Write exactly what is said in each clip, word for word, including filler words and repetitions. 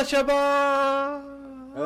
هلا شباب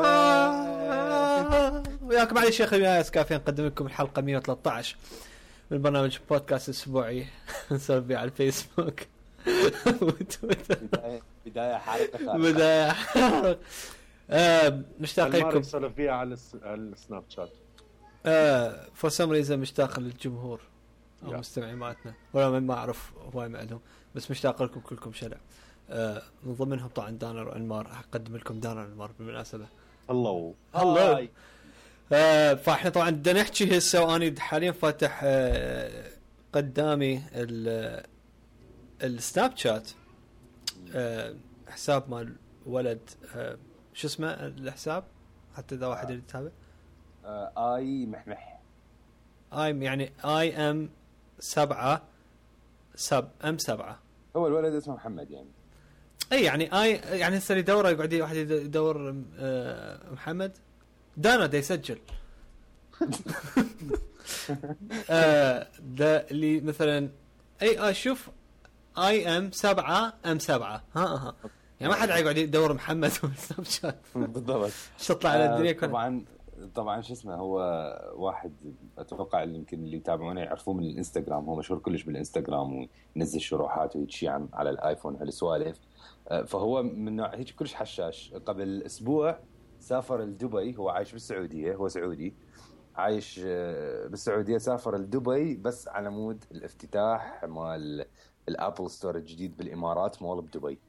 وياكم علي الشيخ وياي سكافي نقدم لكم الحلقة مية وثلاثة عشر من برنامج بودكاست اسبوعي نسولف فيه على الفيسبوك بداية بداية حارقة بداية حارقة. آه مشتاق لكم نسولف فيها على السناب شات. آه for some reason مشتاق للجمهور أو مستمعين مالتنا ولا ما أعرف هواي معلوم بس مشتاق لكم كلكم شلع. آه من ضمنهم طبعا دانر وأنمار. أقدم لكم دانر وأنمار بالمناسبة. الله الله. آه فاحنا طبعا بدنا نحكي هسه وأنا حاليا فاتح آه قدامي ال السناب شات. آه حساب مال ولد آه شو اسمه الحساب حتى إذا واحد اللي يتابع. آه آي محمح. آي يعني آي أم سبعة سب أم سبعة. هو الولد اسمه محمد يعني. أي يعني آي يعني هسه يدور يقعد واحد يدور آه محمد دانا دا يسجل. آه ده اللي مثلا أي أشوف آي أم سبعة أم سبعة ها ها يعني ما حد يقعد يدور محمد في السناب شات. بالضبط. شطلع على الدنيا كلها. طبعا طبعا شو اسمه هو واحد اتوقع اللي يمكن اللي يتابعونه يعرفوه من الانستغرام. هو مشهور كلش بالانستغرام وينزل شروحات ويشي عن على الايفون هالسوالف. فهو من نوع هيك كلش حشاش. قبل اسبوع سافر لدبي. هو عايش بالسعوديه. هو سعودي عايش بالسعوديه. سافر لدبي بس على مود الافتتاح مال الابل ستور الجديد بالامارات مول بدبي.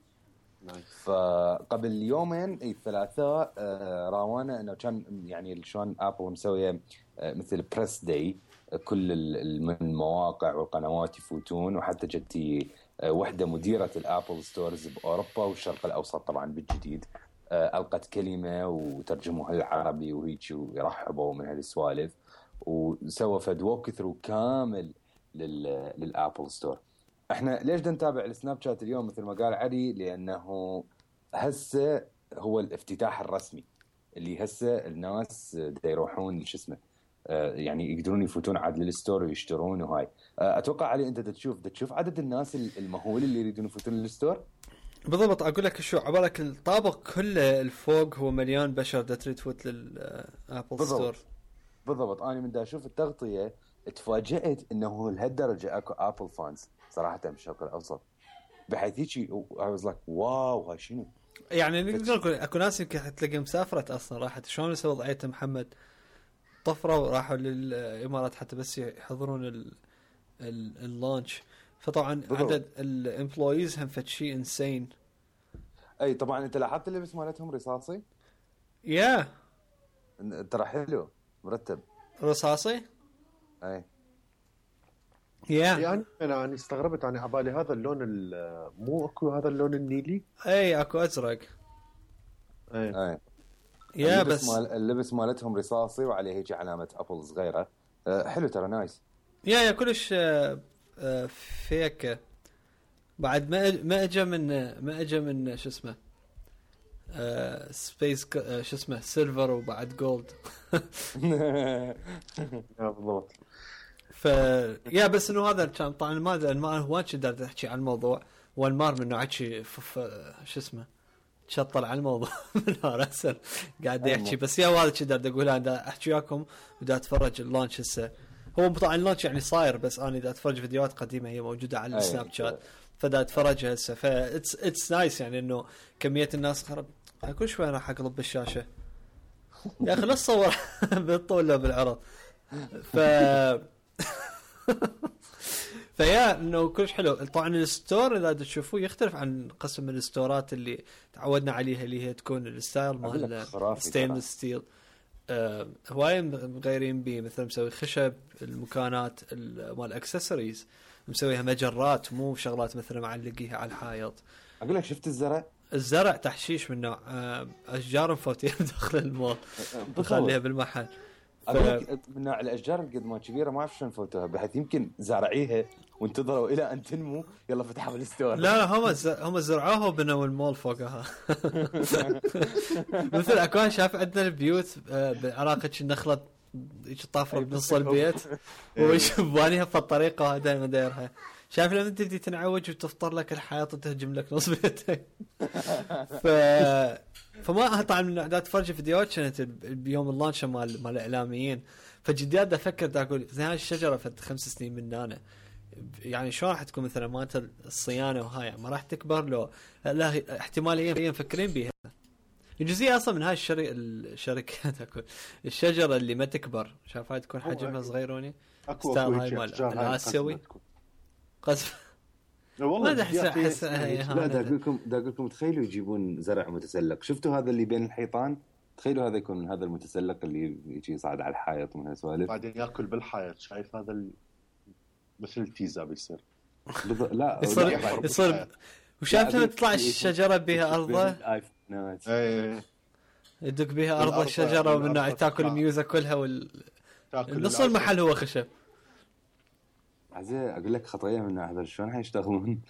فقبل يومين اي الثلاثاء آه راونا انه كان يعني شلون ابل مسويه آه مثل بريس داي. آه كل المواقع والقنوات يفوتون وحتى جتي آه وحده مديره الابل ستورز باوروبا والشرق الاوسط طبعا بالجديد آه القت كلمه وترجموها للعربي وهيك ويرحبوا من هالسوالف وسوى فد ووك ثرو كامل للابل ستور. احنا ليش بدنا نتابع السناب شات اليوم مثل ما قال علي؟ لانه هسه هو الافتتاح الرسمي اللي هسه الناس دا يروحون شو اسمه اه يعني يقدرون يفوتون عاد للستور ويشترون وهاي. اه اتوقع علي انت تشوف تشوف عدد الناس المهول اللي يريدون يفوتون للستور. بالضبط. اقول لك شو عبالك الطابق كله الفوق هو مليان بشر دا تريد تفوت للابل ستور. بالضبط. انا من دا اشوف التغطيه اتفاجئت انه لهالدرجه اكو ابل فانز صراحه بالشرق الاوسط بحيث هيك I was like واو هاي شنو يعني نقدر نقول اكو ناس يمكن تلاقي مسافره اصلا راحت شلون سووا ضعيت محمد طفروا وراحوا للامارات حتى بس يحضرون ال اللانش. فطبعا بالضبط. عدد الامبلويز هم فد شيء انسين. اي طبعا انت لاحظت اللبس مالتهم رصاصي. يا ترى حلو مرتب رصاصي. اي yeah. يعني انا انا استغربت يعني عبالي هذا اللون مو اكو هذا اللون النيلي. اي اكو ازرق. اي اي يا اللبس بس مال اللبس مالتهم رصاصي وعليه هيك علامه ابل صغيره. أه حلو ترى نايس. يا يا كلش أه أه فيك بعد ما ما اجى من ما اجى من شو اسمه أه سبيس أه شو اسمه سيلفر وبعد جولد. بالضبط. ف يا بس انه هذا كان طبعا ما ما هو قدرت تحكي عن الموضوع والمار منه عكي شو اسمه تشطل على الموضوع من راسل قاعد يحكي بس يا هذا قدرت اقول انا احكي وياكم ودا اتفرج اللانش هسه. هو طبعا اللانش يعني صاير بس انا دا اتفرج فيديوهات قديمه هي موجوده على السناب شات فدا اتفرجها هسه. ف اتس اتس نايس يعني انه كميه الناس خرب كل شوي راح اقلب بالشاشه يا اخي لا تصور بالطول ولا بالعرض. ف فيا انه كلش حلو. طبعا الستور اذا تشوفوه يختلف عن قسم من الستورات اللي تعودنا عليها اللي هي تكون الستايل مال ستينلس ستيل. آه هواي مغيرين بيه مثلا مسوي خشب المكانات مال اكسسوارز مسويها مجرات مو شغلات مثلا معلقيها على الحائط. اقول لك شفت الزرع الزرع تحشيش من نوع آه اشجار مفوتيه داخل المول نخليها بالمحل. ف... من نوع الاشجار قد ما كبيره ما اعرف شلون فوتوها بحيث يمكن زارعيها وانتظروا الى ان تنمو يلا فتحوا الستور. لا هم هم زرعوها وبنوا المول فوقها. مثل اكو شاف عندنا البيوت بالعراق النخله يجي طافي بنص البيت ويشبانيها في الطريقه هذا ما دايرها. شايف لما انت تبدي تنعوج وتفطر لك الحياه وتهجم لك نص بيتك. ف فما طبعا من قاعد اتفرج فيديوهات كانت بيوم اللانش مال مال الاعلاميين، فجديات افكر دا اقول زين هاي الشجره فد خمس سنين من هنا يعني شو راح تكون مثلا مالت الصيانه وهاي ما راح تكبر له لا احتماليا مفكرين بيها الجزئيه اصلا من هاي الشركه الشركات اكو الشجره اللي ما تكبر شايف هاي تكون حجمها صغيروني ستار هاي مال الاسيوي قصف والله ما احس لا دا اقول لكم دا اقول لكم تخيلوا يجيبون زرع متسلق. شفتوا هذا اللي بين الحيطان؟ تخيلوا هذا يكون هذا المتسلق اللي يجي يصعد على الحائط من هالسوالف بعدين ياكل بالحائط. شايف هذا ال... مثل التيزا بيصير بض... لا يصير يصير وشايف لما تطلع الشجره بها ارضه ايه يدق بها ارض الشجره ومن نوع تاكل الميوزه كلها وال نص المحل هو خشب. عزيز اقول لك خطيه من هذا شلون حيشتغلون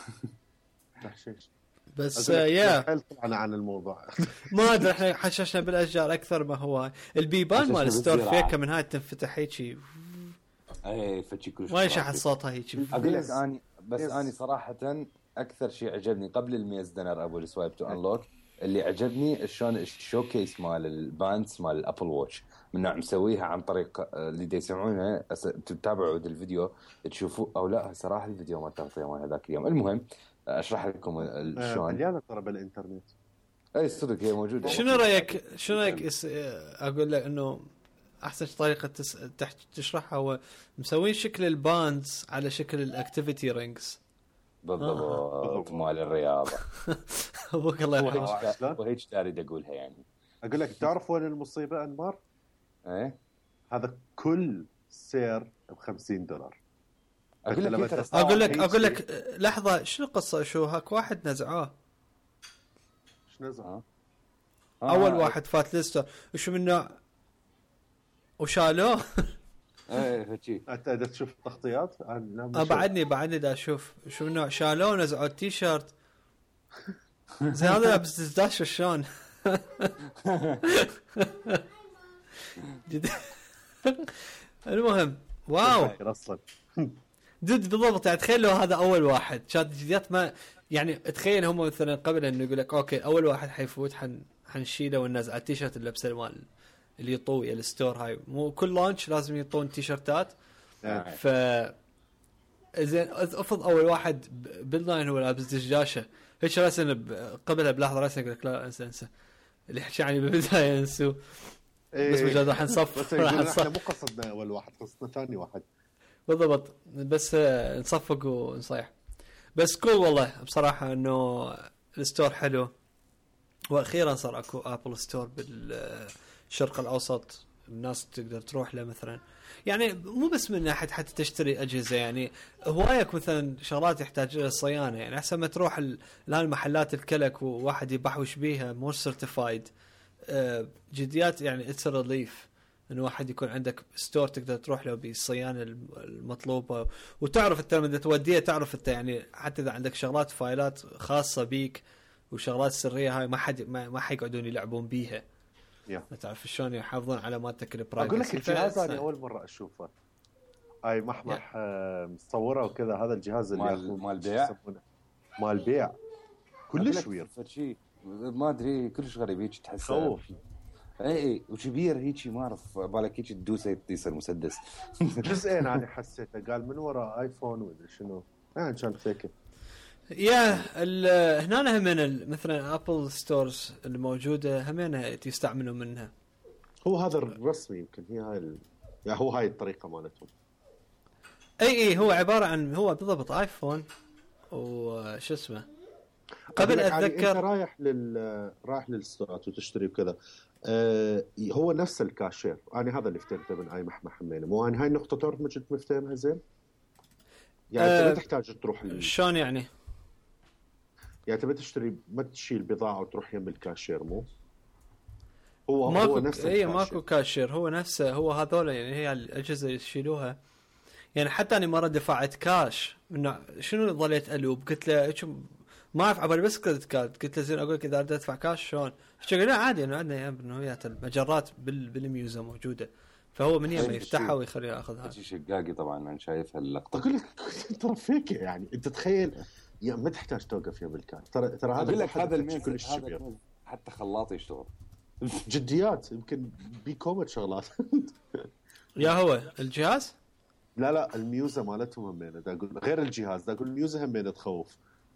بس يا طلعنا عن الموضوع ما ادري احنا حششنا بالاشجار اكثر ما هو البيبان مال ستور فيك من هاي تنفتح هيك اي فتشي كل شيء ما يشحن صوتها هيك. اقول لك اني بس اني صراحه اكثر شيء عجبني قبل الميز دينر ابو السوايب تو انلوك اللي عجبني شلون الشوكيس مال الباندز مال الابل واتش من نوع مسويها عن طريق اللي دا يسمعونه تتابعوا الفيديو تشوفوا او لا صراحه الفيديو ما تغطيه مال هذاك اليوم. المهم اشرح لكم شلون مليانه ترى بالانترنت. اي صدق هي موجوده. شنو رايك شنو رايك اقول لك انه احسن طريقه تس... تشرحها هو مسوين شكل الباندز على شكل الاكتيفيتي رينجز بالضبط مال الرياضه. ابوك الله يرحمه وهيك اريد اقولها يعني. اقول لك تعرف وين المصيبه انمار؟ ايه هذا كل سير ب خمسين دولار. اقول لك اقول لك اقول لك لحظه شو القصه شو هاك واحد نزعوه ايش نزعه اول واحد فات ليستر وشو منه وشالوه. ايه فشي انت دا تشوف التغطيات انا بعدني بعدني دا اشوف شو منه شالوه ونزعوا التيشيرت زي هذا لابس داش شلون. المهم واو دد بالضبط يعني تخيل لو هذا اول واحد كانت جديات ما يعني تخيل هم مثلا قبل انه يقول لك اوكي اول واحد حيفوت حن حنشيله وننزع التيشيرت اللي لابسه مال اللي يطوي الستور هاي مو كل لانش لازم يطون تيشيرتات. ف زين افرض اول واحد باللاين هو لابس دجاشه هيك راسا قبلها بلحظه راسا يقول لك لا انسى انسى اللي حكي عني بالبدايه انسوا إيه بس مجرد راح نصف احنا مو قصدنا اول واحد قصدنا ثاني واحد بالضبط بس نصفق ونصيح. بس كول والله بصراحه انه الستور حلو واخيرا صار اكو ابل ستور بالشرق الاوسط الناس تقدر تروح له مثلا يعني مو بس من ناحيه حتى تشتري اجهزه يعني هوايك مثلا شغلات يحتاج لها صيانه يعني احسن ما تروح الان محلات الكلك وواحد يبحوش بيها مو سيرتيفايد جديات يعني اتس ريليف انه واحد يكون عندك ستور تقدر تروح له بالصيانه المطلوبه وتعرف انت لما توديه تعرف انت يعني حتى اذا عندك شغلات فايلات خاصه بيك وشغلات سريه هاي ما حد ما, ما حيقعدون يلعبون بيها yeah. تعرف شلون يحافظون على مالتك البرايفسي. اقول لك الجهاز انا اول مره اشوفه هاي محمح yeah. مصوره وكذا هذا الجهاز اللي مال مال بيع مال بيع كلش وير شيء ما ادري كلش غريب هيك تحس خوف اي اي وكبير هيك ما اعرف بالك هيك تدوسه يصير مسدس. جزئين انا حسيته قال من وراء ايفون ولا شنو يعني كان فيك يا هنا همين مثلا ابل ستورز الموجوده همين يستعملوا منها هو هذا الرسمي يمكن هي هاي ال... يعني هو هاي الطريقه مالتهم اي اي هو عباره عن هو بالضبط ايفون وش اسمه قبل اتذكر يعني رايح لل رايح للستورات وتشتري وكذا آه هو نفس الكاشير انا يعني هذا اللي فهمته من اي محمح حمينه مو انا هاي النقطه تعرف ما كنت مفتهمها زين يعني آه انت ما تحتاج تروح ل... شلون يعني يعني تبي تشتري ما تشيل بضاعه وتروح يم الكاشير مو هو ماكو هو نفس اي ماكو كاشير هو نفسه هو هذول يعني هي الاجهزه يشيلوها يعني حتى انا مره دفعت كاش من شنو ظليت الوب قلت له ما اعرف عبالي بس كريدت كارد قلت له زين اقول لك اذا اريد ادفع كاش شلون قال لا عادي انه عندنا يعني انه المجرات بالميوزه موجوده فهو من يمه يفتحها ويخليه ياخذها. شيء شقاقي طبعا انا شايف هاللقطه. اقول لك ترى فيك يعني انت تخيل يا ما تحتاج توقف يا بالكان ترى ترى هذا اقول لك هذا الميز كلش كبير حتى خلاط يشتغل جديات يمكن بيكومت شغلات. يا هو الجهاز لا لا الميوزة مالتهم همينة دا اقول غير الجهاز دا اقول الميوزة همينة تخوف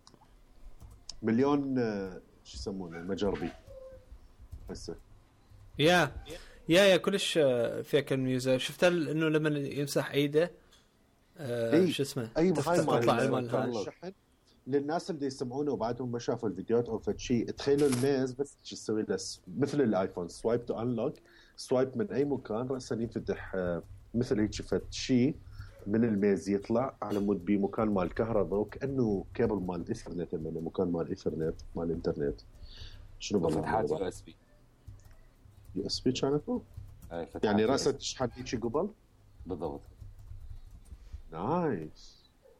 مليون شو يسمونه مجربي بس يا يا يا كلش فيك الميوزة. شفت انه لما يمسح ايده آه شو اسمه اي تطلع المال الشحن للناس اللي يسمعونه وبعدهم ما شافوا الفيديوهات او فشي. تخيلوا الميز بس تسوي له مثل الايفون سوايب تو انلوك سوايب من اي مكان راسا يفتح مثل هيك فت شيء من الميز يطلع على مود بمكان مال كهرباء وكانه كيبل مال ايثرنت من مكان مال ايثرنت مال انترنت. شنو فتحات يو اس بي يو اس بي كانت يعني راسا تشحن هيك قبل بالضبط. نايس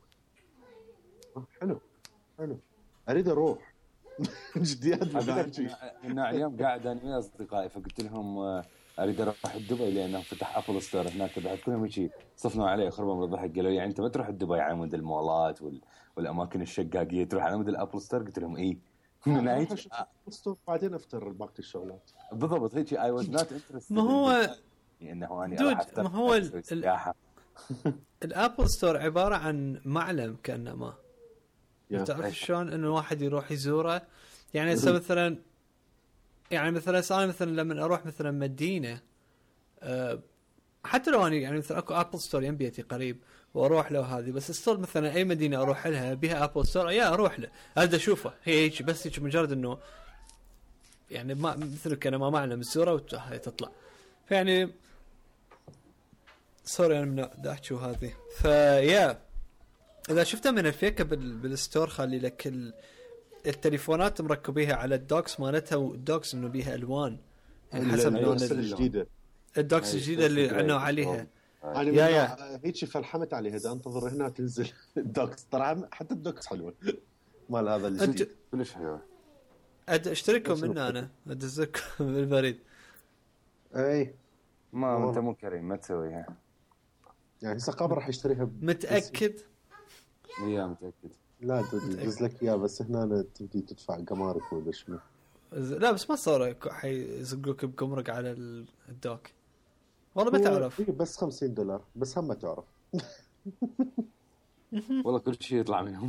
حلو حلو اريد اروح جديات انا اليوم قاعد انا ويا اصدقائي فقلت لهم اريد اروح دبي لانه فتح ابل ستور هناك بعد كلهم هيك صفنوا علي خربوا من الضحك قالوا يعني انت ما تروح دبي على مود المولات وال... والاماكن الشقاقيه تروح على مود الابل ستور. قلت لهم اي من هيك ستور بعدين افتر باقي الشغلات بالضبط هيك اي واز نوت انترستد ما هو انه انا راح ما هو ال... الابل ستور عباره عن معلم كانما تعرف شلون انه واحد يروح يزوره يعني هسه مثلا يعني مثلا انا مثلا لما اروح مثلا مدينه أه حتى لو انا يعني مثلا اكو ابل ستور يم بيتي قريب واروح له هذه بس ستور مثلا اي مدينه اروح لها بها ابل ستور يا اروح له هذا اشوفه هي هيك بس هيك مجرد انه يعني ما مثل كان ما معنا الصوره وهي تطلع فيعني سوري انا من داحكي وهذه فيا اذا شفتها من الفيكه بالستور خلي لك ال... التليفونات مركبيها على الدوكس مالتها والدوكس انه بيها الوان يعني حسب لون الجديده الدوكس الجديده اللي عنا عليها. انا يا يا هيك فلحمت عليها ده انتظر هنا تنزل الدوكس طبعا حتى الدوكس حلوه مال هذا الجديد كلش حلوه اشتركوا منه انا ادزكم بالبريد اي ما انت مو كريم ما تسويها يعني سقاب راح يشتريها متاكد يا متاكد لا تدز لك اياه بس هنا تبدي تدفع قمارك ولا شنو لا بس ما صار حيزقوك بقمرك على الدوك والله ما تعرف بس خمسين دولار بس هم ما تعرف والله كل شيء يطلع منهم.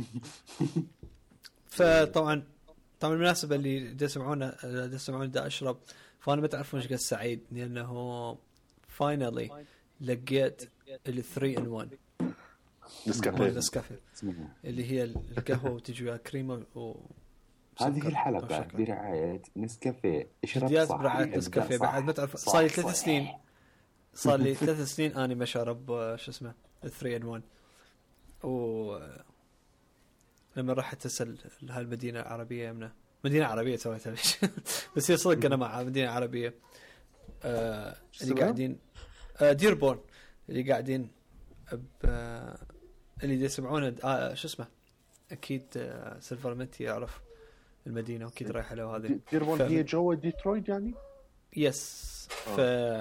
فطبعا طبعا المناسبة اللي دا يسمعونا دا يسمعون دا أشرب فأنا ما تعرفون إيش قد سعيد لأنه finally لقيت ال three in one نسكافيه اللي هي القهوة وتجي وياها كريمة و هذه الحلقة برعاية نسكافيه. اشرب صح برعاية نسكافيه بعد ما تعرف صار لي ثلاث سنين صار لي ثلاث سنين أنا ما شرب شو اسمه three in one و لما رحت أسأل هالمدينة العربية يمنا مدينة عربية سويتها بس هي صدق أنا مع مدينة عربية آه اللي قاعدين آه ديربون اللي قاعدين آه اللي يسمعونه آه شو اسمه أكيد آه سيلفرمنتي يعرف المدينة وأكيد رايح له هذه ديربون هي جوا ديترويت يعني يس ف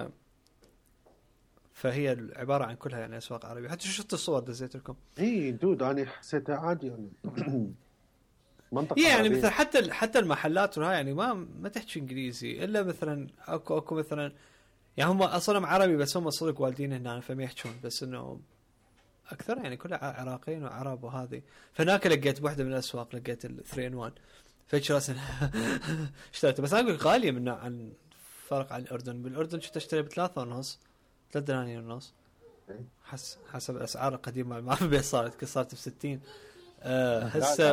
فهي عبارة عن كلها يعني أسواق عربية حتى شفت الصور دزيت لكم إيه دود أنا حسيتها عادي يعني منطقة يعني عربية. مثلا حتى حتى المحلات وها يعني ما ما تحكي إنجليزي إلا مثلا أكو أكو مثلا يعني هم أصلاً عربي بس هم صدق والدين هنا فما يحكون بس إنه أكثر يعني كلها عراقيين وعرب وهذه. فهناك لقيت واحدة من الأسواق لقيت ال three in one فيش راسا اشتريته بس أنا أقول غالية منه عن فرق عن الأردن. بالأردن شفت أشتري بثلاثة ونص ثلاثة دنانير ونص حس حسب الأسعار القديمة ما في بيع صارت صارت بستين أه هسه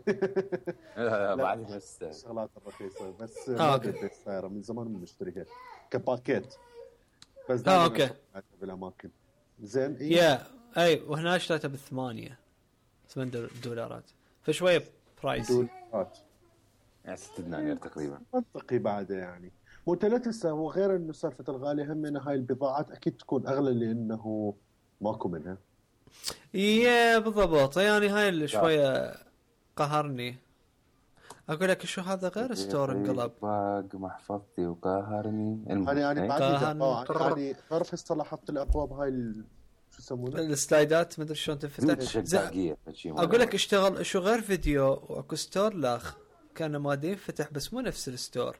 بعد بس شغلات رخيصة بس آه ما بدي صايرة من زمان بنشتريها كباكيت بس آه أوكي بالأماكن زين إيه يا أي وهنا اشتريتها بثمانية ثمان دولارات فشوية برايس دولارات يعني ست دنانير تقريبا منطقي بعده يعني مو تلاتة وغير إنه سالفة الغالية هم إنه هاي البضاعات أكيد تكون أغلى لأنه ماكو منها. يا بالضبط يعني هاي اللي شوية قهرني اقول لك شو هذا غير ستور انقلب باق محفظتي وقاهرني. انا انا بعد قاهر- يعني تعرف هسه لاحظت الابواب هاي ال- شو يسمونه السلايدات ما ادري شلون تنفتح. زين، شقاقية اقول لك اشتغل شو غير فيديو واكو ستور لاخ كان مادين فتح بس مو نفس الستور.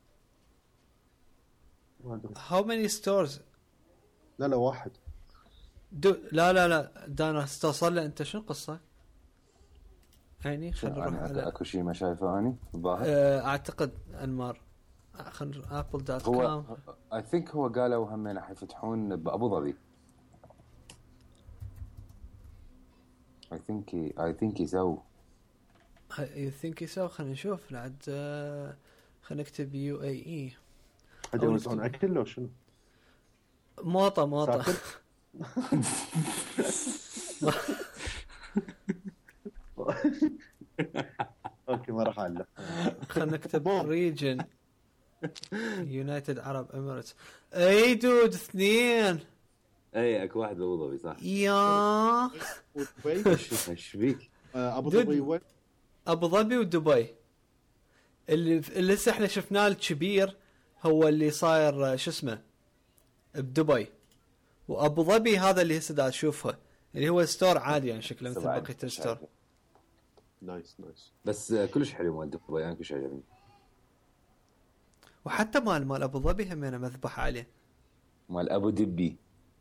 ما أدري. how many stores لا لا واحد دو... لا لا لا دانا استوصل له انت شنو قصة يعني خلينا نروح أنا على اكو شيء ما شايفه اني الظاهر. آه، اعتقد انمار خلينا ابل دوت هو كوم. اي ثينك هو قالوا هم راح يفتحون بابو ظبي. اي ثينك اي ثينك يسووا يو ثينك يسوي. خلينا نشوف لعد آه، خلينا نكتب يو اي اي. حد يوزعون اكل لو شنو موطة موطة ساكن؟ اوكي ما راح اعلق. خلينا نكتب ريجن يونايتد عرب اميريتس. اي دود اثنين اي اكو واحد بابو ظبي صح. يا ودبي ايش بيك؟ آه، ابو دود. ظبي وين؟ ابو ظبي ودبي. اللي اللي لسه احنا شفناه الكبير هو اللي صاير شو اسمه بدبي. وابو ظبي هذا اللي هسه دا اشوفه اللي هو ستور عادي يعني شكله مثل بقية الستور. نايس نايس. بس كلش حلو مال دبي انا كلش عجبني. وحتى مال مال ابو ظبي هم انا مذبح عليه. مال ابو دبي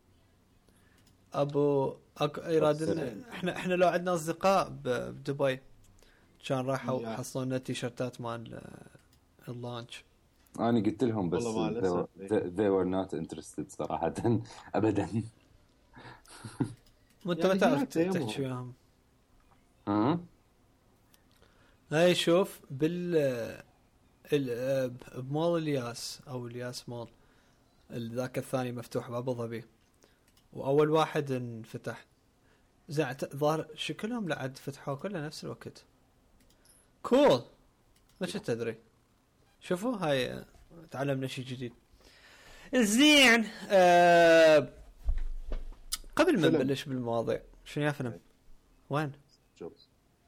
ابو أك... يرادن احنا احنا لو عندنا اصدقاء ب... بدبي كان راحوا يا. حصلوا لنا تيشرتات مال آه، اللانش. انا قلت لهم بس والله ما they were, لسه. they, they were not interested صراحه ابدا. وانت يعني ما تعرف هي تيمو. تحكي وياهم. ها هاي شوف بال ال... بمول الياس او الياس مول ذاك الثاني مفتوح بابو ظبي واول واحد انفتح زعت ظهر شكلهم لعد فتحوا كله نفس الوقت. كول مش تدري. شوفوا هاي تعلمنا شيء جديد. زين أه... قبل ما فيلم. نبلش بالمواضيع شنو يا فيلم وين جوز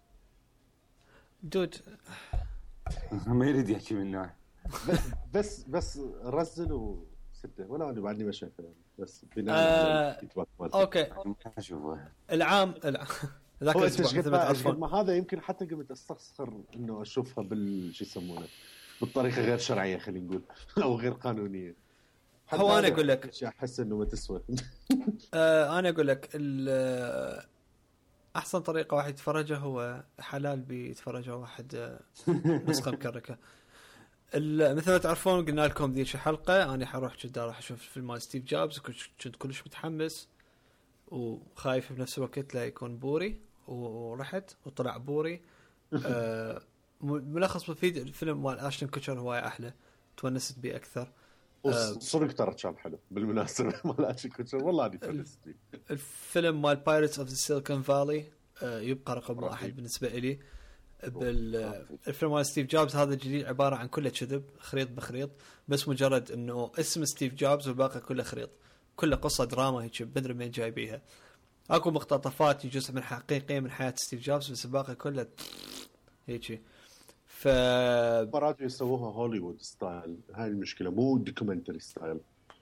دود ما يريد يحكي منه. بس بس رزن وسته ولا انا بعدني ما شايفه بس بناء آه، على الفيدباك مالتي. اوكي ما اشوفه. العام الع- ذاك هو انت الاسبوع ايش مثل قد ما ما- إيش قد تعرفون ما هذا يمكن حتى قمت استخسر انه اشوفها بال شو يسمونه بالطريقه غير شرعيه خلينا نقول او غير قانونيه. حتى هو أنا هذا أقول لك. شيء احس انه ما تسوى. آه انا اقول لك ال- احسن طريقه واحد يتفرجه هو حلال بيتفرجه واحد آه، نسخه مكركه. ال- مثل ما تعرفون قلنا لكم ذيك الحلقه انا حروح جدا راح اشوف فيلم مال ستيف جوبز كنت كلش متحمس وخايف بنفس الوقت لا يكون بوري ورحت وطلع بوري. آه م- ملخص مفيد الفيلم مال اشتون كوتشر هواي احلى تونست بيه اكثر. صدق ترى كان حلو بالمناسبه ما لا كنت والله اني فلست فيه. الفيلم مال بايرتس اوف ذا سيليكون فالي يبقى رقم واحد بالنسبه لي. بالفيلم مال ستيف جوبز هذا الجديد عباره عن كله كذب خريط بخريط بس مجرد انه اسم ستيف جوبز والباقي كله خريط كله قصه دراما هيك بدري من جايبيها. اكو مقتطفات جزء من حقيقيه من حياه ستيف جوبز بس الباقي كله هيك. ف مرات يسووها هوليوود ستايل هاي المشكله مو دوكيومنتري ستايل.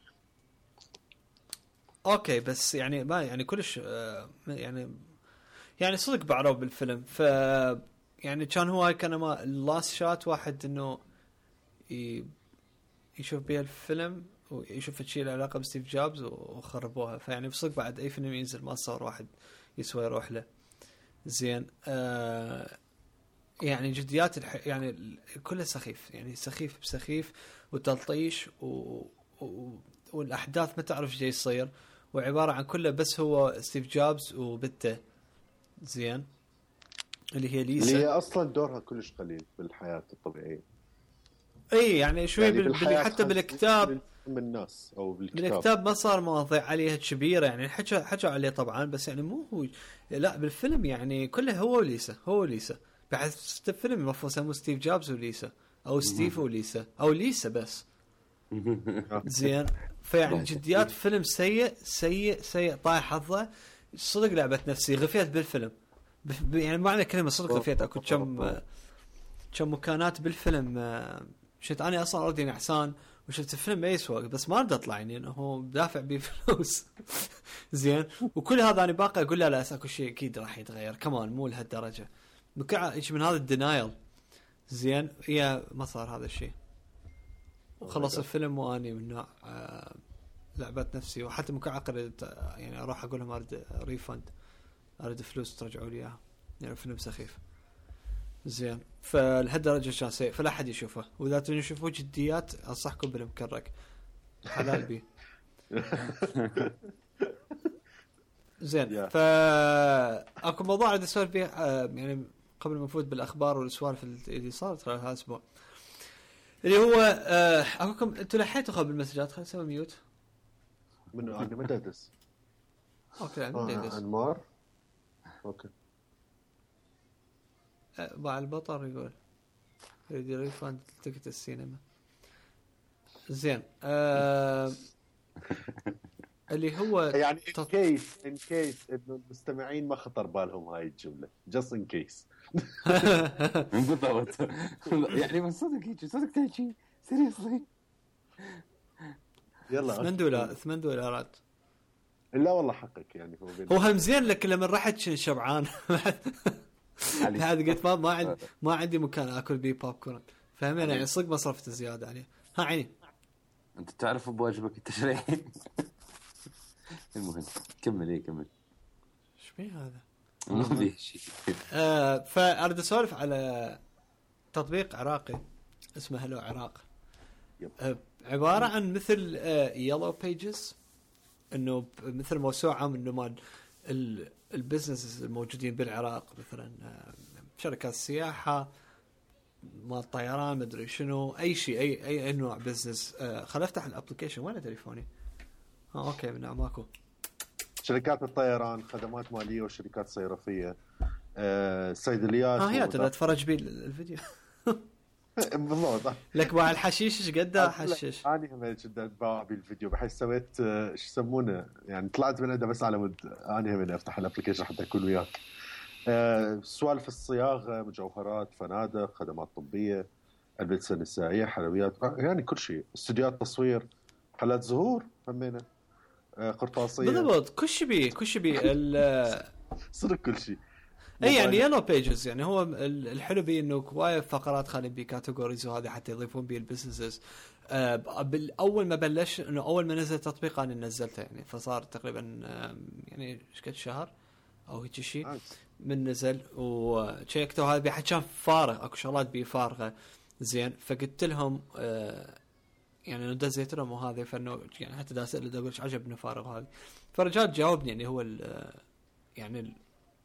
اوكي بس يعني ما يعني كلش آه، يعني يعني صدق بعروا بالفيلم. ف يعني كان هو كان ما اللاست شات واحد انه ي... يشوف بيه الفيلم ويشوف الشيء له علاقه بستيف جوبز وخربوها. فيعني بصدق بعد اي فيلم ينزل ما صار واحد يسوي يروح له. زين آه يعني جديات الح... يعني كله سخيف يعني سخيف بسخيف وتلطيش و... و... والاحداث ما تعرف ايش جاي يصير وعباره عن كله بس هو ستيف جوبز وبنته زين اللي هي ليسا اللي هي اصلا دورها كلش قليل بالحياه الطبيعيه. اي يعني شوي يعني بال... بالحياة حتى خمس بالكتاب من الناس او بالكتاب, بالكتاب ما صار مواضيع عليها كبيره يعني حكوا حكوا عليه طبعا بس يعني مو هو. لا بالفيلم يعني كله هو وليسا هو وليسا بحس الفيلم المفروض يسموه ستيف جوبز وليسا او ستيف وليسا او ليسا بس. زين فيعني جديات فيلم سيء سيء سيء طايح حظه صدق لعبة نفسي غفيت بالفيلم ب... يعني معنى كلمة صدق غفيت. اكو كم كم مكانات بالفيلم آه شفت انا اصلا اوريدي نعسان وشفت الفيلم ما يسوى بس ما ارد اطلع يعني انه دافع بيه فلوس زين وكل هذا انا باقي اقول لا لا اكو شيء اكيد راح يتغير كمان مو لهالدرجه بكع ايش من هذا الدينايل زين هي ما صار هذا الشيء وخلص الفيلم واني من نوع آه لعبت نفسي وحتى مكعقل يعني اروح اقول لهم اريد ريفند اريد فلوس ترجعوا لي اياها يعني فيلم سخيف زين فلهالدرجه كان سيء فلا حد يشوفه واذا تبون تشوفوا جديات انصحكم بالمكرك حلال بي زين فا اكو موضوع عاد اسولف فيه يعني قبل ما نفوت بالاخبار والسوالف اللي صارت خلال هذا الاسبوع اللي هو اكوكم انتوا لحيتوا قبل المسجات خلينا نسوي ميوت منو انا ما ادرس اوكي انا ادرس انمار اوكي باع البطر يقول يريد ريفاند تكت السينما زين أه... اللي هو يعني ان كيس ان كيس انه المستمعين ما خطر بالهم هاي الجمله جاست ان كيس بالضبط يعني من صدق هيك صدق تحكي سيريسلي يلا ثمان دولار ثمان دولارات لا والله حقك يعني هو هو هم زين لك لما رحت شبعان هذا قلت ما ما عندي ما عندي مكان اكل بيه بوب كورن فهمنا يعني صدق ما صرفت زياده عليه ها عيني انت تعرف بواجبك التشريحي المهم كمل ايه كمل ايش بيه هذا ما في شيء آه فاريد اسولف على تطبيق عراقي اسمه هلو عراق آه عباره عن مثل آه يلو بيجز انه مثل موسوعه من مال البزنس الموجودين بالعراق مثلا شركات السياحه مال طيران مدري شنو اي شيء اي اي نوع بزنس. خل افتح الابلكيشن وين تليفوني اه اوكي من ماكو شركات الطيران خدمات ماليه وشركات صيرفيه آه، صيدليات ها هي تقدر تتفرج بي الفيديو بالضبط لك باع الحشيش ايش قد حشش انا هم جدا باع بالفيديو بحيث سويت ايش يسمونه يعني طلعت من عنده بس على مود انا هم افتح الابلكيشن حتى اكون وياك أه سوالف الصياغه مجوهرات فنادق خدمات طبيه البسه النسائيه حلويات يعني كل شيء استديوهات تصوير حالات ظهور همينه أه قرطاسيه بالضبط كل شيء بيه كل شيء بيه صدق كل شيء اي يعني يلو بيجز يعني هو الحلو بيه انه كوايه فقرات خالين بيه كاتيجوريز وهذه حتى يضيفون بيه البيزنسز. أه بالاول ما بلش انه اول ما نزل التطبيق انا نزلته يعني فصار تقريبا يعني ايش قد شهر او هيك شيء من نزل وشيكته هذا بحد كان فارغ اكو شغلات بيه فارغه زين فقلت لهم أه يعني انه دزيت لهم وهذا فانه يعني حتى دا اسال اقول ايش عجبني فارغ هذه فرجال جاوبني يعني هو يعني ال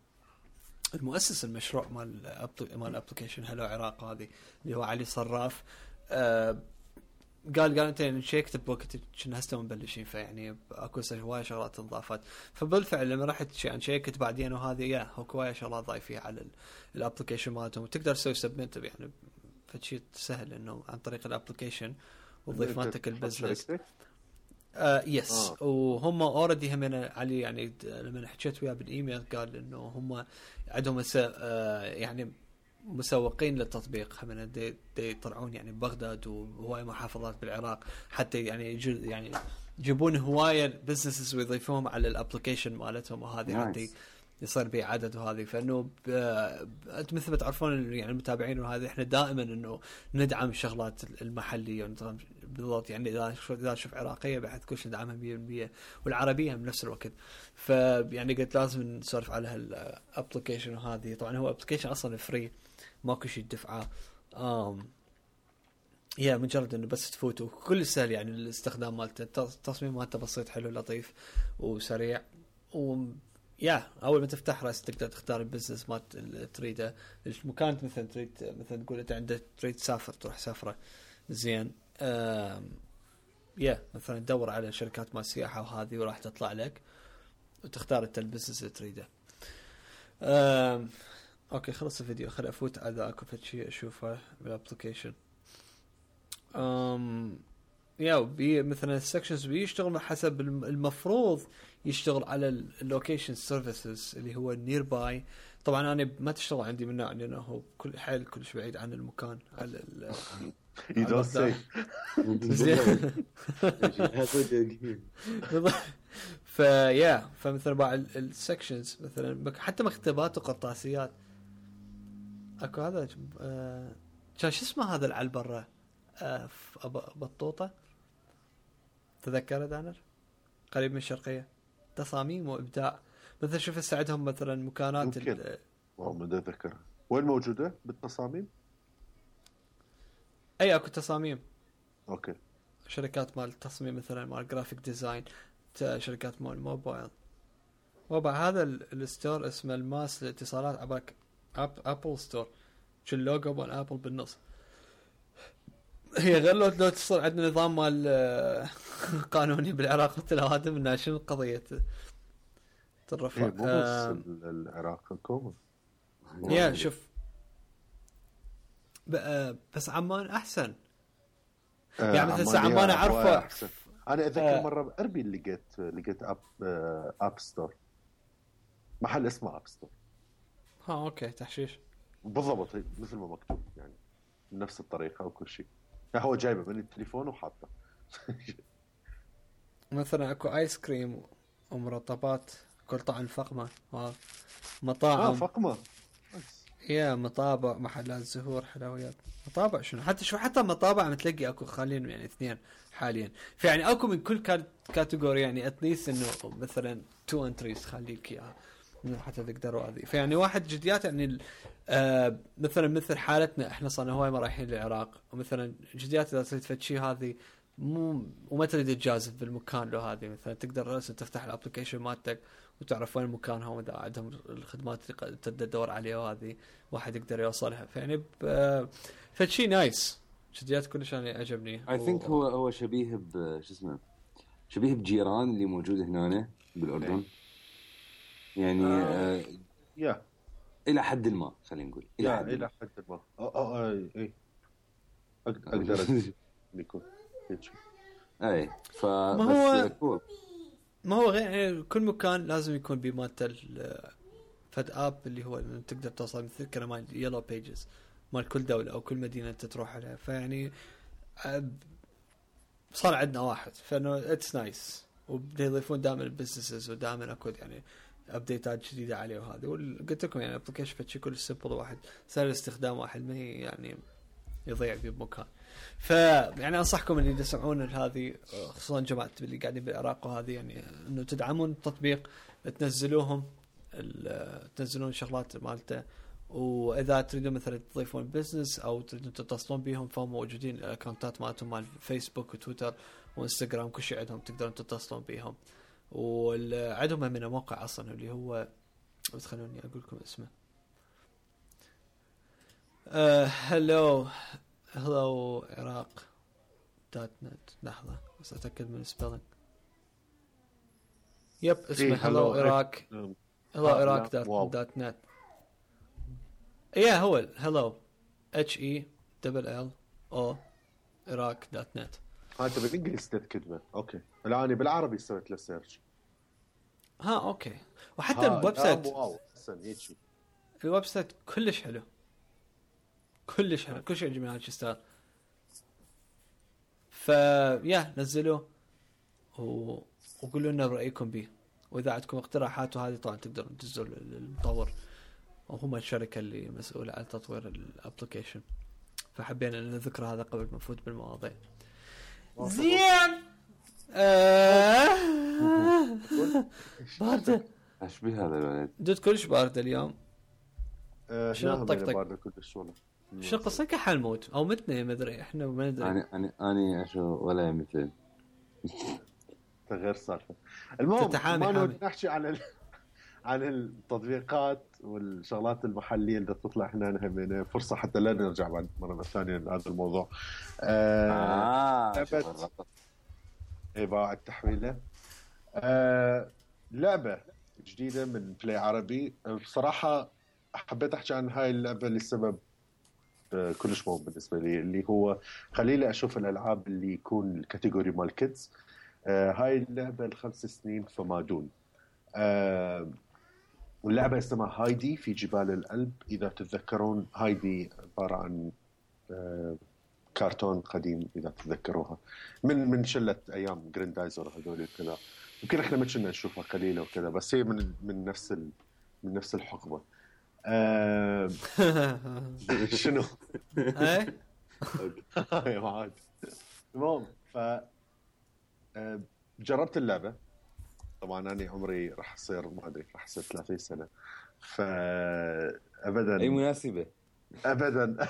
المؤسس المشروع مال مال الابلكيشن هلو عراق هذه اللي هو علي صراف أه قال قال انت يعني شيكت بوقت كنا هسه مبلشين فيعني اكو هوايه شغلات انضافت فبالفعل لما رحت يعني شيكت بعدين وهذه يا هو هوايه شغلات ضايفيه على الابلكيشن مالتهم وتقدر تسوي سبمنت يعني فشيء سهل انه عن طريق الابلكيشن وتضيف مالتك البزنس آه يس آه. وهم اوريدي هم علي يعني لما حكيت وياه بالايميل قال انه هم عندهم آه يعني مسوقين للتطبيق هم دي, دي يطلعون يعني ببغداد وهوايه محافظات بالعراق حتى يعني يعني يجيبون هوايه بزنسز ويضيفوهم على الابلكيشن مالتهم وهذه حتى يصير به عدد وهذه فانه انتم مثل ما تعرفون يعني المتابعين وهذه احنا دائما انه ندعم الشغلات المحليه بالضبط يعني اذا اذا شوف عراقيه بحيث كل شيء ندعمها مية بالمية والعربيه بنفس الوقت فيعني قلت لازم نسولف على هالابلكيشن وهذه طبعا هو ابلكيشن اصلا فري ماكو شيء دفعه آم يا مجرد انه بس تفوت وكل سهل يعني الاستخدام مالته التصميم مالته بسيط حلو لطيف وسريع و يا اول ما تفتح راس تقدر تختار البزنس ما تريده المكان مثلا تريد مثلا تقول انت عندك تريد تسافر تروح سفره زين يا مثلا تدور على شركات مال سياحه وهذه وراح تطلع لك وتختار انت البزنس اللي تريده. اوكي خلص الفيديو خل افوت على اكو شيء اشوفه بالابلكيشن. امم يا بي مثلا السكشنز بيشتغل حسب المفروض يشتغل على اللوكيشن سيرفيسز اللي هو نير باي طبعا انا ما تشتغل عندي من نوع لانه هو كل حيل كلش بعيد عن المكان على ال يدوسي فيا فمثلا بعض السكشنز مثلا حتى مكتبات وقرطاسيات اكو هذا آه كان شو اسمه هذا على برا آه بطوطه تذكر دانر قريب من الشرقيه تصاميم وابداع مثلا شوف هسه عندهم مثلا مكانات ال والله ما اتذكر وين موجوده بالتصاميم اي اكو تصاميم اوكي شركات مال التصميم مثلا مال جرافيك ديزاين شركات مال موبايل وبعد هذا الستور اسمه الماس الاتصالات عباك أب ابل ستور شو اللوجو مال ابل بالنص هي غير لو لو تصير عندنا نظام مال قانوني بالعراق مثل هذا من شنو قضيه ترفع إيه مو بس العراق الكومه يا شوف بس عمان احسن آه يعني مثل عمان اعرفه انا اذكر آه مره باربيل لقيت لقيت اب آه اب ستور محل اسمه اب ستور ها اوكي تحشيش بالضبط مثل ما مكتوب يعني نفس الطريقه وكل شيء يعني هو جايبه من التليفون وحاطه مثلا اكو ايس كريم ومرطبات كل طعم فقمه مطاعم اه فقمه يا مطابع محلات زهور حلويات مطابع شنو حتى شو حتى مطابع متلقي اكو خالين يعني اثنين حاليا فيعني اكو من كل كاتيجوري يعني اتليست انه مثلا تو انتريز خليك اياها حتى تقدروا هذه فيعني واحد جديات يعني آه مثلا مثل حالتنا احنا صرنا هواي ما رايحين للعراق ومثلا جديات اذا صرت فد شيء هذه مو وما تريد تجازف بالمكان له هذه مثلا تقدر راسا تفتح الابلكيشن مالتك وتعرف وين مكانهم اذا عندهم الخدمات اللي تقدر تدور عليها وهذه واحد يقدر يوصلها فيعني فد شيء نايس جديات كلش انا عجبني اي ثينك هو هو شبيه ب شو اسمه شبيه بجيران اللي موجود هنا بالاردن يعني آه آه يا الى حد ما خلينا نقول الى حد الى حد ما اه اي اي اقدر يكون اي ف ما هو ما هو غير يعني كل مكان لازم يكون بمالته فد اب اللي هو تقدر توصل مثل كلام مال يلو بيجز مال كل دوله او كل مدينه انت تروح عليها فيعني صار عندنا واحد فانه اتس نايس وبدا يضيفون دائما البزنسز ودائما اكو يعني ابديتات جديده عليه وهذا وقلت لكم يعني ابلكيشن فتشي كل سمبل واحد سهل الاستخدام واحد ما هي يعني يضيع في بمكان فيعني انصحكم اللي تسمعون هذه خصوصا جماعه اللي قاعدين بالعراق وهذه يعني انه تدعمون التطبيق تنزلوهم تنزلون شغلات مالته واذا تريدون مثلا تضيفون بزنس او تريدون تتصلون بهم فهم موجودين الاكونتات مالتهم مال فيسبوك وتويتر وانستغرام كل شيء عندهم تقدرون تتصلون بهم وعندهم من موقع اصلا اللي هو بس خلوني اقول لكم اسمه هلو هلو عراق دوت نت لحظه بس اتاكد من السبيلنج يب اسمه هلو عراق هلو عراق دوت نت يا هو هلو اتش اي دبل ال او عراق دوت نت انت بالانجليزي تكتبه اوكي الان بالعربي سويت له سيرش ها اوكي وحتى الويب سايت واو احسن هيك الويب سايت كلش حلو كلش حلو كل شيء جميل هالشيء فيا نزلوه و... وقولوا لنا رأيكم به واذا عندكم اقتراحات وهذه طبعا تقدروا تدزوا للمطور وهم الشركه اللي مسؤوله عن تطوير الابلكيشن فحبينا ان نذكر هذا قبل ما نفوت بالمواضيع زين آه... باردة اشبه هذا الولد دود كلش باردة اليوم آه شنو باردة كلش والله شو قصة كحل موت او متنا ما ادري احنا ما ندري انا انا انا اشو ولا مثل غير صارفه المهم ما نحكي عن ال... عن التطبيقات والشغلات المحليه اللي تطلع هنا همينه فرصه حتى لا نرجع بعد مره ثانيه لهذا الموضوع اه لعبه ايباع التحويله آه لعبه جديده من بلاي عربي بصراحه حبيت احكي عن هاي اللعبه لسبب كلش مهم بالنسبه لي اللي هو خليني اشوف الالعاب اللي يكون الكاتيجوري مال كيدز آه هاي اللعبه الخمس سنين فما دون آه واللعبة اسمها هايدي في جبال الألب. إذا تتذكرون هايدي عبارة عن آه كرتون قديم إذا تتذكروها من من شلة أيام جريندايزر هذول وكذا. يمكن إحنا ما كنا نشوفها قليلة وكذا بس هي من من نفس ال من نفس الحقبة. آه شنو؟ ايه يا معاد. المهم ف جربت اللعبة. طبعا أنا عمري راح أصير ما أدري راح أصير ثلاثين سنة فأبدا أي مناسبة أبدا.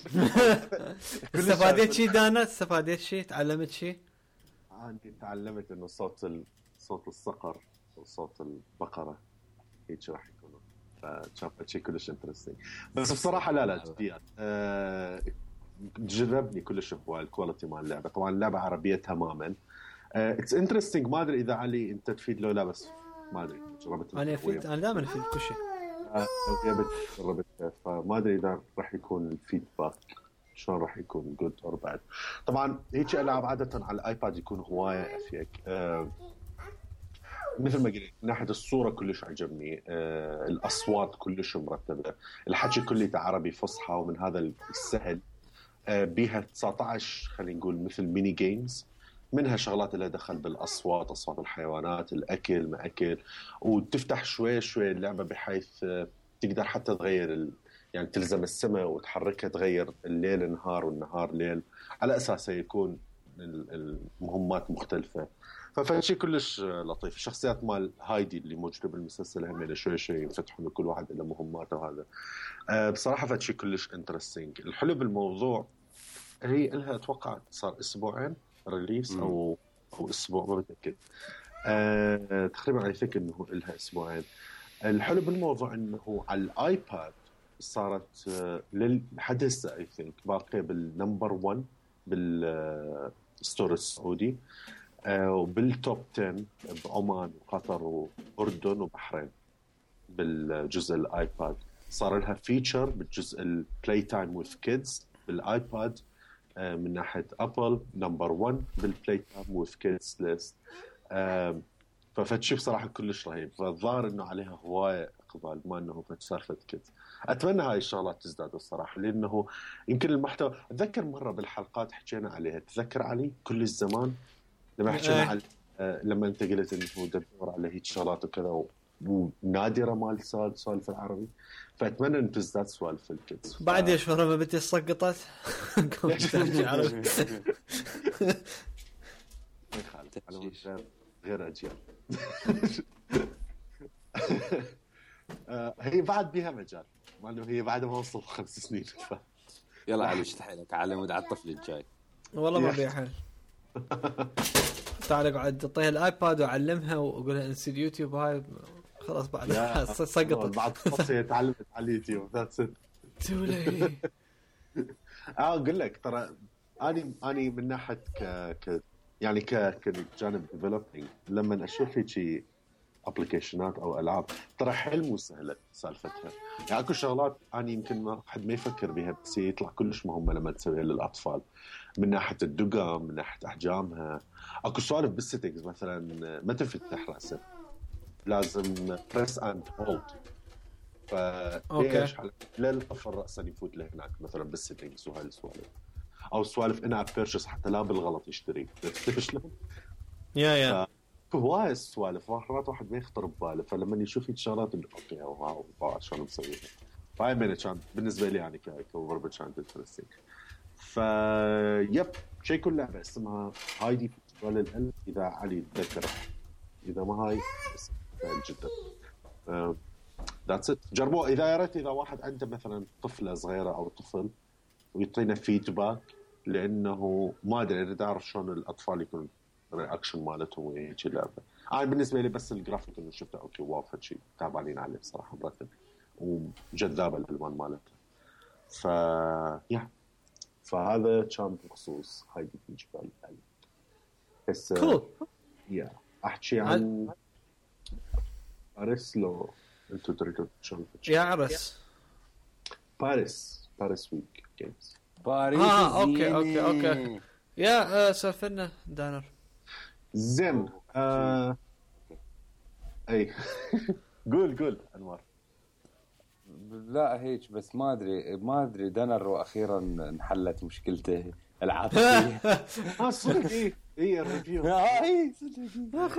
استفادت شيء دانا؟ استفادت شيء؟ تعلمت شيء؟ أنا تعلمت إنه صوت ال... صوت الصقر وصوت البقرة هيك راح يكونوا. فشافت شيء كلش انترستينج. بس بصراحة لا لا جديات أه... جذبني كلش هو الكواليتي مال اللعبة. طبعا اللعبة عربية تماما. اتس uh, انترستينج. ما ادري اذا علي انت تفيد له لا بس ما ادري جربت انا افيد انا دائما افيد كل شيء جربت جربت فما ادري اذا راح يكون الفيدباك شلون راح يكون جود اور باد. طبعا هيك العاب عاده على الايباد يكون هوايه افيك. uh, مثل ما قلت من ناحيه الصوره كلش عجبني. uh, الاصوات كلش مرتبه. الحكي كله عربي فصحى ومن هذا السهل. uh, بيها تسعة عشر خلينا نقول مثل ميني جيمز منها شغلات اللي دخل بالأصوات أصوات الحيوانات الأكل ما أكل. وتفتح شوي شوي اللعبة بحيث تقدر حتى تغير ال... يعني تلزم السماء وتحركها تغير الليل نهار والنهار ليل على أساسه يكون المهمات مختلفة. ففشي كلش لطيف. الشخصيات مال هايدي اللي موجودة بالمسلسل هم شوي شوي يفتحوا لكل واحد إلى مهماته. وهذا أه بصراحة فشي كلش انترستينج. الحلو بالموضوع هي لها أتوقع صار أسبوعين ريليس أو أو أسبوع ما بتأكد. أه تقريبا على فكرة إنه لها أسبوعين. الحلو بالموضوع إنه على الآيباد صارت أه لحد هسه أي ثينك باقية بالنمبر ون بالستور السعودي. أه وبالتوب عشرة بعمان وقطر وأردن وبحرين بالجزء الآيباد. صار لها فيتشر بالجزء البلاي تايم وذ كيدز بالآيباد من ناحية أبل نمبر ون بالبلاي تايم وذ كيدز ليست. ففتشي بصراحة كلش رهيب. فالظاهر إنه عليها هواية إقبال ما إنه فتسافة كيدز. أتمنى هاي الشغلات تزداد الصراحة لأنه يمكن المحتوى. أتذكر مرة بالحلقات حكينا عليها. تذكر علي كل الزمان لما حكينا على لما أنت قلت إنه دبر على هيك شغلات وكذا ونادرة مال سوالف العربي. فأتمنى أن تزداد سوالف الكيدز. بعد إيش ورا ما بنتي سقطت كنت تحكي عربي. غير أجيال. هي بعد بيها مجال ما إنه هي بعد ما وصل خمس سنين. يلا علي اشتحيلك على مود على الطفل الجاي. والله ما بيها حل. تعال اقعد اعطيها الايباد واعلمها واقولها انسى اليوتيوب هاي خلاص بعد سقطت. بعد خلاص تعلمت على اليوتيوب ذاتس ات. تولي اه اقول لك ترى اني اني من ناحيه ك, ك... يعني ك كجانب ديفلوبينج لما اشوف هيك ابلكيشنات او العاب ترى حلم وسهله سالفتها. يعني اكو شغلات اني يمكن ما حد ما يفكر بها بس يطلع كلش مهمه لما تسويها للاطفال من ناحيه الدقم من ناحيه احجامها. اكو سوالف بالسيتنجز مثلا ما تفتح راسه لازم بريس اند هولد. فايش لا الطفل راسا يفوت لهناك مثلا بالسيتنجز وهاي السوالف او سوالف انا بيرشس حتى لا بالغلط يشتري شلون يا يا هواي السوالف مرات واحد ما يخطر بباله. فلما يشوف الشغلات اللي اوكي واو واو شلون مسويها. فاي من كان بالنسبه لي يعني كوربت كانت انترستينج. ف يب شيء كل لعبه اسمها هايدي فيستيفال الألب اذا علي تذكر. اذا ما هاي جدا ذاتس ات. جربوا اذا يا ريت اذا واحد عنده مثلا طفله صغيره او طفل ويعطينا فيدباك لانه ما ادري اريد اعرف شلون الاطفال يكون رياكشن مالتهم وهيك اللعبه. انا بالنسبه لي بس الجرافيك اللي شفته اوكي واو شيء تعبانين عليه بصراحه مرتب وجذابه الالوان مالته. ف يا فهذا كان بخصوص هايدي في جبال الألب. بس cool. يا احكي عن باريس لو انتو تريدوا شلون يا عرس باريس باريس ويك جيمز باريس. اه اوكي اوكي اوكي يا سالفنا دانر زين. آه... اي قول قول انوار. لا هيك بس ما ادري ما ادري دانر واخيرا انحلت مشكلته العاطفيه. اه صدق ايه ايه الريفيو اي صدق.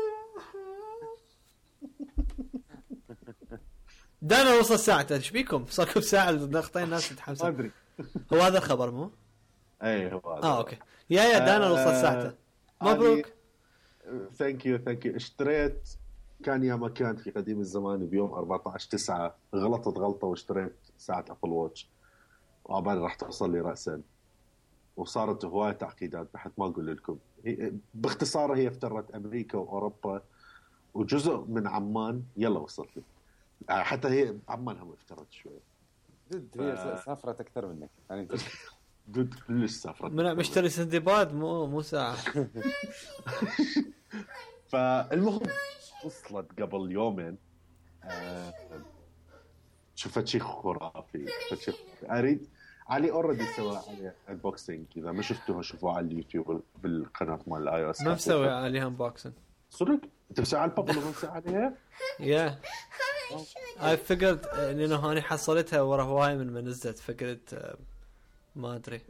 دانا وصل ساعته ايش بيكم صاركم ساعه نقطين الناس ما تتحمسوا. ادري. هو هذا الخبر مو اي هو هذا. اه اوكي يا يا دانا آه، وصل ساعته مبروك. ثانك يو ثانك يو. اشتريت كان يا ما كان في قديم الزمان بيوم أربعة عشر تسعة غلطت غلطه واشتريت ساعه ابل واتش وعبالي راح توصل لي راسا وصارت هوايه تعقيدات بحث ما اقول لكم. هي باختصار هي افترت امريكا واوروبا وجزء من عمان يلا وصلت لي. حتى هي عمان هم افترت شوي. جد هي سافرت اكثر منك يعني انت جد كلش سافرت. من مشتري سندباد مو مو ساعه. فالمهم وصلت قبل يومين. آه شفت شيء خرافي. شفت شيء اريد علي اوريدي سوى عليه انبوكسينج. اذا ما شفتوها شوفوه على اليوتيوب بالقناه مال الاي او اس. ما مسوي عليها انبوكسنج صدق انت مسوي على البابل وما مسوي عليها؟ يا اي فيجرد انه هاني حصلتها ورا هواي من ما نزلت فكرت ما ادري.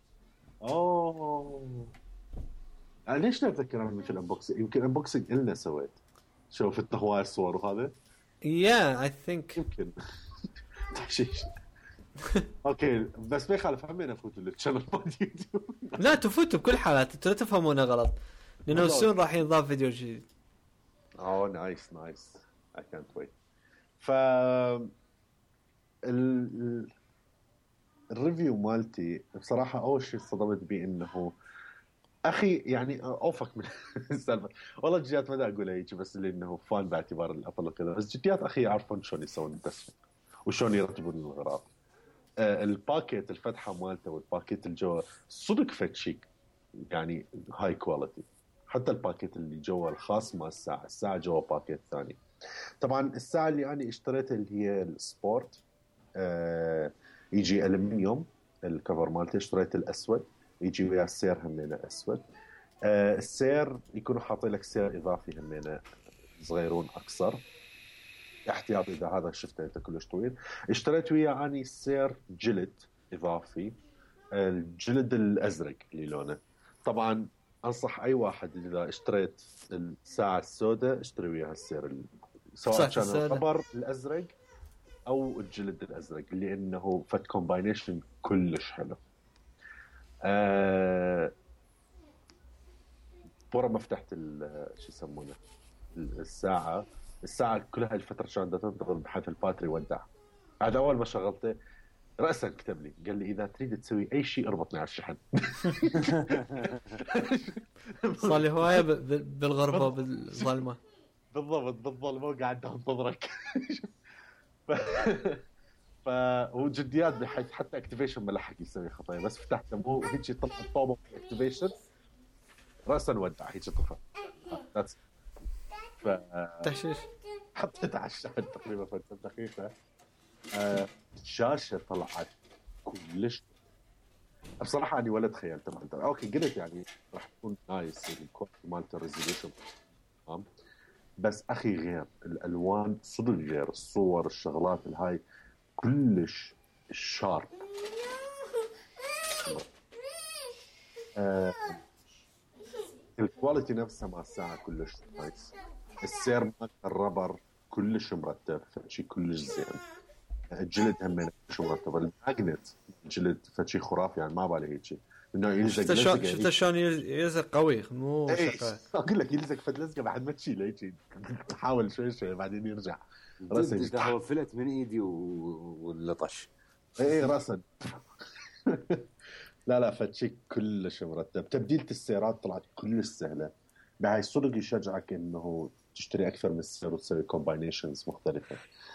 اوه انا ليش لا اتذكر انا مثل انبوكسينج. يمكن انبوكسينج إلنا سويت شوفت هواي الصور وهذا يا اي ثينك يمكن تحشيش. اوكي بس ما يخالف همين افوت الشانل مال يوتيوب. لا تفوتوا بكل حالات انتوا لا تفهمونا غلط لانه سون راح ينضاف فيديو جديد. اوه نايس نايس اي كانت ويت. ف ال... الريفيو مالتي بصراحه اول شيء صدمت بي انه اخي يعني اوفك من السالفه. والله جديات ما دا اقول هيك بس لانه فان باعتبار الابل وكذا. بس جديات اخي يعرفون شلون يسوون الدسم وشلون يرتبون الاغراض. آه الباكيت الفتحه مالته والباكيت الجوا صدق فت شيك يعني هاي كواليتي. حتى الباكيت اللي جوا الخاص مع الساعه الساعه جوا باكيت ثاني. طبعا الساعه اللي انا اشتريتها اللي هي السبورت آه يجي ألمنيوم الكفر مالته. اشتريت الاسود يجي ويا السير همينه اسود. آه السير يكونوا حاطين لك سير اضافي همينه صغيرون اكثر احتياط اذا هذا شفته انت كلش طويل. اشتريت وياه اني سير جلد اضافي الجلد الازرق اللي لونه. طبعا انصح اي واحد اذا اشتريت الساعه السوداء اشتري وياها السير سواء كان الربر الازرق او الجلد الازرق لانه فت كومباينيشن كلش حلو. أه... ورا ما فتحت شو يسمونه الساعه الساعه كل هاي الفتره كانت تنتظر بحيث الباتري ودع. هذا اول ما شغلته راسا كتب لي قال لي اذا تريد تسوي اي شيء اربطني على الشحن. صار لي هوايه بالغربه بالظلمه. بالضبط بالظلمه وقاعد انتظرك. ف ف وجديات بحيث حتى اكتيفيشن ما لحق يسوي خطايا بس فتحته مو هيك طلع الطوبه اكتيفيشن راسا ودع هيك طفى. ف تحشيش حطيت على الشحن تقريبا فتره دقيقه. آه الشاشه طلعت كلش بصراحه اني ولا تخيلت مالته. اوكي قلت يعني راح تكون نايس الكواليتي مالته الريزوليوشن تمام بس اخي غير الالوان صدق غير الصور الشغلات الهاي كلش شارب. آه الكواليتي نفسها مع الساعه كلش نايس. السير مال الربر كلش مرتب فشي كلش زين. الجلد هم شو مرتب. الماجنت الجلد فشي خرافي يعني ما بالي هيك انه يلزق لزقه. شفت شلون يلزق قوي مو شغال. اقول لك يلزق فد لزقه بعد ما تشيل هيك تحاول شوي شوي بعدين يرجع راسا. هو فلت من ايدي واللطش. اي راسا. لا لا فشي كلش مرتب. تبديلة السيارات طلعت كلش سهله بهاي صدق يشجعك انه تشتري اكثر من السير وتسوي كومباينيشنز مختلفه.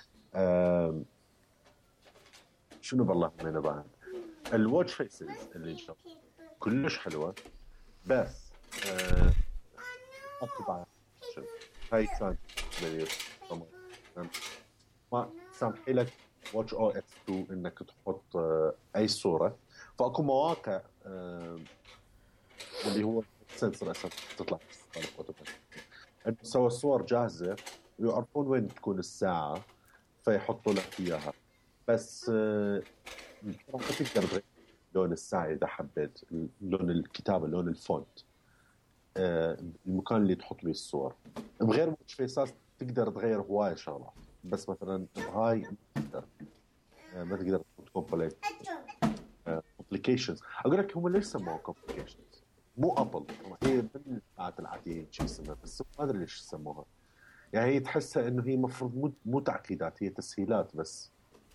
شنو بالله من بعد الواتش فيسز اللي جو كلش حلوه بس أه... طبعا هاي كان ما سامح لك واتش او اس تو انك تحط اي صوره. فاكو مواقع أه... اللي هو سنسور اساسا تطلع انه سوى الصور جاهزه يعرفون وين تكون الساعة فيحطوا لك إياها. بس آه، ما تقدر تغير لون الساعة إذا حبيت، لون الكتابة، لون الفونت، آه، المكان اللي تحط به الصور. بغير واتش فيسات تقدر تغير هواية شغلات، بس مثلا هاي ما تقدر آه، ما تقدر تحط كومبليت كومبليكيشنز. أقول لك هم ليش سموها كومبليكيشنز؟ مو أبل، هي من الساعات العادية شيء اسمها، بس ما أدري ليش سموها. يعني هي تحسها إنه هي مفروض مو مو تعقيدات، هي تسهيلات بس.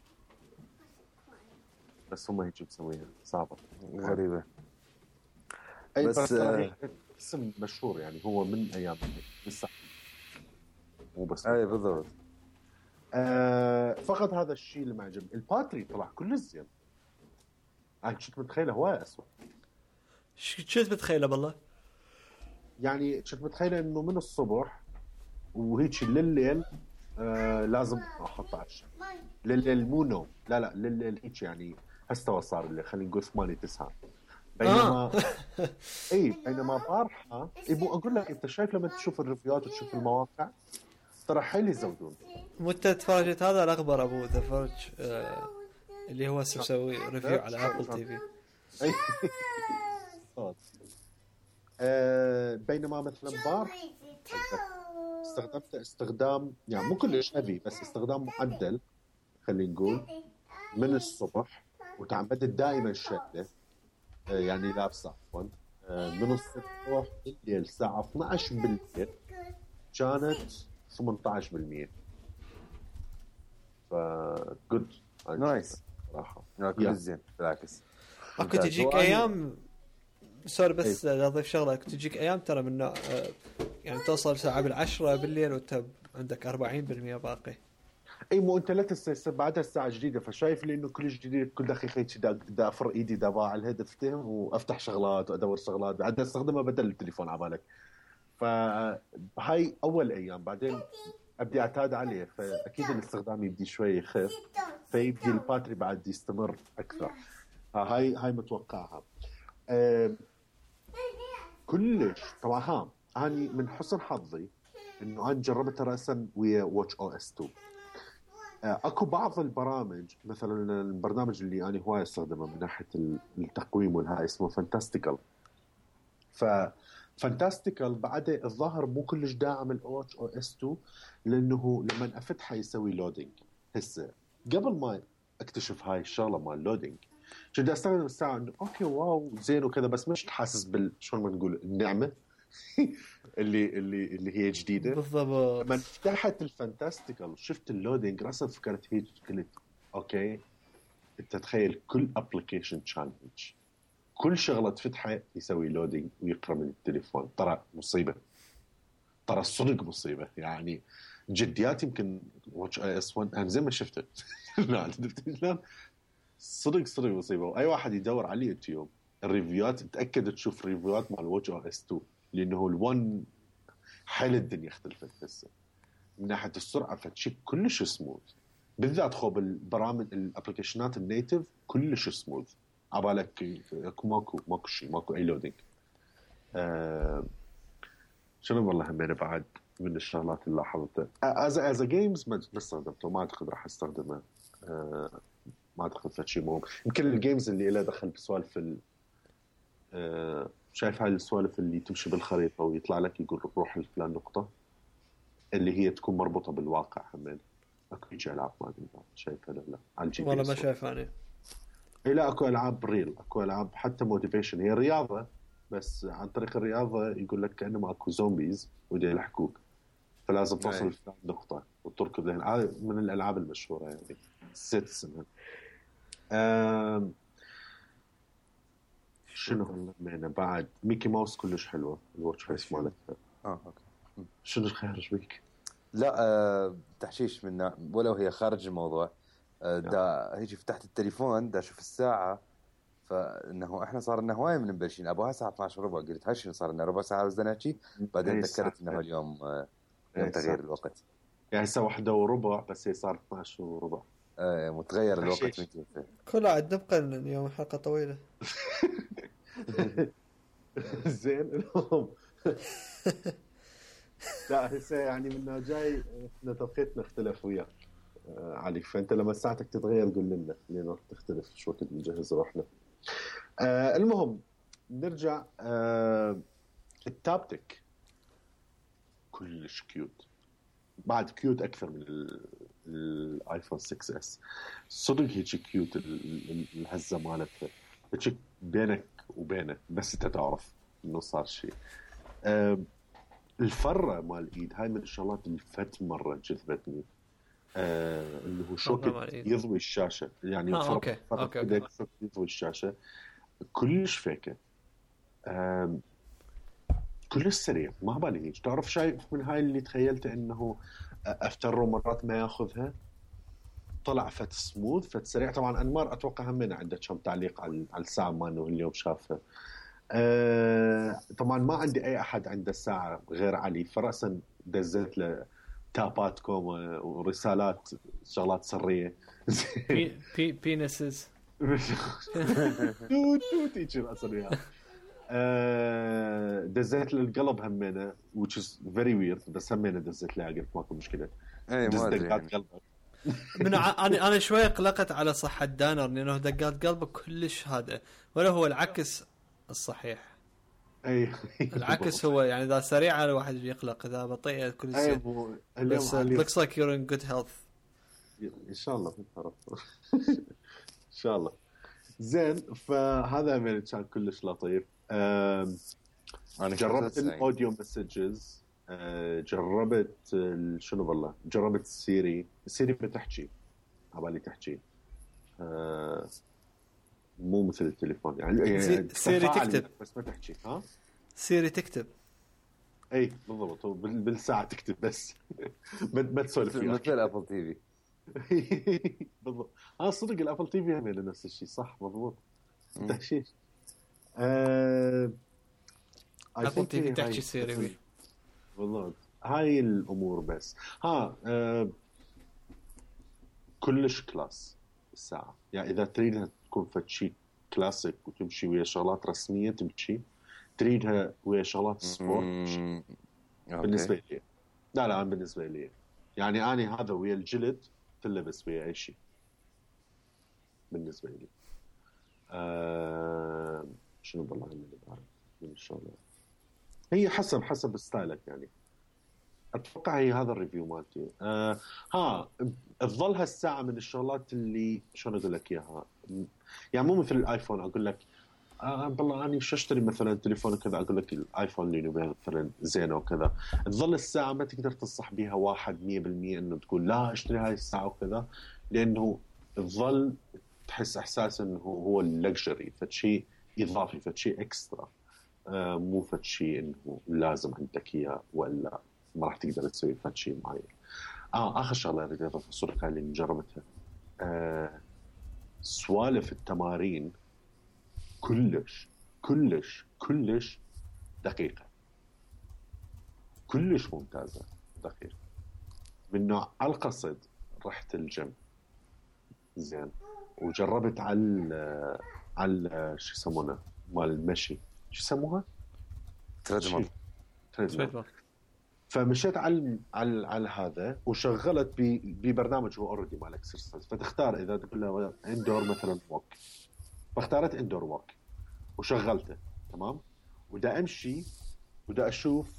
بس هم هيك بتسويها صعبة غريبة. أي بس, بس آه اسم مشهور يعني، هو من أيام لسه مو بس أي بالضبط. آه فقط هذا الشيء اللي ما عجبني. الباتري طلع كل زين، أنا كنت متخيله هواي أسوأ. شو بتخيله بالله؟ يعني كنت متخيله إنه من الصبح وهيك لليل آه لازم أحط عشاء لليل، مو نوم، لا لا لليل هيك يعني هستوى صار اللي خلينا نقول ثمانية تسعة. بينما آه. اي بينما بارحه يبو اقول لك انت شايف لما تشوف الريفيوات وتشوف المواقع ترى حيل يزودون. متى تفرجت هذا الاخبار ابو ذا فرج آه اللي هو مسوي ريفيو على ابل تي في. آه بينما مثلا بارحه استخدمت استخدام يعني مو كلش هيفي، بس استخدام معدل خلينا نقول من الصبح، وتعمدت دائما شغله آه يعني لابسه عفوا آه من الصبح الليل الساعه اثني عشر بالليل كانت ثمانية عشر بالمية. ف جود نايس صراحه كل زين بالعكس. اكو تجيك ايام سوري بس اضيف شغله، تجيك ايام ترى من نوع يعني توصل ساعه بالعشرة بالليل وانت عندك أربعين بالمية باقي. اي مو انت لا تستيقظ بعدها الساعه جديده، فشايف لي انه كل جديد كل دقيقه كذا دا افر ايدي دابا على الهدف تهم وافتح شغلات وادور شغلات بعدها استخدمها بدل التليفون على بالك. فهاي اول ايام، بعدين ابدي اعتاد عليه، فاكيد الاستخدام يبدي شوي يخف، فيبدي الباتري بعد يستمر اكثر. هاي هاي متوقعها أه كلش طبعا. ها اني من حسن حظي انه انا جربتها راسا ويا واتش او اس اثنين. اكو بعض البرامج مثلا البرنامج اللي انا هواي استخدمه من ناحيه التقويم والهاي اسمه فانتاستيكال. ف فانتاستيكال بعده الظاهر مو كلش داعم الاو اتش او اس اثنين، لانه لما افتحه يسوي لودينج. هسه قبل ما اكتشف هاي الشغله مال اللودينج كنت استخدم الساعه انه اوكي واو زين وكذا، بس مش حاسس بال شلون ما نقول النعمه اللي اللي اللي هي جديده بالضبط. لما فتحت الفانتاستيكال شفت اللودينج راسا فكرت هيك قلت اوكي انت تخيل كل ابلكيشن كان هيك، كل شغله تفتحه يسوي لودينج ويقرا من التليفون. ترى مصيبه، ترى الصدق مصيبه يعني جديات. يمكن واتش اي اس واحد انا زي ما شفته لا صدق صدق مصيبه. واي واحد يدور على اليوتيوب الريفيوات تاكد تشوف ريفيوات مال واتش او اس اثنين، لانه الون حيل الدنيا اختلفت هسه من ناحيه السرعه. فتشيك كلش سموث، بالذات خو بالبرامج الابلكيشنات النيتف كلش سموث. عبالك ماكو ماكو شيء، ماكو اي لودينج. آه شنو والله همين بعد من الشغلات اللي لاحظتها از از جيمز ما استخدمته، ما اعتقد راح استخدمه. آه ما اعتقد فد شيء مهم. يمكن الجيمز اللي له دخل بسوالف ال آه شايف هاي السوالف اللي تمشي بالخريطه ويطلع لك يقول روح لفلان نقطه اللي هي تكون مربوطه بالواقع. همين اكو شيء العاب ما ادري شايفها لا لا على الجي بي والله ما شايف انا. اي لا اكو العاب ريل، اكو العاب حتى موتيفيشن، هي رياضه بس عن طريق الرياضه يقول لك كانما اكو زومبيز ودي يلحقوك فلازم توصل لفلان نقطه وتركض لهن. هذا من الالعاب المشهوره يعني نسيت اسمها. أم... شنو هلا بعد ميكي ماوس كلش حلوه الواتش فيس مالتها. اه اوكي شنو خيرج بيك؟ لا آه تحشيش منا ولو هي خارج الموضوع. آه دا هيجي فتحت التليفون دا اشوف الساعه، فانه احنا صار لنا هوايه من مبلشين ابوها الساعه اثني عشر وربع. قلت هاي شنو صار لنا ربع ساعه وزدنا نحكي. بعدين تذكرت انه اليوم آه يوم تغيير الوقت، يعني هسه واحدة وربع بس هي صار اثني عشر وربع. آه متغير الوقت كله عاد نبقى اليوم حلقه طويله. زين اليوم لا هسه يعني منها جاي احنا توقيتنا اختلف وياك آه علي، فانت لما ساعتك تتغير قول لنا لانه تختلف شو وقت نجهز روحنا. آه المهم نرجع. آه التابتك كلش كيوت، بعد كيوت اكثر من الايفون ستة اس. صدق هيك كيوت الهزه مالتها، هيك بينك وبينه بس انت تعرف انه صار شيء. أه الفره مال الايد هاي من الشغلات اللي فت مره جذبتني. أه اللي هو شوكت يضوي الشاشه، يعني آه، أوكي. أوكي. أوكي. يضوي الشاشه كلش فيكه. أه كلش سريع، ما بالي هيك تعرف. شايف من هاي اللي تخيلته انه افتر مرات ما ياخذها، طلع فت سموث فت سريع. طبعا انمار اتوقع همنا عنده كم تعليق على على الساعه مالنا اليوم شافها. أه طبعا ما عندي اي احد عنده الساعه غير علي، فراسا دزت له تاباتكم ورسالات شغلات سريه. بي بي بينسز توت توت يصير اسرع. أه دزت له القلب همينه which is very weird، بس همينه دزت له قلب ماكو مشكله. اي ما ادري يعني. من ع... انا انا شويه قلقت على صحه دانر لانه دقات قلبه كلش هذا، ولا هو العكس الصحيح. اي العكس هو يعني اذا سريع الواحد يقلق، اذا بطيء كل شيء. بس looks like you're in good health ان شاء الله. ان شاء الله. زين فهذا من كان كلش لطيف. انا جربت الاوديو مسجز، جربت شنو والله جربت سيري. سيري بتحكي عبالي تحكي مو مثل التليفون يعني. سيري تكتب بس ما تحكي. ها سيري تكتب. اي بالضبط، بالساعه تكتب بس ما تسولف مثل ابل تي في. بالضبط. اه صدق الابل تي في هم نفس الشيء صح مضبوط. تحشيش. آه... ابل تي في تحكي سيري بالضبط. هاي الامور بس. ها آه... كلش كلاس الساعه، يعني اذا تريدها تكون فتشي كلاسيك وتمشي ويا شغلات رسميه تمشي، تريدها ويا شغلات سبورت بالنسبه لي. لا لا بالنسبه لي يعني اني هذا ويا الجلد تلبس ويا اي شيء بالنسبه لي. آه... شنو بالله اللي بعرف من الشغلات هي حسب حسب ستايلك يعني. اتوقع هي هذا الريفيو مالتي. آه ها تظل هالساعه من الشغلات اللي شلون اقول لك اياها، يعني مو مثل الايفون اقول لك آه بالله اني شو اشتري مثلا تليفون كذا اقول لك الايفون اللي مثلا زين وكذا. تظل الساعه ما تقدر تنصح بها واحد مية بالمية انه تقول لا اشتري هاي الساعه وكذا، لانه تظل تحس احساس انه هو اللكجري فشي اضافي فشي اكسترا، آه مو فشي انه لازم عندك اياه ولا ما راح تقدر تسوي فشي معين. اه اخر شغله اريد اضيف الصوره اللي جربتها. آه سوالف التمارين كلش كلش كلش دقيقه، كلش ممتازه دقيقه من نوع. على القصد رحت الجيم زين وجربت على على شو يسمونه مال المشي شو يسموها تريدميل. تريدميل. فمشيت على على على هذا وشغلت ببرنامج هو اوريدي مال اكسرسايز، فتختار اذا تقول له اندور مثلا ووك، فاختارت اندور ووك وشغلته تمام. ودا امشي ودا اشوف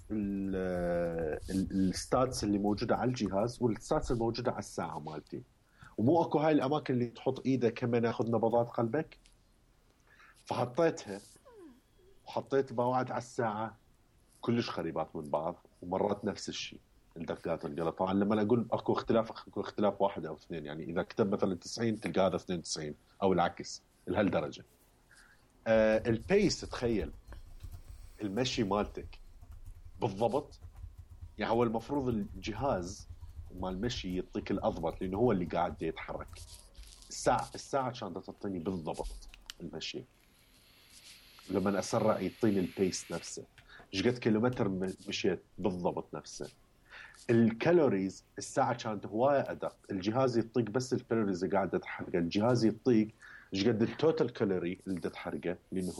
الستاتس اللي موجوده على الجهاز والستاتس الموجوده على الساعه مالتي. ومو اكو هاي الاماكن اللي تحط ايدك كمان ياخذ نبضات قلبك، فحطيتها وحطيت مواعيد على الساعه كلش قريبات من بعض ومرات نفس الشيء الدقات القلب. طبعا لما اقول اكو اختلاف اكو اختلاف واحد او اثنين، يعني اذا كتب مثلا تسعين تلقى هذا اثنين وتسعين او العكس لهالدرجه. آه البيس تخيل المشي مالتك بالضبط، يعني هو المفروض الجهاز مال المشي يعطيك الاضبط لانه هو اللي قاعد يتحرك. الساعه الساعه كانت تعطيني بالضبط المشي، لما اسرع يعطيني البيس نفسه، ايش قد كيلومتر مشيت بالضبط نفسه. الكالوريز الساعه كانت هوايه ادق، الجهاز يطيق بس الكالوريز اللي قاعده تحرقه، الجهاز يطيق ايش قد التوتال كالوري اللي تحرقه، لانه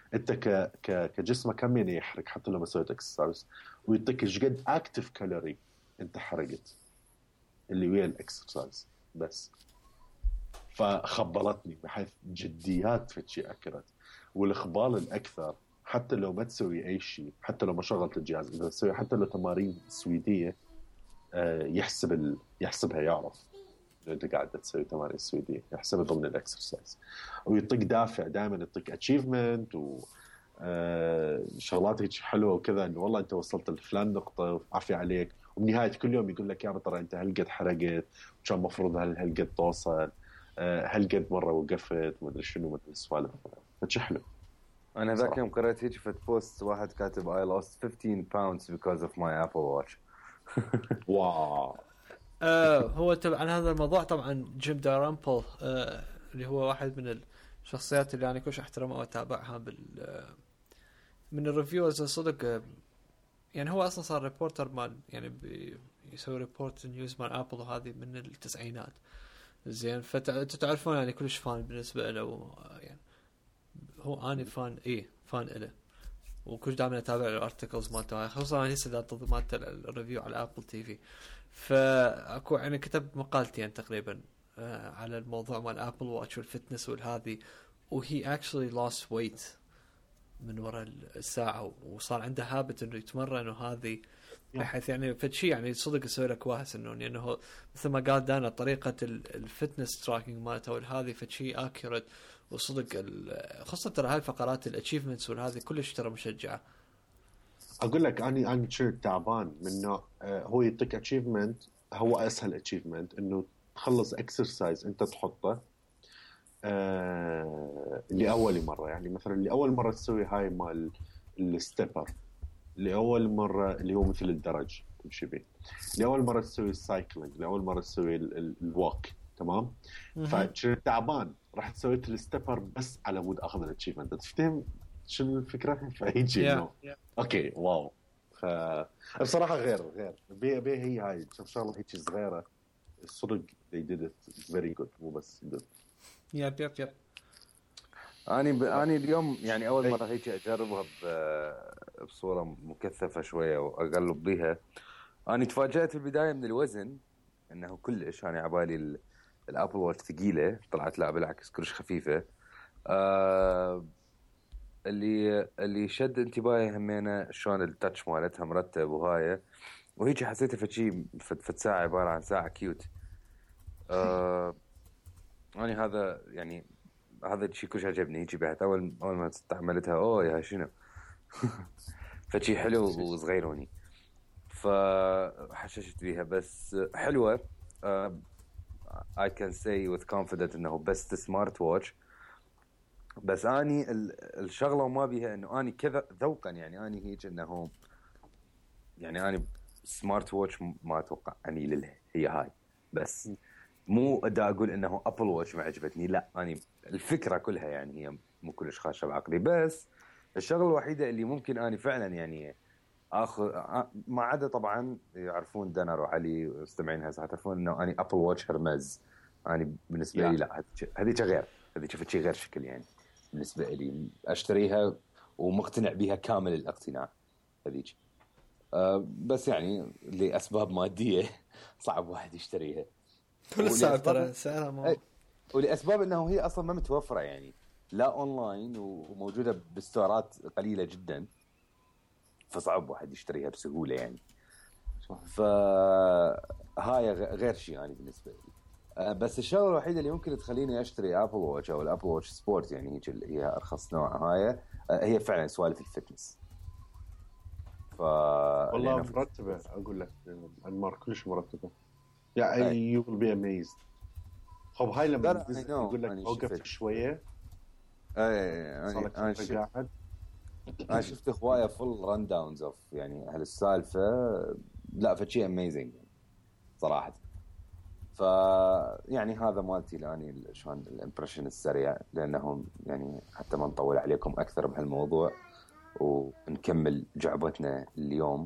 انت ك ك كجسمك كم يعني يحرق حتى لو ما سويت اكسرسايز، ويعطيك ايش قد اكتف كالوري انت حرقت اللي ويا الاكسرسايز بس. فخبلتني بحيث جديات في شيء اكرت. والاخبار الاكثر حتى لو ما تسوي اي شيء، حتى لو ما شغلت الجهاز، اذا تسوي حتى لو تمارين سويديه يحسب ال... يحسبها، يعرف إذا انت قاعد تسوي تمارين سويديه يحسبها ضمن الاكسرسايز، ويعطيك دافع دائما، يعطيك اتشيفمنت و آه شغلات هيك حلوه وكذا، انه والله انت وصلت لفلان نقطه عافيه عليك. وبنهايه كل يوم يقول لك يا ترى انت هالقد حرقت، وكان المفروض هالقد توصل، آه هالقد مره وقفت، ما ادري شنو مثل السوالف. فشي حلو. انا ذاك يوم قرأت هيك فت بوست واحد كاتب I lost fifteen pounds because of my Apple Watch. واو. آه هو طبعا هذا الموضوع طبعا جيم دارامبل آه اللي هو واحد من الشخصيات اللي يعني كلش احترمها واتابعها بال آه من الريفيوز صدق. آه يعني هو اصلا صار ريبورتر مال يعني يسوي ريبورت نيوز مال ابل وهذه من التسعينات زين. فانتوا تعرفون يعني كلش فان بالنسبه له يعني. هو اني فان ايه فان له وكل دائما اتابع الارتكلز مالته، خصوصا انا هسه مالته الريفيو على ابل تي في. فاكو يعني كتب مقالتين تقريبا آه على الموضوع مال ابل واتش والفتنس والهذي، وهي actually lost weight من وراء الساعه، وصار عنده هابت انه يتمرن وهذه، بحيث يعني فشي يعني صدق يسوي لك كويس انه لانه مثل ما قال دانا طريقه الفتنس تراكنج مالته والهذه فشي اكيوريت وصدق. خاصه ترى هاي الفقرات الاتشيفمنتس والهذه كلش ترى مشجعه. اقول لك اني انا شرت تعبان من نوع آه هو يعطيك اتشيفمنت، هو اسهل اتشيفمنت انه تخلص اكسرسايز انت تحطه آه لاول مره. يعني مثلا لاول مره تسوي هاي مال الستيبر، لاول مره اللي هو مثل الدرج تمشي به، لاول مره تسوي السايكلينج، لاول مره تسوي الووك، تمام. فشرت تعبان راح تسوي الستيبر بس على مود اخذ الاتشيفمنت. تفهم شنو الفكره؟ فهيجي انه اوكي واو. فبصراحه غير غير بي بي هي هاي شغله هيك صغيره الصدق they did it very good، مو بس good. يب يب يب. اني ب... اني اليوم يعني اول مره هيك اجربها ب... بصوره مكثفه شويه واقلب بيها. اني تفاجأت في البدايه من الوزن انه كلش، انا عبالي ال... الابل واتش ثقيله، طلعت لا بالعكس كلش خفيفه. أه... اللي اللي شد انتباهي همينه شلون التاتش مالتها مرتب وهاي، وهيك حسيتها فشي فت ساعه عباره عن ساعه كيوت. أه... اني هذا يعني هذا الشيء كلش عجبني. هيك بعد اول اول ما استعملتها اوه يا شنو فشي حلو وصغيروني، فحششت بيها. بس حلوه. uh, I can say with confidence انه best smart watch. بس اني الشغله ما بيها انه اني كذا ذوقا، يعني اني هيك انه يعني اني سمارت واتش ما اتوقع اني لله هي هاي، بس مو دا اقول انه ابل واتش ما عجبتني، لا اني الفكره كلها يعني هي مو كلش خاشه بعقلي. بس الشغله الوحيده اللي ممكن اني فعلا يعني اخذ، ما عدا طبعا يعرفون دنر وعلي مستمعين هسه تعرفون انه اني ابل واتش هرمز، اني بالنسبه لي لا هذيك غير، هذيك شفت شيء غير شكل يعني بالنسبه لي اشتريها ومقتنع بها كامل الاقتناع هذيك. أه بس يعني لاسباب ماديه صعب واحد يشتريها كل سعر ترى سعرها مو، ولاسباب انه هي اصلا ما متوفره يعني لا اونلاين وموجوده بالستورات قليله جدا، فصعب واحد يشتريها بسهوله يعني. فهاي غير شيء يعني بالنسبه لي. بس الشغله الوحيده اللي ممكن تخليني اشتري ابل واتش او الابل واتش سبورت يعني هيك اللي هي ارخص نوع هاي، هي فعلا سوالف الفتنس. ف والله مرتبه اقول لك انمار كلش مرتبه يعني you will be amazed. خب هاي لما يقول لك اوقف شويه اي انا قاعد انا شفت هوايه فل ران داونز اوف يعني هالسالفه، لا فشي اميزنج صراحه. ف يعني هذا مالتي الاني شلون الامبريشن السريع، لانهم يعني حتى ما نطول عليكم اكثر بهالموضوع ونكمل جعبتنا اليوم.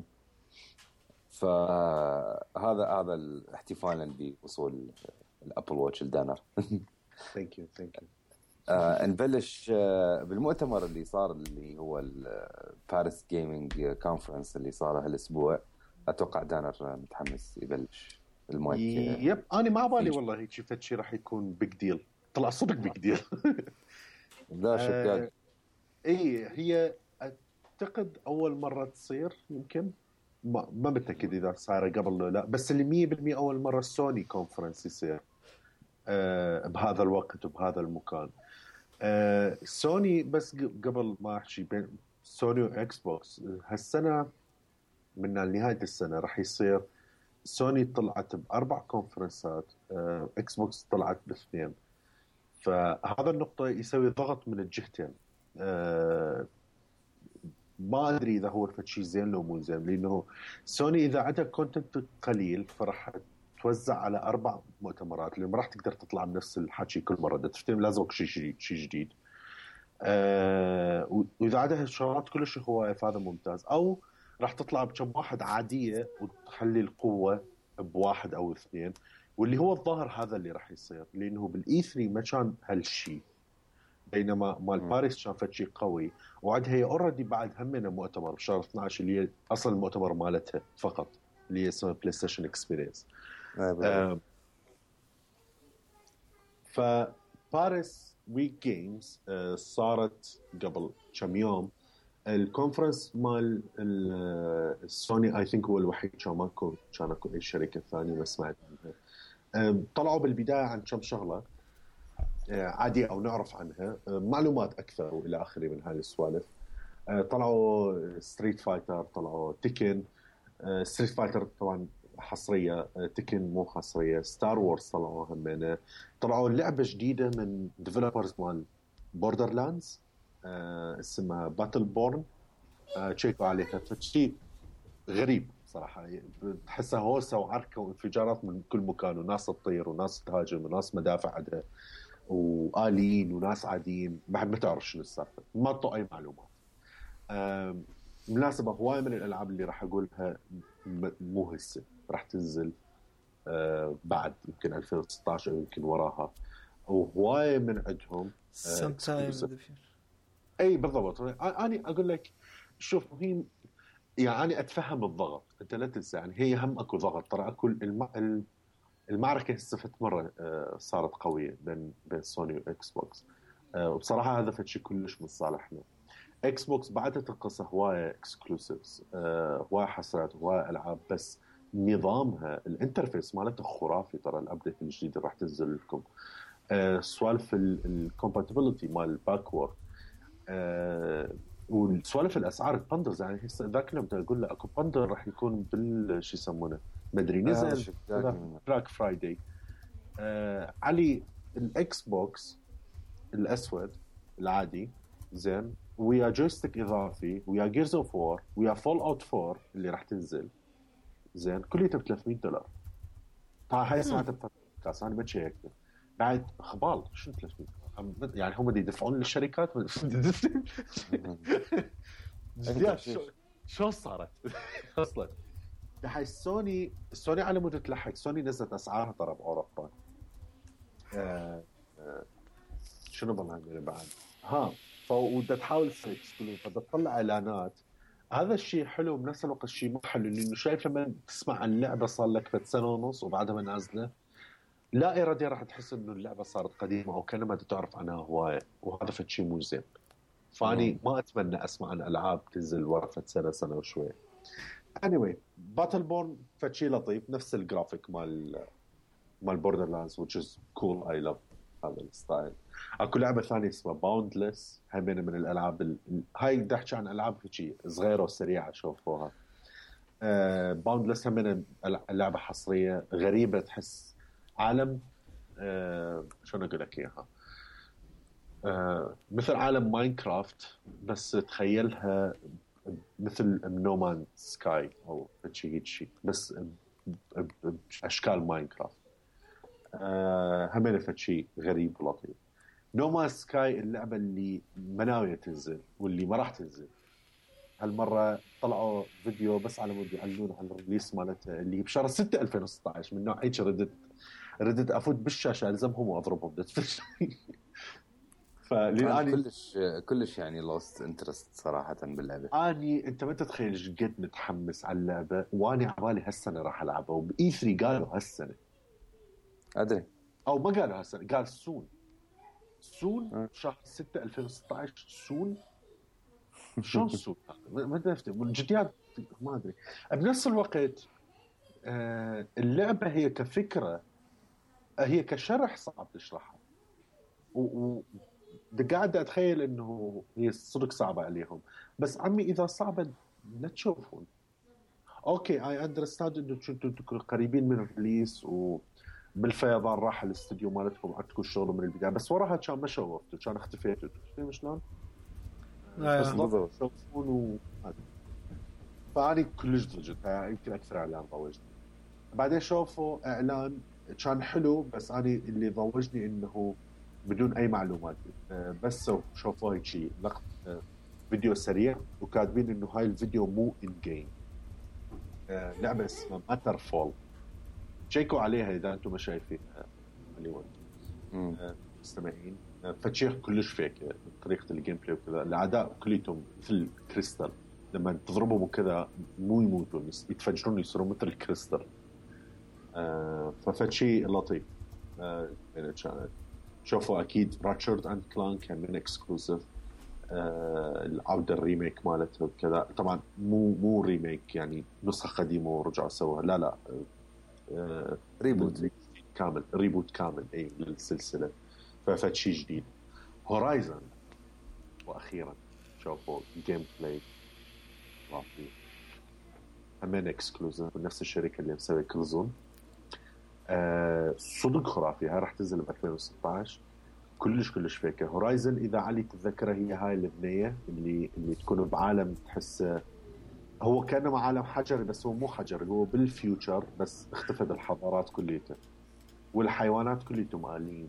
فهذا هذا احتفالا بوصول الابل واتش لدانر. ثانك يو ثانك يو. آه نبلش آه بالمؤتمر اللي صار اللي هو الباريس جيمنج كونفرنس اللي صار هالاسبوع. اتوقع دانر متحمس يبلش المايك. يب انا ما بالي والله هيك شفت شيء راح يكون بيج ديل، طلع صدق بيج ديل. لا شكرا. آه اي هي اعتقد اول مره تصير، يمكن ما ما متاكد اذا صار قبل لا، بس اللي مية بالمية اول مره سوني كونفرنس يصير آه بهذا الوقت وبهذا المكان. آه سوني بس قبل ما احكي بين سوني واكس بوكس هالسنه من نهايه السنه راح يصير سوني طلعت باربع كونفرنسات، آه اكس بوكس طلعت باثنين. فهذا النقطه يسوي ضغط من الجهتين. آه ما ادري اذا هو فشي زين لو مو زين، لانه سوني اذا عندها كونتنت قليل فراح توزع على اربع مؤتمرات اللي ما راح تقدر تطلع بنفس الحكي كل مره، تفتهم لازم شيء جديد شيء جديد. آه واذا عندها شغلات كلش هوايه فهذا ممتاز، او راح تطلع بكم واحد عاديه وتخلي القوه بواحد او اثنين، واللي هو الظاهر هذا اللي راح يصير، لانه بالاي ثري ما كان هالشيء، بينما مال باريس كان فد شيء قوي. وعندها هي اوريدي بعد همنا مؤتمر بشهر اثناشر اللي هي اصلا المؤتمر مالتها فقط اللي هي اسمها بلاي ستيشن اكسبيرينس. آه فباريس ويك جيمز آه صارت قبل كم يوم. الكونفرنس مال السوني اي ثينك هو الوحيد، كان ماكو كان اكو اي شركه ثانيه ما سمعت عنها. آه طلعوا بالبدايه عن كم شغله عادي أو نعرف عنها معلومات أكثر وإلى آخره من هاي السوالف. طلعوا ستريت فايتر، طلعوا تيكن. ستريت فايتر طبعا حصرية، تيكن مو حصرية. ستار وورز طلعوا همينة. طلعوا لعبة جديدة من ديفلوبرز مال بوردرلاندز اسمها باتل بورن. تشيكوا عليها، فشي غريب صراحة، تحسها هوسة وعركة وانفجارات من كل مكان وناس تطير وناس تهاجم وناس مدافع عندها وآليين وناس عاديين، بعد ما تعرف شنو السالفة، ما تطو أي معلومات. مناسبة هواية من الألعاب اللي راح أقولها مو هسه، راح تنزل بعد يمكن ألفين وستة عشر أو يمكن وراها، وهواية من عندهم أي بالضبط. أنا أقول لك شوف، هي يعني أتفهم الضغط، أنت لا تنسى يعني هي هم أكو ضغط، ترى أكو الم... المعركة هسه مرة صارت قوية بين بين سوني وإكس بوكس، وبصراحة هذا فشي كلش من صالحنا. إكس بوكس بعدها تنقص هواية إكسكلوسيفز، هواية حصريات، هواية ألعاب، بس نظامها الانترفيس مالته خرافي. ترى الأبديت الجديد اللي راح تنزل لكم سوالف الكومباتيبلتي مال الباكورد وسوالف الأسعار البندرز. يعني هسه ذاك اليوم أقول له أكو بندر راح يكون بالشي يسمونه مدري نزل بلاك فرايداي. آه علي الاكس بوكس الاسود العادي زين، ويا جويستيك اضافي، ويا جيرز اوف وور، ويا فول اوت فور اللي راح تنزل زين، كلها ب ثلاثمية دولار. هاي سمعت بودكاست انا ما تشيكت بعد خبال شنو ثلاثمية دولار، يعني هم يدفعون للشركات شو شو صارت اصلا. هاي سوني سوني على مود تلحق، سوني نزلت اسعارها ترى باوروبا. آه آه شنو بالله بعد ها فودها تحاول تسكلون، فتطلع اعلانات. هذا الشيء حلو بنفس الوقت الشيء مو حلو، لانه شايف لما تسمع عن اللعبه صار لك فت سنه ونص وبعدها ما نازله، لا ارادي راح تحس انه اللعبه صارت قديمه او كانما تعرف عنها هوايه، وهذا فت شيء مو زين. فاني ما اتمنى اسمع عن العاب تنزل ورا فت سنه سنه وشوي. anyway باتل بورن فشي لطيف، نفس الجرافيك مال مال بوردرلاندز which is cool I love هذا الستايل. اكو لعبه ثانيه اسمها باوندلس، همين من الالعاب ال... هاي بدي احكي عن العاب شيء صغيره وسريعه شوفوها. آه باوندلس همين اللعبه حصريه غريبه، تحس عالم آه شلون اقول لك اياها، آه مثل عالم ماينكرافت بس تخيلها مثل نومان سكاي او شيء هيك شيء، بس باشكال ماينكرافت. أه همين فد شيء غريب ولطيف. نومان سكاي اللعبه اللي مناويه تنزل واللي ما راح تنزل هالمره، طلعوا فيديو بس على مود يعلنون عن الريليس مالتها اللي بشهر ستة ألفين وستة عشر. من نوع هيك ردت ردت افوت بالشاشه الزمهم واضربهم فلاني كلش كلش يعني لوست انترست صراحه باللعبه. اني انت ما تتخيل ايش قد متحمس على اللعبه، واني عبالي هالسنه راح العبها، وباي ثلاثة قالوا هالسنه ادري او ما قالوا هالسنه، قال سون سون شهر ستة ألفين وستة عشر سون. شلون سون؟ ما ادري الجديات ما ادري. بنفس الوقت آه اللعبه هي كفكره، هي كشرح صعب تشرحها، و قاعد اتخيل انه هي صدق صعبه عليهم، بس عمي اذا صعبه لا تشوفون. اوكي اي اندرستاند انه كنتوا قريبين من الريليس وبالفيضان راح الاستوديو مالتكم عندكم الشغل من البدايه، بس وراها كان ما شوفتوا، كان اختفيتوا. فاهم شلون؟ بس بالضبط تشوفون و... فاني كلش ضجت، يمكن اكثر اعلان ضوجني. بعدين شوفوا اعلان كان حلو، بس اني اللي ضوجني انه بدون اي معلومات، بس شوفوا هيك شيء لقط فيديو سريع وكاتبين انه هاي الفيديو مو ان جيم. لعبه اسمها ماتر فول، تشيكوا عليها اذا انتم ما شايفينها هوليوود مستمعين. فتشيخ كلش فيك طريقه الجيم بلاي وكذا، الاعداء كليتهم مثل كريستال، لما تضربهم وكذا مو يموتون، يتفجرون يصيرون مثل الكريستال. ففتشي لطيف. شوفوا اكيد راتشارد اند كلانك كان من اكسكلوسيف، آه العودة الريميك مالته كذا، طبعا مو مو ريميك يعني نسخة قديمة ورجعوا سووها، لا لا آه ريبوت كامل، ريبوت كامل اي للسلسلة، ففات شيء جديد. هورايزن واخيرا شوفوا جيم بلاي رافي همين اكسكلوسيف من نفس الشركة اللي مسوي كلزون. آه صدق خرافي، هاي راح تنزل ب ألفين وستة عشر، كلش كلش فيكه. هورايزن اذا علي تتذكرها هي هاي البنيه اللي اللي تكون بعالم تحس هو كانه عالم حجري، بس هو مو حجري، هو بالفيوتشر، بس اختفت الحضارات كليتها والحيوانات كليتهم آليين.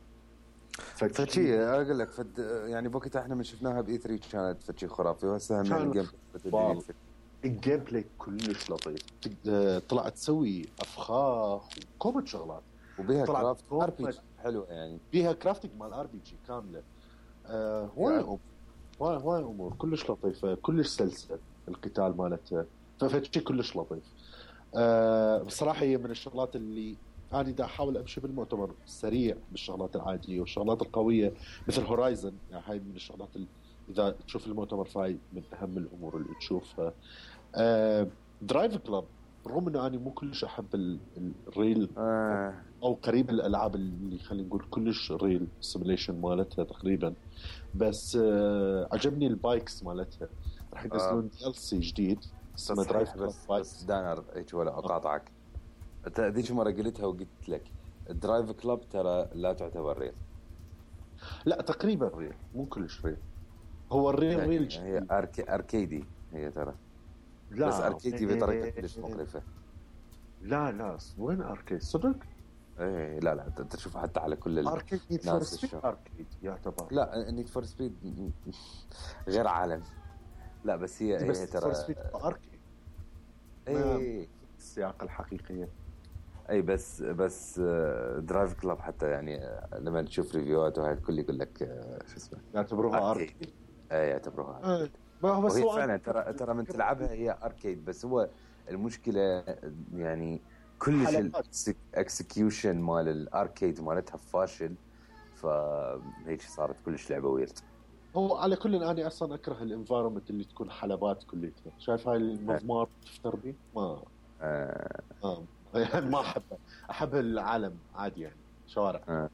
فتشي اقول لك فد يعني بوقتها احنا من شفناها باي ثلاثة كانت فتشي خرافي، وهسه من الجيم الجيم بلاي كلش لطيف، طلعت تسوي افخاخ وكومة شغلات، وبيها كرافت ار بي جي حلوه، يعني بيها كرافتنج مال ار بي جي كامله. آه هواي يعني. هواي هواي امور كلش لطيفه، كلش سلسه القتال مالتها، ففتشي كلش لطيف. آه بصراحه هي من الشغلات اللي انا دا احاول امشي بالمؤتمر سريع بالشغلات العاديه والشغلات القويه مثل هورايزن، يعني هاي من الشغلات اللي اذا تشوف المؤتمر فاي من اهم الامور اللي تشوفها. آه درايف كلاب، رغم انه انا مو كلش احب الريل آه. او قريب الالعاب اللي خلينا نقول كلش ريل سيميليشن مالتها تقريبا، بس آه عجبني البايكس مالتها. راح ينزلون دي ال سي جديد اسمه درايف كلاب بايكس. دانر هيك ولا اقاطعك، انت ذيك مره قلتها وقلت لك درايف كلاب ترى لا تعتبر ريل. لا تقريبا ريل، مو كلش ريل، هو الريل يعني ريل هي أركي اركيدي هي ترى، لا بس اركيدي بطريقه كلش مقرفه. لا لا وين اركيد صدق؟ ايه لا لا انت تشوف حتى على كل اركيد نيد فور سبيد اركيد يعتبر، لا نيد فور سبيد غير عالم، لا بس هي بس هي ترى فور سبيد اركيد ايه السياق الحقيقيه. اي بس بس درايف كلاب حتى يعني لما تشوف ريفيوهات وهاي الكل يقول لك شو اسمه يعتبروها اركيد. اي يعتبروها آه. ما هو بس هو فعلا ترى ترى من تلعبها هي اركيد، بس هو المشكله يعني كلش الاكسكيوشن مال الاركيد مالتها فاشل، فهيك صارت كلش لعبه ويرد. هو على كل اني اصلا اكره الانفايرمنت اللي تكون حلبات كليتها، شايف هاي المضمار تفتر بي ما آه. آه. يعني ما احبه، احب العالم عادي يعني شوارع. آه.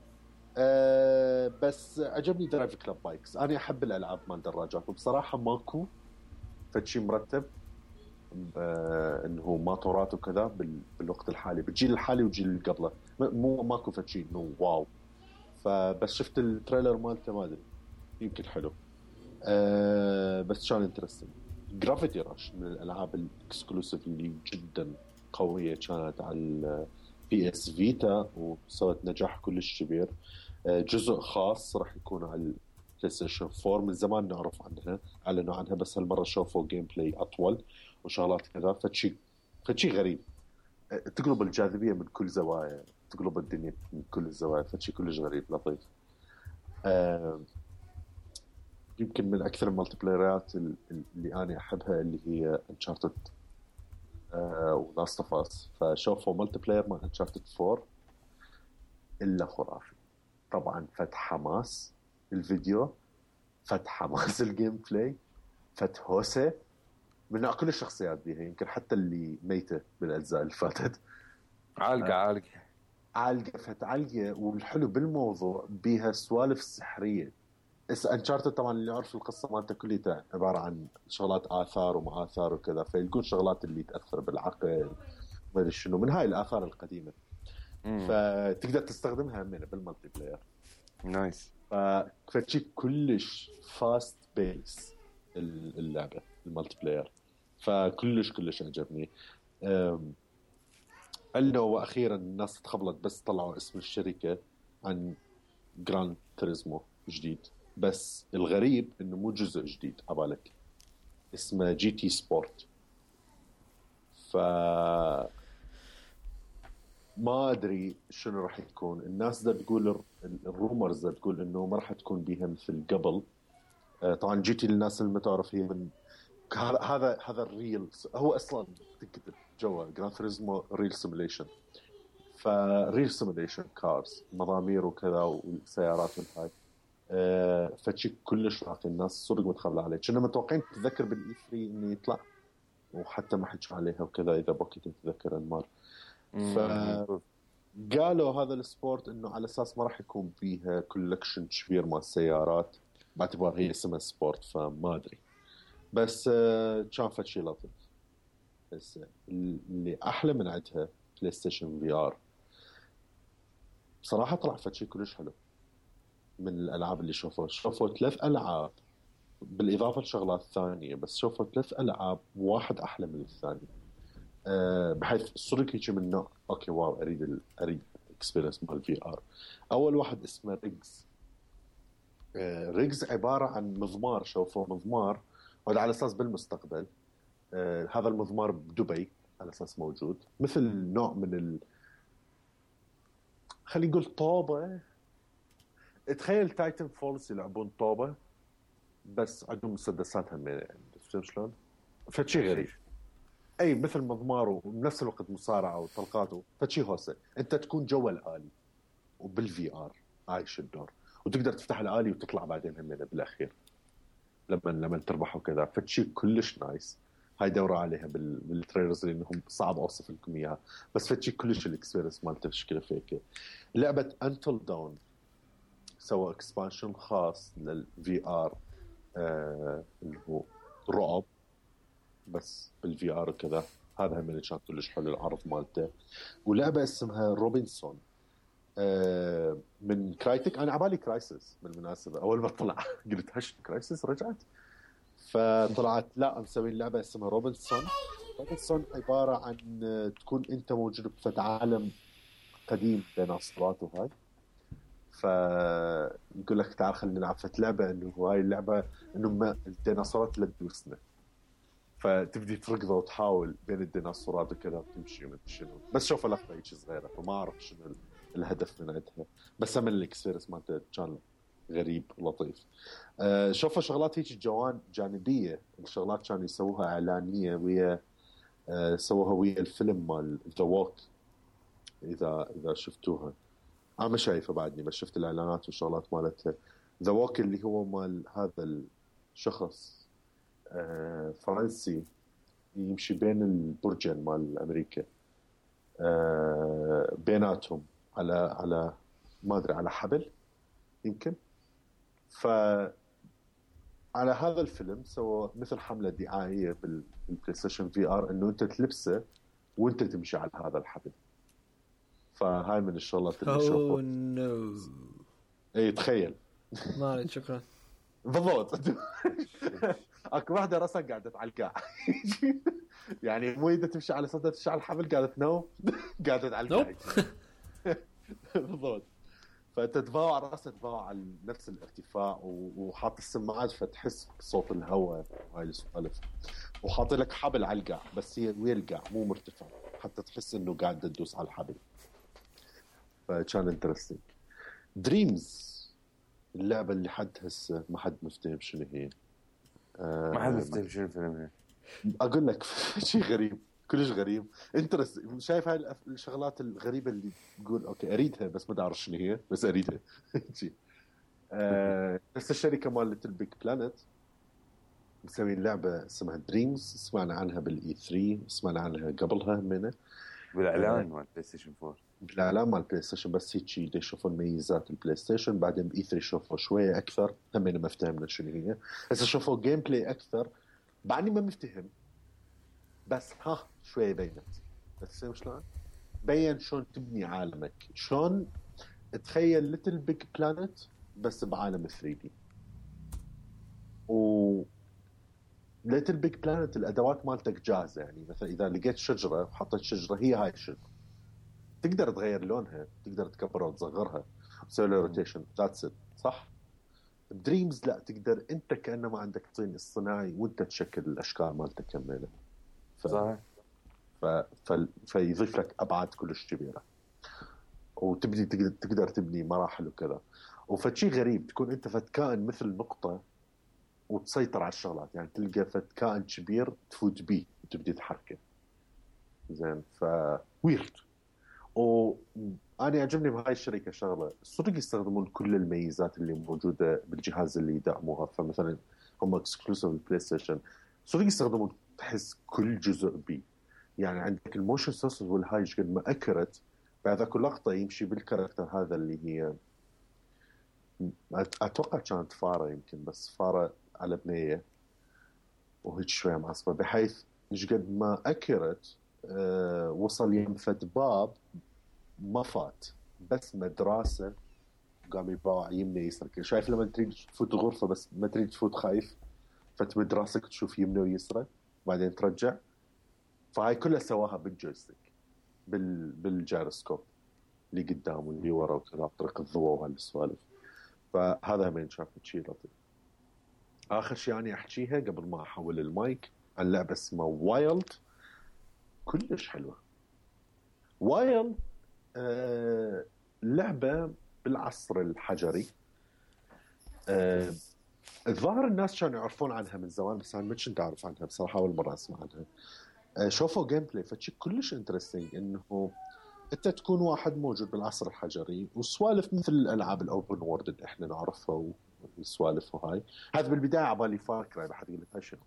أه بس عجبني درايف كلاب بايكس، انا احب الالعاب مال دراجات، وبصراحه ماكو فشي مرتب أه انه موتورات وكذا بالوقت الحالي بالجيل الحالي والجيل اللي قبله، مو ماكو فشي انه واو. فبس شفت التريلر مالته ما ادري يمكن حلو. أه بس كان انترستنج. جرافيتي راش من الالعاب الاكسكلوسيف اللي جدا قويه كانت على البي اس فيتا وسوت نجاح كلش كبير. جزء خاص راح يكون على البلاي ستيشن فور، من زمان نعرف عنها، اعلنوا عنها، بس هالمره شوفوا جيم بلاي اطول وشغلات كذا، فشي فشي غريب تقلب الجاذبيه من كل زوايا، تقلب الدنيا من كل الزوايا، فشي كلش غريب لطيف. آه يمكن من اكثر المالتي بلايرات اللي انا احبها اللي هي انشارتد ولاست اوف اس. فشوفوا مالتي بلاير مع انشارتد فور الا خرافي. طبعا فتح حماس الفيديو، فتح حماس الجيم بلاي، فتح هوسه من كل الشخصيات بيها، يمكن حتى اللي ميته بالاجزاء اللي فاتت. عالقه عالقه عالقه فتح عالقه. والحلو بالموضوع بيها سوالف سحريه. انشارتد طبعا اللي يعرف القصه مالته كلها عباره عن شغلات اثار وما اثار وكذا، فيلقون شغلات اللي تاثر بالعقل ما ادري شنو من هاي الاثار القديمه. مم. فتقدر تستخدمها من بالمالتي بلاير. نايس. فشي كلش فاست بيس اللعبه المالتي بلاير، فكلش كلش عجبني. انه واخيرا الناس تخبلت بس طلعوا اسم الشركه عن جراند توريزمو جديد، بس الغريب انه مو جزء جديد عبالك، اسمه جي تي سبورت. ف ما ادري شنو راح تكون. الناس دا تقول الرومرز دا تقول انه ما راح تكون بيها مثل قبل. طبعا جي تي للناس اللي ما تعرف هي من هذا هذا الريل، هو اصلا تكتب جوا جراند توريزمو ريل سيميليشن. فريل سيميليشن كارز مضامير وكذا والسيارات والهاي. أه فشي كلش راقي. الناس صدق متخبلة عليه. كنا متوقعين تتذكر بالاي ثري انه يطلع وحتى ما حكوا عليها وكذا اذا بوكي تتذكر المار. فقالوا هذا السبورت انه على اساس ما راح يكون فيها كولكشن كبير مال السيارات باعتبار هي اسمها سبورت، فما ادري. بس أه كان فشي لطيف. بس اللي احلى من عندها بلاي ستيشن في ار بصراحه طلع فشي كلش حلو. من الالعاب اللي شوفوا شوفوا ثلاث العاب بالاضافه لشغلات ثانيه، بس شوفوا ثلاث العاب واحد احلى من الثاني. أه بحيث صدق هيك من نوع اوكي واو اريد ال... اريد اكسبيرينس مال في ار. اول واحد اسمه ريجز. أه ريجز عباره عن مضمار. شوفوا مضمار وهذا على اساس بالمستقبل. أه هذا المضمار بدبي على اساس موجود، مثل نوع من ال خلينا نقول طوبه. تخيل تايتن فولز يلعبون طوبه بس عندهم مسدسات هم يعني. فهمت شلون؟ فشي غريب. اي مثل مضمار وبنفس الوقت مصارعه وطلقاته. فشي هوسه انت تكون جوا الالي وبالفي ار عايش الدور، وتقدر تفتح الالي وتطلع بعدين هم بالاخير لما لما تربح وكذا. فشي كلش نايس. هاي دورة عليها بالتريلرز لانهم صعب اوصف لكم اياها، بس فشي كلش الاكسبيرينس مالته بشكل فيك. لعبه انتل داون سوى اكسبانشن خاص للفي ار آه اللي هو رعب بس بالفي ار وكذا. هذا هم اللي كان كلش حلو العرض مالته. ولعبه اسمها روبنسون آه من كرايتك. انا عبالي كرايسس بالمناسبه اول ما طلع قلت هش كرايسس رجعت. فطلعت لا مسوين لعبه اسمها روبنسون. روبنسون عباره عن تكون انت موجود في عالم قديم ديناصورات وهاي. فيقول لك تعال خلينا نلعب في لعبه انه هاي اللعبه انه ما الديناصورات لا تدوسنا، فتبدي تركض وتحاول بين الديناصورات وكذا تمشي وما شنو. بس شوف لقطه هيك صغيره فما اعرف شنو الهدف من عندها، بس من الاكسبيرينس مالته كان غريب ولطيف. أه شوفوا شغلات هيك جوان جانبيه. الشغلات كانوا يسووها اعلانيه ويا أه سووها ويا الفيلم مال ذا ووك. اذا اذا شفتوها انا ما شايفه بعدني بس شفت الاعلانات والشغلات مالتها. ذا ووك اللي هو مال هذا الشخص أه فرنسي يمشي بين البرجين مال امريكا أه بيناتهم على على ما ادري على حبل يمكن. ف على هذا الفيلم سوى مثل حملة دعائية بالبلاي ستيشن في ار انه انت تلبسه وانت تمشي على هذا الحبل. فهاي من الشغلات اللي شوفها. نو اي تخيل. مالك شكرا. بالضبط. اكو واحدة راسها قاعدة على القاع. يعني مو اذا تمشي على صدر تمشي على الحبل قاعدة نو قاعدة على القاع. بالضبط. فتتباوع راسه تتباوع على نفس الارتفاع وحاط السماعات فتحس بصوت الهواء وهاي السوالف. وحاط لك حبل على القاع بس هي ويا القاع مو مرتفع حتى تحس انه قاعد تدوس على الحبل. فكان انترستينج. دريمز اللعبة اللي حد هسه ما حد مفتهم شنو هي. آه ما حد مفتهم شنو الفيلم هي. أقول لك شيء غريب كلش غريب. انت شايف هاي الشغلات الغريبة اللي تقول أوكي أريدها بس ما أعرف شنو هي بس أريدها. آه بس الشركة مال ليتل بيج بلانت مسوين لعبة اسمها دريمز. سمعنا عنها بالإي ثري سمعنا عنها قبلها منه بالإعلان مال بلاي ستيشن فور بالإعلان مال بلاي ستيشن بس هيك شيء يشوفون ميزات البلاي ستيشن. بعدين بإي ثري شوفوا شوية أكثر همين ما افتهمنا شنو هي. هسه شوفوا جيم بلاي أكثر بعدني ما مفتهم بس ها شوية بينت بس شلون بين شلون تبني عالمك شلون تخيل ليتل بيج بلانت بس بعالم ثري دي. و ليتل بيج بلانت الادوات مالتك جاهزه يعني مثلا اذا لقيت شجره وحطيت شجره هي هاي الشجره تقدر تغير لونها تقدر تكبرها وتصغرها وتسوي له روتيشن ذاتس ات صح. بدريمز لا تقدر انت كانما عندك طين اصطناعي وانت تشكل الاشكال مالتك كامله ف... صح. ف... ف... فيضيف لك ابعاد كلش كبيره وتبدي تقدر, تقدر تبني مراحل وكذا. وفتشي غريب تكون انت فتكائن مثل نقطه وتسيطر على الشغلات يعني تلقى فتكائن كبير تفوت بيه وتبدي تحركه زين ف ويرد. وأنا يعجبني بهاي الشركة شغلة صدق يستخدمون كل الميزات اللي موجودة بالجهاز اللي يدعموها. فمثلا هم اكسكلوسيف البلاي ستيشن صدق يستخدمون تحس كل جزء بيه يعني عندك الموشن سنسورز والهاي قد ما أكرت بعد ذاك لقطة يمشي بالكاركتر هذا اللي هي أتوقع كانت فارة يمكن بس فارة على بنية وهيك شوية معصبة بحيث قد ما أكرت أه وصل ينفد باب ما فات بس مدرسة قام يباع يمنى يسرى. شايف لما تريد تفوت غرفة بس ما تريد تفوت خايف فتمد راسك تشوف يمنى ويسرى بعدين ترجع. فهاي كلها سواها بالجويستيك بال بالجيروسكوب اللي قدام واللي ورا وكذا بطريقة الضوء وهالسوالف. فهذا من شافت شيء لطيف. آخر شيء أنا أحكيها قبل ما أحول المايك عن لعبة اسمها وايلد كلش حلوة. وايلد آه لعبة بالعصر الحجري. آه الظاهر الناس كانوا يعرفون عنها من زمان بس أنا ما كنت أعرف عنها بصراحة أول مرة أسمع عنها. آه شوفوا جيم بلاي فشي كلش انترستينج إنه أنت تكون واحد موجود بالعصر الحجري وسوالف مثل الألعاب الأوبن وورد اللي إحنا نعرفها والسوالف وهاي. هذا بالبداية عبالي فار كراي بحد يقول لك شنو.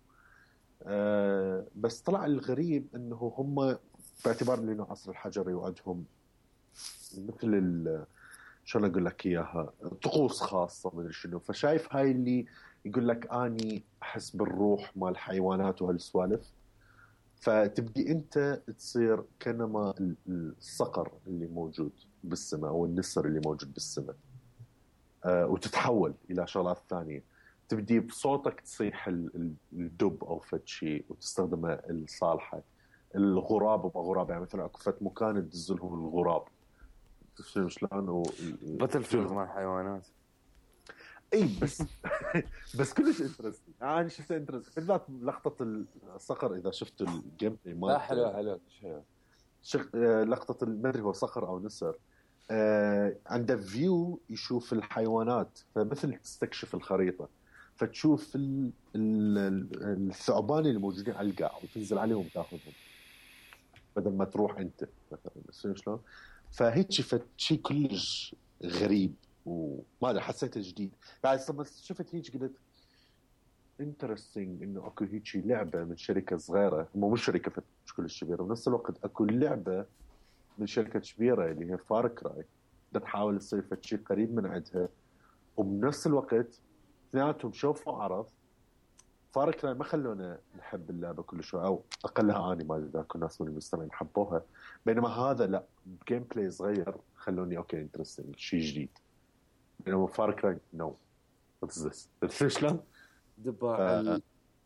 أه بس طلع الغريب انه هم باعتبار انه عصر الحجري وعندهم مثل ال شلون اقول لك اياها طقوس خاصه من شنو. فشايف هاي اللي يقول لك اني احس بالروح مال الحيوانات وهالسوالف. فتبدي انت تصير كانما الصقر اللي موجود بالسماء او النسر اللي موجود بالسماء أه وتتحول الى شغلات ثانيه. تبدي بصوتك تصيح الدب أو فد شيء وتستخدمه الصالحة. الغراب وما غراب يعني مثلا أكو فت مكان تدزلهم الغراب شلون شلون و... بطل فيلم مع الحيوانات. اي بس بس كلش انترستنج. انا شفت انترست بالذات لقطة الصقر اذا شفت الجيم بلاي مال حلو حلو حلو شق... لقطة ما ادري هو صقر او نسر آه... عنده فيو يشوف الحيوانات فمثل تستكشف الخريطة فتشوف ال... ال... الثعبان اللي موجودين على القاع وتنزل عليهم وتاخذهم بدل ما تروح انت مثلا شلون. فهيك شفت شيء كلش غريب وما ادري حسيته جديد. بعد لما شفت هيك قلت انترستينج انه اكو هيك لعبه من شركه صغيره مو مش شركه مش كلش كبيره بنفس الوقت اكو لعبه من شركه كبيره اللي هي فار كراي تحاول تصير شيء قريب من عندها وبنفس الوقت اثنيناتهم شوفوا عرض. فار كراي ما خلونا نحب اللعبه كل شوي او اقلها اني ما ذاك الناس من المستمعين حبوها بينما هذا لا جيم بلاي صغير خلوني اوكي انترستينج شيء جديد. بينما فار كراي نو واتس ذس شلون دبا ف...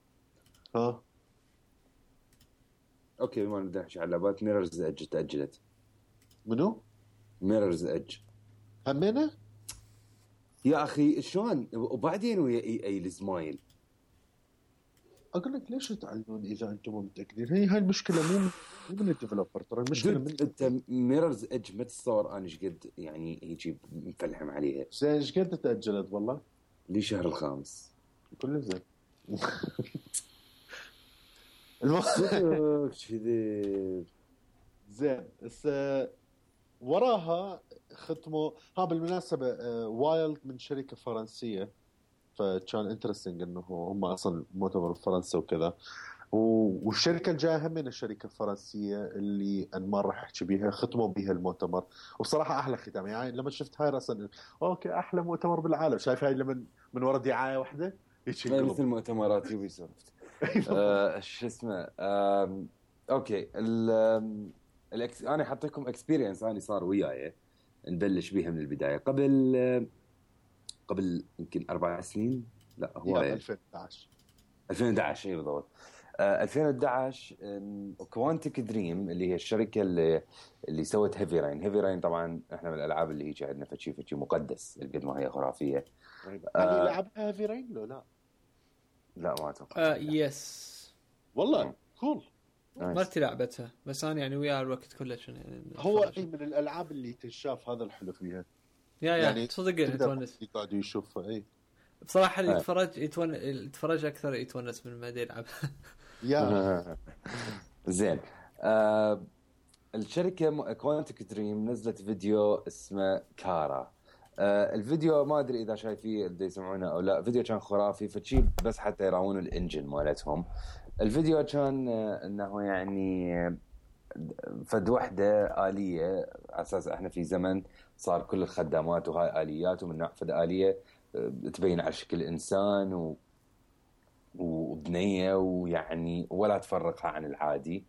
ها اوكي ما نبدا نحكي على لعبات ميررز ايدج تاجلت. منو ميررز ايدج همينه يا اخي شلون وبعدين ويا اي اي الزمايل اقول لك ليش تعلنون اذا انتم مو متاكدين؟ هي هاي المشكله مو مو من الديفلوبر، ترى المشكله من انت ميررز ايدج ما تتصور انا ايش قد يعني هيجي مفلحم عليها. زين ايش قد تاجلت والله؟ لي شهر الخامس كله زين. صدق كذي زين بس وراها ختموا. ها بالمناسبه وايلد من شركه فرنسيه، فكان انترستنج انه هم اصلا مؤتمر فرنسا وكذا، والشركه الجايه هم من الشركه الفرنسيه اللي انا ما راح احكي بيها، ختموا بيها المؤتمر. وبصراحه احلى ختام يعني لما شفت هاي راسا اوكي احلى مؤتمر بالعالم. شايف هاي لمن من ورا دعايه واحده مثل مؤتمرات يوبي سوفت. آه شو اسمه آه اوكي ال الأكس... انا حطيكم اكسبيرينس انا صار وياي نبلش بيها من البدايه قبل قبل يمكن اربع سنين. لا هو ألفين وإحدى عشر ألفين وإحدى عشر اي بالضبط. آه ألفين وإحدى عشر كوانتيك دريم اللي هي الشركه اللي اللي سوت هيفي رين. هيفي رين طبعا احنا من الالعاب اللي هيجي عندنا فشي فشي مقدس قد ما هي خرافيه. يعني آه لعبها هيفي رين لو لا لا ما اتوقع. آه يس والله كول. مرتي لعبتها بس انا يعني ويا الوقت كله يعني هو اي من الالعاب اللي تنشاف هذا الحلو فيها. يا يا يعني صدق يتونس اللي قاعد يشوفها. اي بصراحه اللي يتفرج يتون يتفرج اكثر يتونس من ما يلعب. يا زين آه الشركه كوانتيك دريم نزلت فيديو اسمه كارا. آه الفيديو ما ادري اذا شايفيه اللي يسمعونه او لا، فيديو كان خرافي فتشي بس حتى يراونوا الانجن مالتهم. الفيديو كان آه انه يعني فد وحده آلية على أساس إحنا في زمن صار كل الخدامات وهاي آليات، ومن نوع فد آلية تبين على شكل إنسان و... وبنية ويعني ولا تفرقها عن العادي.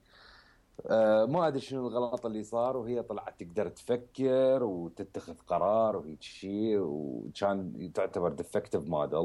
أه ما أدري شنو الغلط اللي صار، وهي طلعت تقدر تفكر وتتخذ قرار وهيك شيء، وكان تعتبر ديفكتيف موديل.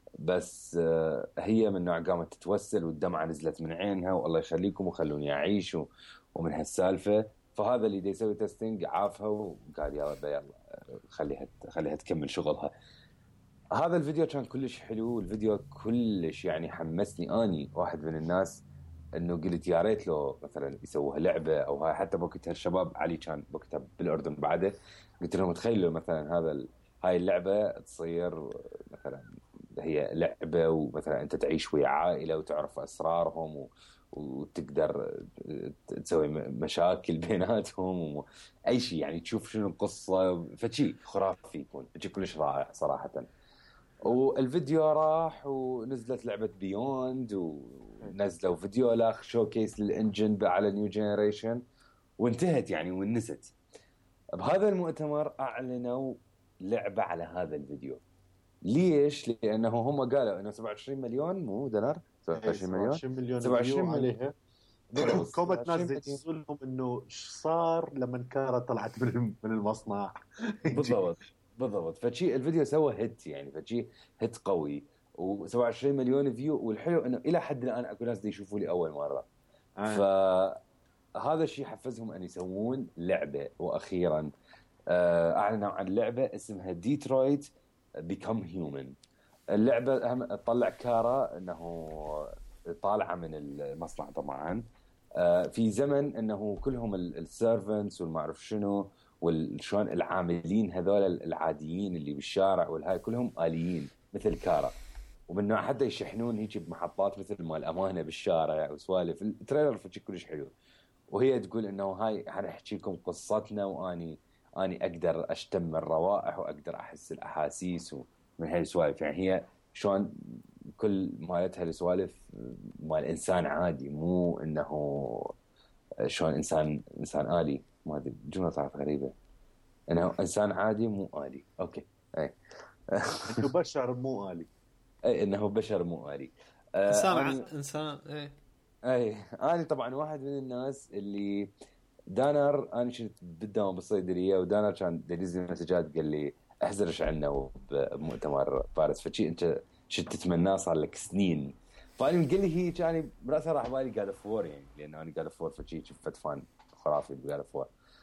بس أه هي من نوع قامت تتوسل والدمعة نزلت من عينها والله يخليكم وخلوني أعيش و... ومن هالسالفة. فهذا اللي دي يسوي تيستينج عافها وقال يلا يلا خليها خليها تكمل شغلها. هذا الفيديو كان كلش حلو، الفيديو كلش يعني حمسني. اني واحد من الناس انه قلت يا ريت لو مثلا يسووها لعبه او هاي. حتى بوقتها الشباب علي كان بوقتها بالاردن بعده، قلت لهم تخيلوا مثلا هذا ال... هاي اللعبه تصير مثلا هي لعبه، ومثلا انت تعيش ويا عائله وتعرف اسرارهم و... وتقدر تسوي مشاكل بيناتهم و... اي شيء يعني تشوف شنو القصه. فشي خرافي يكون فشي كلش رائع صراحه. والفيديو راح ونزلت لعبة بيوند ونزلوا فيديو لاخ شوكيس للإنجن على نيو جينيريشن وانتهت يعني ونست. بهذا المؤتمر أعلنوا لعبة على هذا الفيديو. ليش؟ لأنه هم قالوا أنه سبعة وعشرين مليون مو دولار سبعة وعشرين مليون سبعة وعشرين مليون عليها. كومنت ناس يتسولهم انه ايش صار لما كارا طلعت من من المصنع. بالضبط بالضبط. فشي الفيديو سوى هيت يعني فشي هيت قوي و27 مليون فيو. والحلو انه الى حد الان اكو ناس دي يشوفوا لي اول مره. آه. فهذا الشيء حفزهم ان يسوون لعبه. واخيرا اعلنوا عن لعبه اسمها ديترويت بيكم هيومن. اللعبه هم تطلع كارا انه طالعه من المصنع طبعا في زمن انه كلهم السيرفنتس والما اعرف شنو والشلون العاملين هذول العاديين اللي بالشارع والهاي كلهم آليين مثل كارا، ومن نوع حتى يشحنون هيك بمحطات مثل مال الأمانة بالشارع وسوالف. التريلر فشي كلش حلو. وهي تقول انه هاي حنحكي لكم قصتنا واني اني اقدر اشتم الروائح واقدر احس الاحاسيس ومن هاي السوالف. يعني هي شلون كل مالتها السوالف مال انسان عادي، مو انه شلون انسان انسان آلي. ما ادري جمله صارت غريبه انه انسان عادي مو آلي. اوكي اي انه بشر مو آلي. اي انه بشر مو آلي. انسان آه أنا... انسان اي اي انا طبعا واحد من الناس اللي دانر انا كنت بالدوام بالصيدليه ودانر كان يدز لي مسجات قال لي احزرش عنه بمؤتمر باريس فشي انت شو تتمناه صار لك سنين. فانا قال لي هي كان براسي راح بالي قال فور يعني لان انا قال فور فشي شفت فان خرافي قال فور.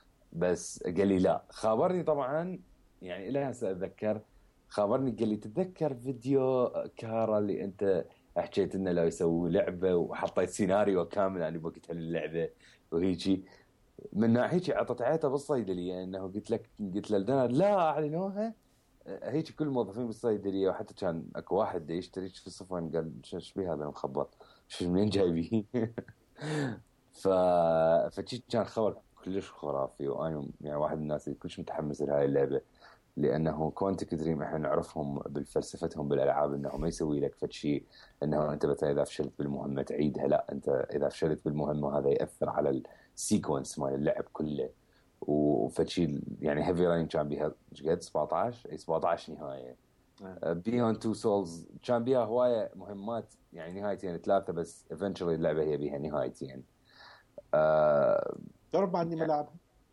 بس قال لي لا خابرني طبعا يعني الى هسه اتذكر خابرني قال لي تتذكر فيديو كارا اللي انت حكيت انه لو يسوي لعبه وحطيت سيناريو كامل يعني بوقتها اللعبه وهيجي من ناحيتي عطت عيته بالصيدليه انه قلت لك قلت له لا اعلنوها هيك كل الموظفين بالصيدليه وحتى كان اكو واحد يشتري في الصفن قال ايش بيه هذا المخبط شو منين جايبيه ف فشي كان خبر كلش خرافي وانا يعني واحد من الناس اللي كلش متحمس لهاي اللعبه لانه كوانتيك دريم احنا نعرفهم بالفلسفتهم بالالعاب انه ما يسوي لك فشي انه انت مثلا اذا فشلت بالمهمه تعيدها لا انت اذا فشلت بالمهمه هذا ياثر على السيكونس مال اللعب كله وفشي يعني هيفي رين كان بيها قد سبعطعش اي سبعطعش نهايه بيون تو سولز كان بيها هوايه مهمات يعني نهايتين ثلاثه بس ايفنتشولي اللعبه هي بيها نهايتين أه تعرف بعدني ملاعبها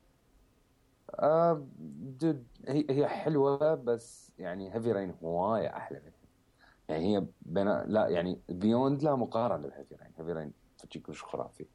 أه هي هي حلوه بس يعني هيفي رين هوايه احلى منها يعني هي بنا لا يعني بيوند لا مقارنه بهيفي رين هيفي رين فشي كلش خرافي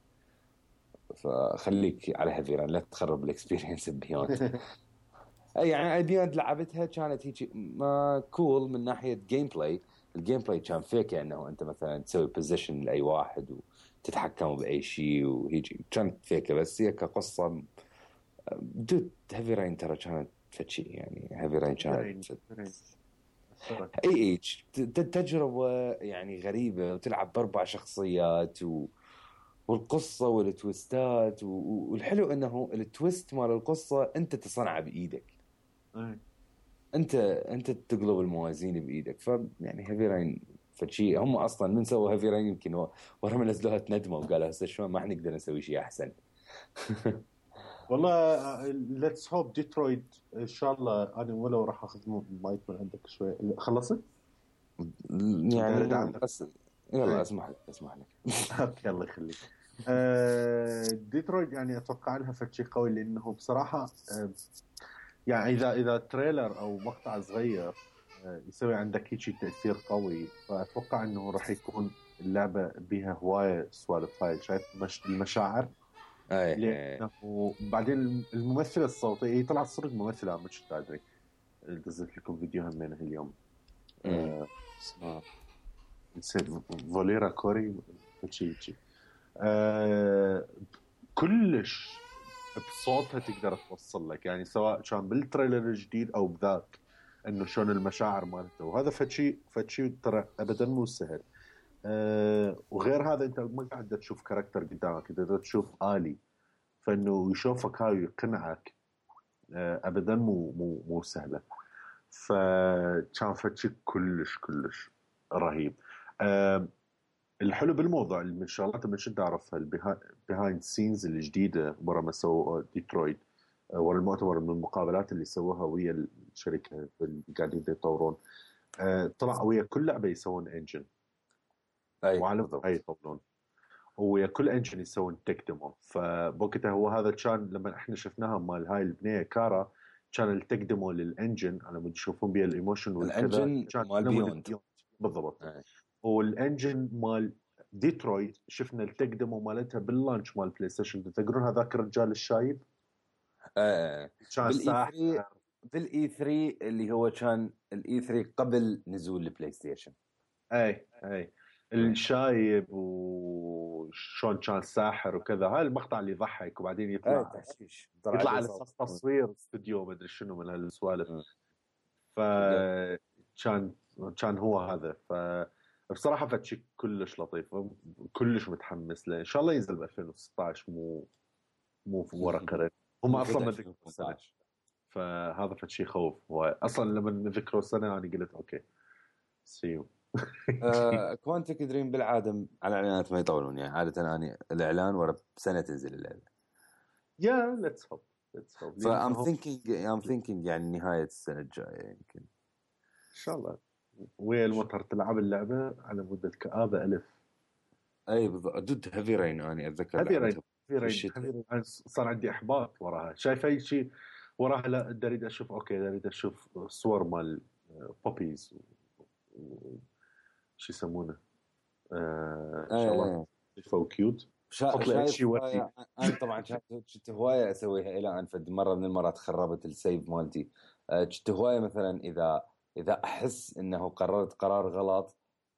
فخليك على هيفي رين لا تخرب الاكسبيرينس ببيوند يعني بيوند لعبتها كانت هيك ما كول من ناحيه جيم بلاي الجيم بلاي كان فيك انه انت مثلا تسوي بوزيشن لاي واحد وتتحكم باي شيء وهيك كانت فيك بس هي كقصه دود هيفي رين ترى كانت فتشي يعني هيفي رين كانت اي اي تجربه يعني غريبه وتلعب باربع شخصيات و... والقصه والتويستات و... والحلو انه التويست مال القصه انت تصنعه بايدك أي. انت انت تقلب الموازين بايدك ف يعني هيفي رين فشي هم اصلا من سووا هيفي رين يمكن ورا ما نزلوها تندموا وقالوا هسه شلون ما حنقدر نسوي شيء احسن والله ليتس هوب ديترويت ان شاء الله. انا ولو راح اخذ مايك من عندك شوي خلصت يعني بس يلا اسمح لك اسمح لك اوكي الله يخليك. ديترويت يعني اتوقع لها فشي قوي لانه بصراحه يعني اذا اذا تريلر او مقطع صغير يسوي عندك هيك تاثير قوي فاتوقع انه راح يكون اللعبه بها هوايه سوالف هاي شايف المشاعر اي لانه وبعدين الممثله الصوتيه هي طلعت صدق ممثله مش ادري نزلت لكم فيديو همينه اليوم آه اسمها نسيت فاليرا كوري شيء شيء آه كلش بصوتها تقدر توصل لك يعني سواء كان بالتريلر الجديد او بذاك انه شلون المشاعر مالته وهذا فشي فشي ترى ابدا مو سهل. أه وغير هذا انت ما قاعد تشوف كاركتر قدامك انت تشوف آلي فانه يشوفك هاي ويقنعك أه ابدا مو مو مو سهله فكان فشي كلش كلش رهيب. أه الحلو بالموضوع من الشغلات اللي شد اعرفها البيهايند سينز الجديده ورا ما سووا ديترويت ورا المؤتمر من المقابلات اللي سووها ويا الشركه اللي قاعدين يطورون طلع ويا كل لعبه يسوون انجن اي وعلى اي يطورون ويا كل انجن يسوون تك ديمو فبوقتها هو هذا كان لما احنا شفناها مال هاي البنيه كارا كان التك ديمو للانجن على ما تشوفون بيها الايموشن والكذا كان مال بيوند بالضبط أي. والانجن مال ديترويت شفنا التك ديمو مالتها باللانش مال بلاي ستيشن تذكرون هذاك الرجال الشايب آه. بالاي بالاي ثري اللي هو كان الاي ثري قبل نزول البلاي ستيشن اي اي الشايب وشون كان ساحر وكذا هاي المقطع اللي يضحك وبعدين يطلع تحشيش يطلع على اساس تصوير استوديو ما ادري شنو من هالسوالف فكان كان هو هذا ف بصراحه فتشي كلش لطيف كلش متحمس له ان شاء الله ينزل ب ألفين وستة عشر مو مو في ورا قرن هم اصلا ما ذكروا السنه فهذا فتشي خوف هو اصلا لما ذكروا السنه انا قلت اوكي سيو كوانتيك دريم بالعاده على الاعلانات ما يطولون يعني عاده انا الاعلان ورا بسنه تنزل اللعبه يا ليتس هوب ليتس هوب فام ثينكينج ام ثينكينج يعني نهايه السنه الجايه يمكن ان شاء الله ويا المطر تلعب اللعبه على مود الكآبه ألف اي بالضبط ضد هيفي رين انا اتذكر هيفي رين هيفي رين صار عندي احباط وراها شايف اي شيء وراها لا اريد اشوف اوكي اريد اشوف صور مال بوبيز و... شو يسمونه آه شغلات فو كيوت شايف شيء انا طبعا كنت هوايه اسويها الى ان فد مره من المرات خربت السيف مالتي كنت هوايه مثلا اذا اذا احس انه قررت قرار غلط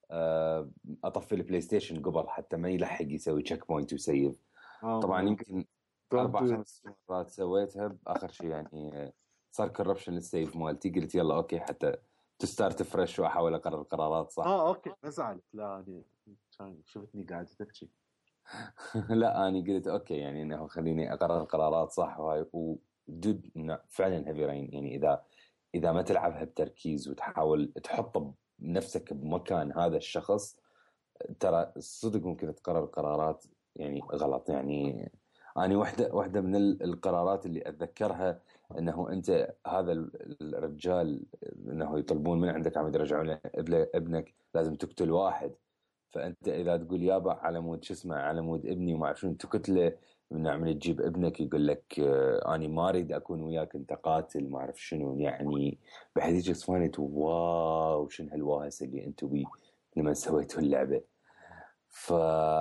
آه، اطفي البلاي ستيشن قبل حتى ما يلحق يسوي تشيك بوينت ويسيف. طبعا يمكن اربع خمس مرات سويتها، باخر شيء يعني صار كربشن للسيف مالتي، قلت يلا اوكي حتى تستارت فريش واحاول اقرر قرارات صح. اه اوكي ما زعلت، لا يعني شفتني قاعد تبكي. لا انا قلت اوكي يعني انه خليني اقرر قرارات صح، وهاي ودود فعلا هيفي رين يعني اذا اذا ما تلعبها بتركيز وتحاول تحط نفسك بمكان هذا الشخص، ترى الصدق ممكن تقرر قرارات يعني غلط. يعني أنا واحدة واحدة من القرارات اللي أتذكرها أنه أنت هذا الرجال أنه يطلبون من عندك عم يرجعون ابنك لازم تقتل واحد، فأنت إذا تقول يابا على مود شو اسمه على مود ابني وما أعرف شنو تقتله من عمل تجيب ابنك يقول لك أنا ما أريد أكون وياك أنت قاتل ما أعرف شنو، يعني بحيث يجي صفانة واو شنو هالواهس اللي أنتوا بي لما سويتوا اللعبة. ف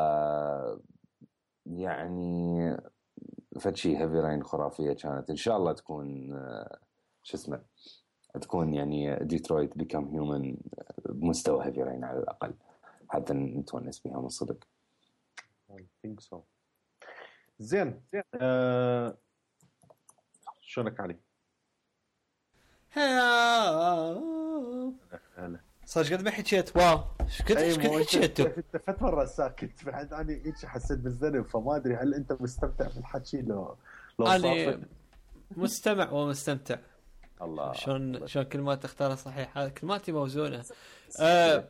يعني فتشي هيفي رين خرافية كانت. إن شاء الله تكون شو اسمه تكون يعني ديترويت بيكام هيومن بمستوى هيفي رين على الأقل حتى نتونس بها من صدق. I think so. زين أه... شلونك علي؟ هلا صار قد ما حكيت واو ايش قد ايش قد حكيتوا انت فت مره ساكت بعد انا هيك حسيت بالذنب، فما ادري هل انت مستمتع بالحكي لو لو انا مستمع ومستمتع. الله شلون شلون كلمات تختارها صحيحه، كلماتي موزونه. آه...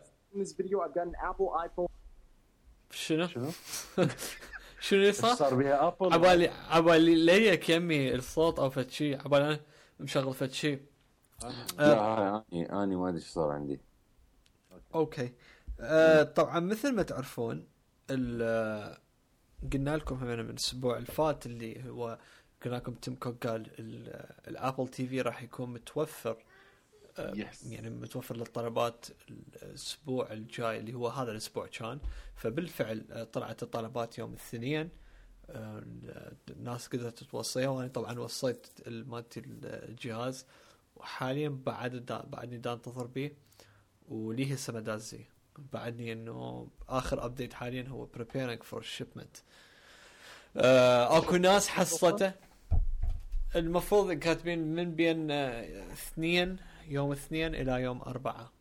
شنو شنو شنو صار صار بها ابل عبالي عبالي ليك يمي الصوت او فتشي عبالي انا مشغل فتشي. لا اني اني ما ادري ايش صار عندي. اوكي آه طبعا مثل ما تعرفون قلنا لكم هم من الاسبوع الفات اللي هو قلنا لكم تيم كوك قال الابل تي في راح يكون متوفر آه yes. يعني متوفر للطلبات الاسبوع الجاي اللي هو هذا الاسبوع كان. فبالفعل طلعت الطلبات يوم الاثنين، آه الناس قدرت توصيها وانا طبعا وصيت مالتي الجهاز وحاليا بعد دا بعدني دا انتظر به وليه هسه مدازي بعدني انه اخر ابديت حاليا هو preparing for shipment. آه اكو ناس حصلته المفروض كاتبين من بين آه اثنين يوم اثنين الى يوم اربعة.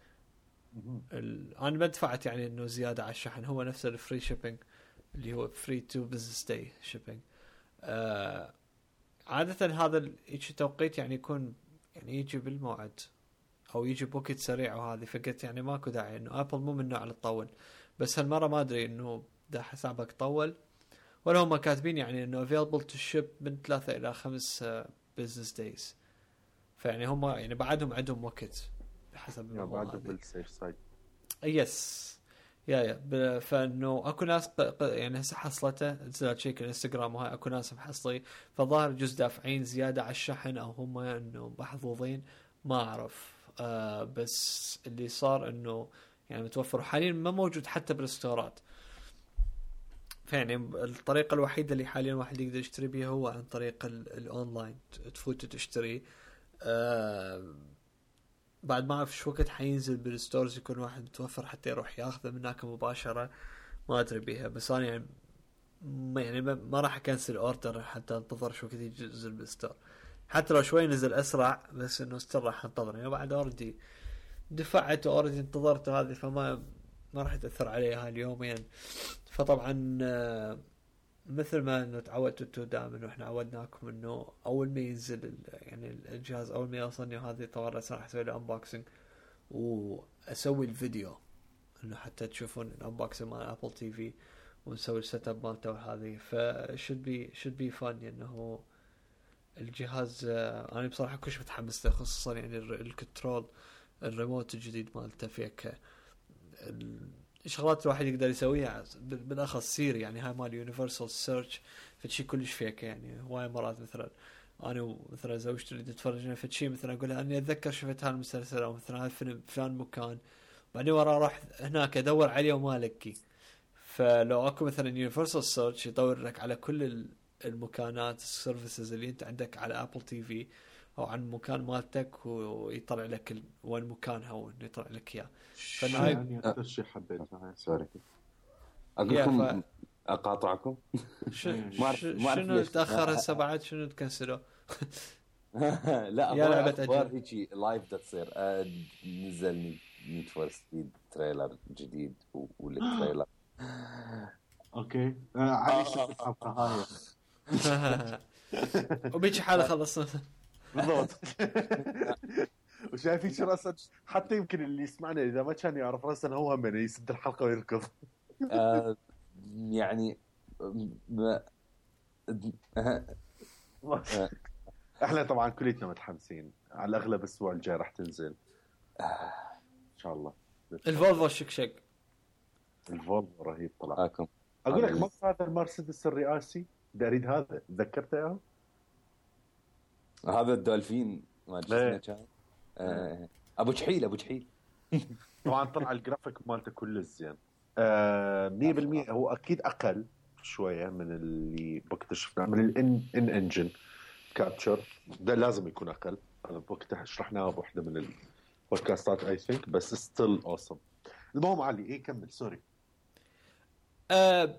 انا ما دفعت يعني انه زيادة على الشحن، هو نفس الفري شيبينج اللي هو فري تو بزنس داي شيبينج. آه عادة هذا التوقيت يعني يكون يعني يجي بالموعد او يجي بوكيت سريع وهذه، فقلت يعني ماكو داعي انه ابل مو من النوع اللي تطول. بس هالمره ما ادري انه ده حسابك طول ولا هم كاتبين يعني انه available to ship من ثلاثة الى خمس business days. فيعني هم يعني بعدهم عندهم وقت بحسب ما بعدهم بالسيف سايد. يس يا يا فانه اكو ناس يعني هسه حصلته نزلت شيك الانستغرام وهاي اكو ناس محصلي، فظاهر جزء دافعين زياده على الشحن او هم انه محظوظين ما اعرف. آه بس اللي صار انه يعني متوفر حاليا ما موجود حتى بالستورات. فيعني الطريقه الوحيده اللي حاليا واحد يقدر يشتري بيها هو عن طريق الاونلاين، تفوت تشتري. آه بعد ما اعرف شو وقت حينزل بالستورز يكون واحد متوفر حتى يروح ياخذه من هناك مباشره، ما ادري بيها. بس انا يعني ما يعني ما راح اكنسل اوردر حتى انتظر شو وقت ينزل بالستور، حتى لو شوي نزل اسرع بس انه ستيل راح انتظر يعني بعد اوردي دفعت واوردي انتظرت هذه، فما ما راح تاثر عليها اليومين. فطبعا مثل ما انه تعودتوا دائما واحنا عودناكم انه اول ما ينزل يعني الجهاز اول ما يوصلني وهذه طبعا راح اسوي له انبوكسنج واسوي الفيديو انه حتى تشوفون الانبوكسنج مال ابل تي في ونسوي السيت اب مالته وهذه. فشد بي شد بي فن انه الجهاز انا بصراحه كلش متحمس له، خصوصا يعني الكنترول الريموت الجديد مالته فيك الشغلات الواحد يقدر يسويها بالاخص سيري يعني هاي مال يونيفرسال سيرش فشي كلش فيك. يعني هواي مرات مثلا انا ومثلا زوجتي تريد تتفرج فشي مثلا اقول لها اني اتذكر شفت هالمسلسل او مثلا هالفيلم فلان مكان، بعدين ورا راح هناك ادور عليه وما لقي. فلو اكو مثلا يونيفرسال سيرش يدور لك على كل المكانات السيرفيسز اللي انت عندك على ابل تي في، او عن مكان مالتك ويطلع لك ال... وين مكانها وانه يطلع لك اياه. فانا يعني اكثر شيء حبيتها سوري اقول لكم ف... اقاطعكم ش... ش... شنو تاخر هسه بعد شنو تكنسلوا؟ لا يا لعبه اخبار هيجي لايف دا تصير آه نزل نيد فور سبيد تريلر جديد والتريلر اوكي علي شوف الحلقه هاي وبيجي حاله خلص بالضبط. وشايفين شو راسا حتى يمكن اللي يسمعنا اذا ما كان يعرف راسا هو من يسد الحلقه ويركض. آه يعني ما... احنا طبعا كليتنا متحمسين على الاغلب الاسبوع الجاي راح تنزل ان شاء الله. الفولفو شكشك الفولفو رهيب طلع. آكم. اقول لك ما هذا المرسيدس الرئاسي ده اريد هذا تذكرته اياه هذا الدولفين ما جسمه كان آه. ابو جحيل ابو جحيل طبعا طلع الجرافيك مالته كله زين آه مية بالمية. هو اكيد اقل شويه من اللي بكتشفنا من الان ان انجن كابتشر ده لازم يكون اقل. انا بوقتها شرحناها بوحده من البودكاستات اي ثينك بس ستيل اوسم. المهم علي ايه كمل سوري. أه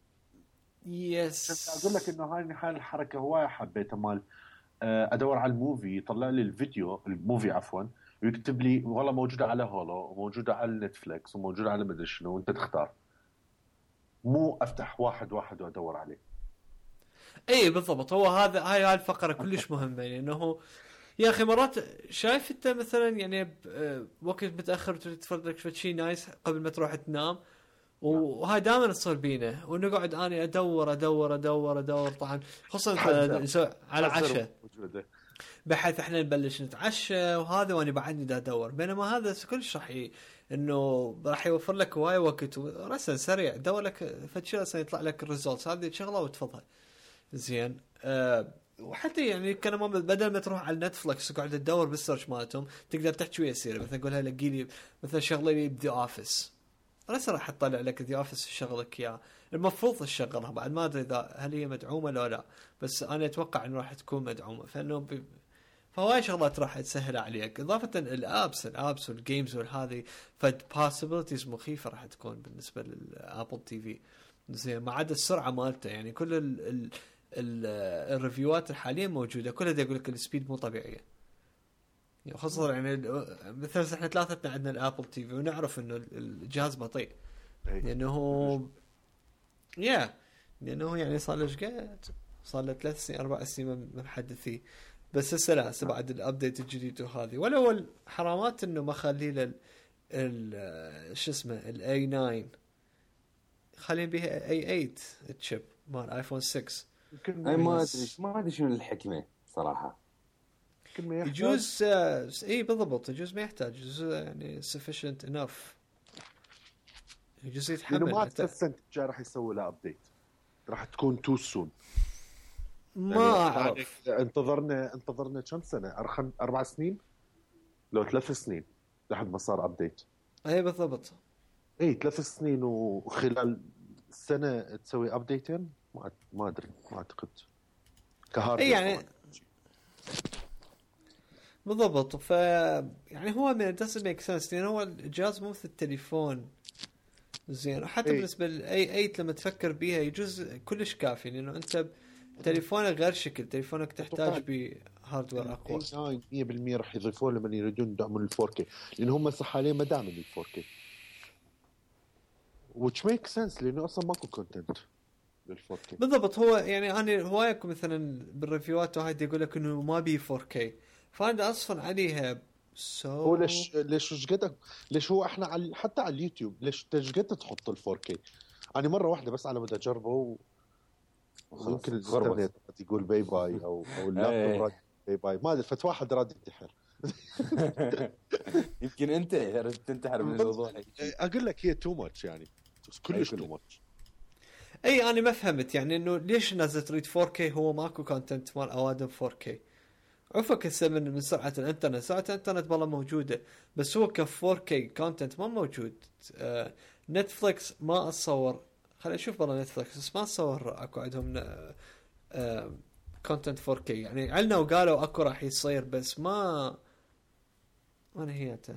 يس اقول لك انه هاي حال الحركه هوايه حبيتها مال ادور على الموفي يطلع لي الفيديو الموفي عفوا ويكتب لي والله موجوده على هولو وموجوده على نتفليكس وموجوده على مدري شنو وانت تختار مو افتح واحد واحد وادور عليه. اي بالضبط. هو هذا هاي هاي الفقره كلش مهمه يعني انه يا اخي مرات شايف انت مثلا يعني وقت متاخر تتفرج لك شيء نايس قبل ما تروح تنام وهاي دائما تصير بينا ونقعد اني ادور ادور ادور ادور طبعا خصوصا على عشاء بحيث احنا نبلش نتعشى وهذا وانا بعدني دا ادور بينما هذا كلش راح ي... انه راح يوفر لك هواي وقت ورسل سريع دور لك فتشي اصلا يطلع لك الريزولتس هذه شغله وتفضل زين. أه وحتى يعني كان ما بدل ما تروح على نتفلكس وقاعد تدور بالسيرش مالتهم تقدر تحكي ويا سيري مثلا قولها لقي لي مثلا شغله لي بدي اوفيس رسل راح تطلع لك دي اوفيس شغلك يا المفروض تشغلها بعد ما ادري اذا هل هي مدعومه ولا لا بس انا اتوقع انه راح تكون مدعومه فانه ب... فهواي شغلات راح تسهل عليك اضافه الابس الابس والجيمز والهذه فد possibilities مخيفه راح تكون بالنسبه للابل تي في زين ما عدا السرعه مالته يعني كل ال... ال... ال... الريفيوات الحاليه موجوده كلها يقول لك السبيد مو طبيعيه يعني خاصة يعني مثلا احنا ثلاثتنا عندنا الابل تي في ونعرف انه الجهاز بطيء لانه يا لانه يعني صار له قد صار له ثلاث سنين اربع سنين محدثي بس هسه لا هسه بعد الابديت الجديد وهذه ولا هو حرامات انه ما خلي له ال شو اسمه الاي تسعة خلين بها اي ثمانية الشيب مال ايفون ستة. اي ما ادري ما ادري شنو الحكمه صراحه يجوز آه اي بالضبط يجوز ما يحتاج يجوز يعني sufficient enough يجوز يتحمل ما تحسن جاي راح يسوي له ابديت راح تكون تو سون ما يعني اعرف انتظرنا انتظرنا كم سنه ارخم اربع سنين لو ثلاث سنين لحد ما صار ابديت. اي بالضبط اي ثلاث سنين وخلال سنه تسوي ابديتين ما ما ادري ما اعتقد كهارد يعني بالضبط. ف يعني هو من doesn't make sense لأن هو الجهاز مو مثل التليفون زين وحتى بالنسبة لأي أي لما تفكر بيها يجوز كلش كافي لأنه أنت تليفونك غير شكل تليفونك تحتاج بهاردوير أقوى. مية بالمية راح يضيفون لمن يريدون يدعمون الفور كي لأن هم صح حاليا ما دعموا الفور كي which makes sense لأنه أصلا ماكو كونتنت للفور كي. بالضبط. هو يعني أنا هوايك مثلا بالريفيوات وهاي يقول لك إنه ما بي فور كي فأنا أصلاً عليها سو هو ليش ليش وش قد ليش هو إحنا على حتى على اليوتيوب ليش تجد تحط الفور كي أنا مرة واحدة بس على مدى أجربه ممكن الإنترنت يقول باي باي أو أو اللابتوب راد باي باي ما أدري فتواحد راد ينتحر يمكن أنت ردت تنتحر من الموضوع. أقول لك هي تو ماتش يعني كلش تو ماتش. أي أنا ما فهمت يعني إنه ليش الناس تريد فور كي هو ماكو كونتنت مال أوادم فور كي عفك هسه من من سرعة الانترنت سرعة الانترنت والله موجودة بس هو ك فور كي كونتنت ما موجود. آه نتفليكس ما اتصور خلينا نشوف والله نتفليكس بس ما اتصور اكو عندهم آه كونتنت فور كي. يعني علنا وقالوا اكو راح يصير بس ما ما نهيته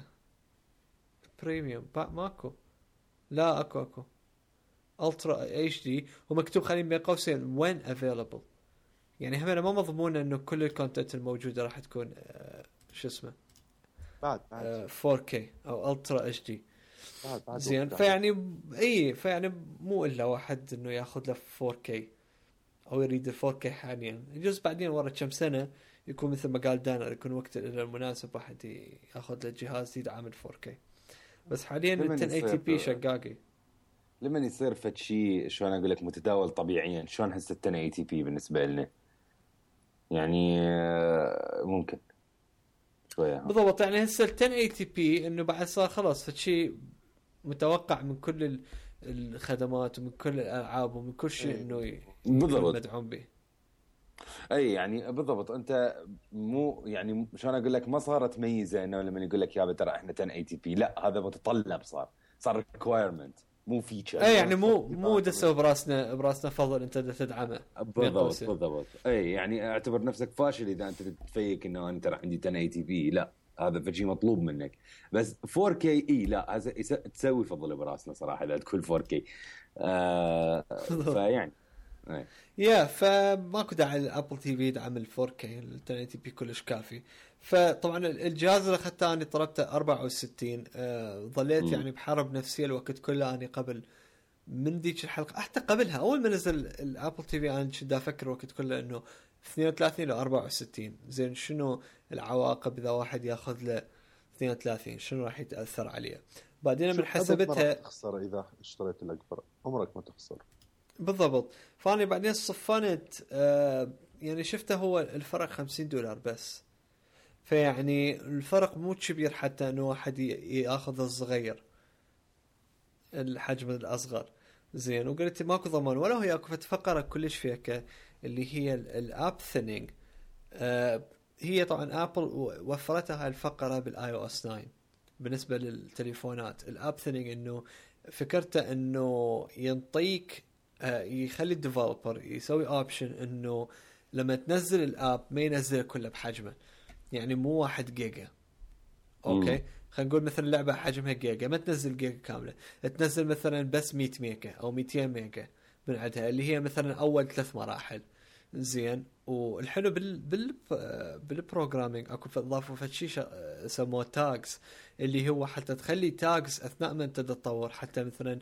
بريميوم ماكو. لا اكو اكو الترا اتش دي ومكتوب خلينا بين قوسين وين افيلبل. يعني هم ما مضمون انه كل الكونتنت الموجوده راح تكون آه شو اسمه بعد بعد آه فور كي او الترا اتش دي بعد بعد زين. فيعني اي فيعني مو الا واحد انه ياخذ له فور كي او يريد فور كي حاليا. يجوز بعدين ورا كم سنه يكون مثل ما قال دانر يكون وقت المناسب واحد ياخذ له جهاز يدعم فور كي. بس حاليا ال عشرة اي تي بي شقاقي. لما يصير فد شيء شلون اقول لك متداول طبيعيا شلون هسه عشرة اي تي بي بالنسبه لنا يعني ممكن شويه بالضبط. يعني هسه ال عشرة اي تي بي انه بعد صار خلاص فد شيء متوقع من كل الخدمات ومن كل الالعاب ومن كل شيء انه بالضبط مدعوم به. اي يعني بالضبط. انت مو يعني شلون اقول لك ما صارت ميزه انه لما يقول لك يا ترى احنا عشرة اي تي بي لا هذا متطلب صار صار ريكوايرمنت مو فيتشر. اي يعني مو مو دسوا براسنا براسنا فضل انت تدعمه. بالضبط بالضبط. اي يعني اعتبر نفسك فاشل اذا انت تفيك انه انت راح عندي عشرة اي تي بي لا هذا فشي مطلوب منك. بس فور كي اي لا هذا تسوي فضل براسنا صراحه اذا تكون فور كي آه فيعني اي يا فماكو داعي الابل تي في يدعم ال فور كي ال عشرة اي تي بي كلش كافي. فطبعا الجهاز اللي اخذته اني طلبته أربعة وستين. آه ظليت م. يعني بحرب نفسيه الوقت كله اني قبل من ديك الحلقه حتى قبلها اول ما نزل الابل تي في انا كنت افكر وقت كله انه اثنين وثلاثين ل أربعة وستين زين شنو العواقب اذا واحد ياخذ له اثنين وثلاثين شنو راح يتاثر عليه. بعدين من حسبتها تخسر اذا اشتريت الاكبر عمرك ما تخسر. بالضبط. فاني بعدين صفنت آه يعني شفته هو الفرق خمسين دولار بس. فيعني الفرق مو كبير حتى انه واحد ياخذ الصغير الحجم الاصغر زين. وقلت ماكو ضمان ولا هو ياكو فقره كلش فيك اللي هي الاب ثينينج. آه هي طبعا ابل وفرتها الفقره بالاي او اس تسعة بالنسبه للتليفونات. الاب ثينينج انه فكرته انه ينطيك آه يخلي الديفلوبر يسوي اوبشن انه لما تنزل الاب ما ينزله كله بحجمه. يعني مو واحد جيجا اوكي خلينا نقول مثلا لعبه حجمها جيجا ما تنزل جيجا كامله تنزل مثلا بس مية ميجا او مئتين ميجا من عندها اللي هي مثلا اول ثلاث مراحل زين. والحلو بال بال بالبروجرامينج اكو اضافوا فشي سموه تاجز اللي هو حتى تخلي تاجز اثناء ما انت تتطور حتى مثلا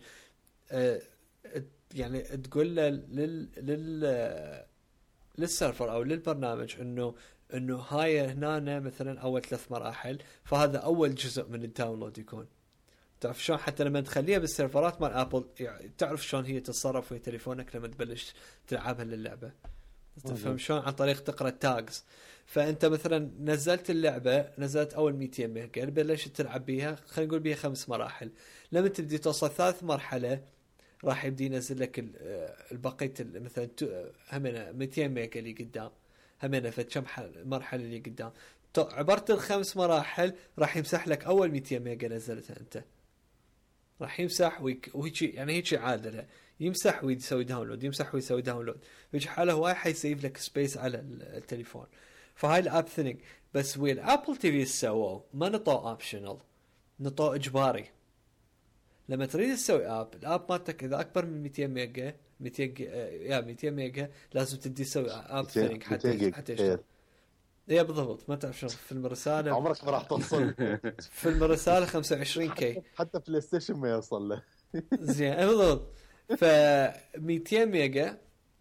يعني تقول له لل لل للسيرفر او للبرنامج انه انه هاي هنا مثلا اول ثلاث مراحل فهذا اول جزء من الداونلود يكون. تعرف شلون حتى لما تخليها بالسيرفرات مال ابل يعني تعرف شلون هي تتصرف وهي تليفونك لما تبلش تلعبها للعبه. تفهم شلون عن طريق تقرا تاجز. فانت مثلا نزلت اللعبه نزلت اول مئتين ميجا بلشت تلعب بيها خلينا نقول بيها خمس مراحل. لما تبدي توصل ثالث مرحله راح يبدي ينزل لك البقيه مثلا همنا مئتين ميجا اللي قدام همنا فكم مرحله اللي قدام. عبرت الخمس مراحل راح يمسح لك اول مئتين ميجا نزلتها انت راح يمسح وهيك يعني هيك عادله يمسح ويسوي داونلود يمسح ويسوي داونلود في حاله هواي حيسيف لك سبيس على التليفون. فهاي الاب ثينينج. بس وين ابل تي في سووا ما نطوا اوبشنال نطوا اجباري. لما تريد تسوي اب الاب مالتك اذا اكبر من مئتين ميجا مئتين يا مئتين ميجا لازم تدي تسوي اب ثينينج حتى حتى يشتغل. ايه بالضبط ما تعرف شنو فيلم الرساله عمرك ما راح توصل فيلم الرساله خمسة وعشرين كي حتى بلاي ستيشن ما يوصل له زين بالضبط. ف مئتين ميجا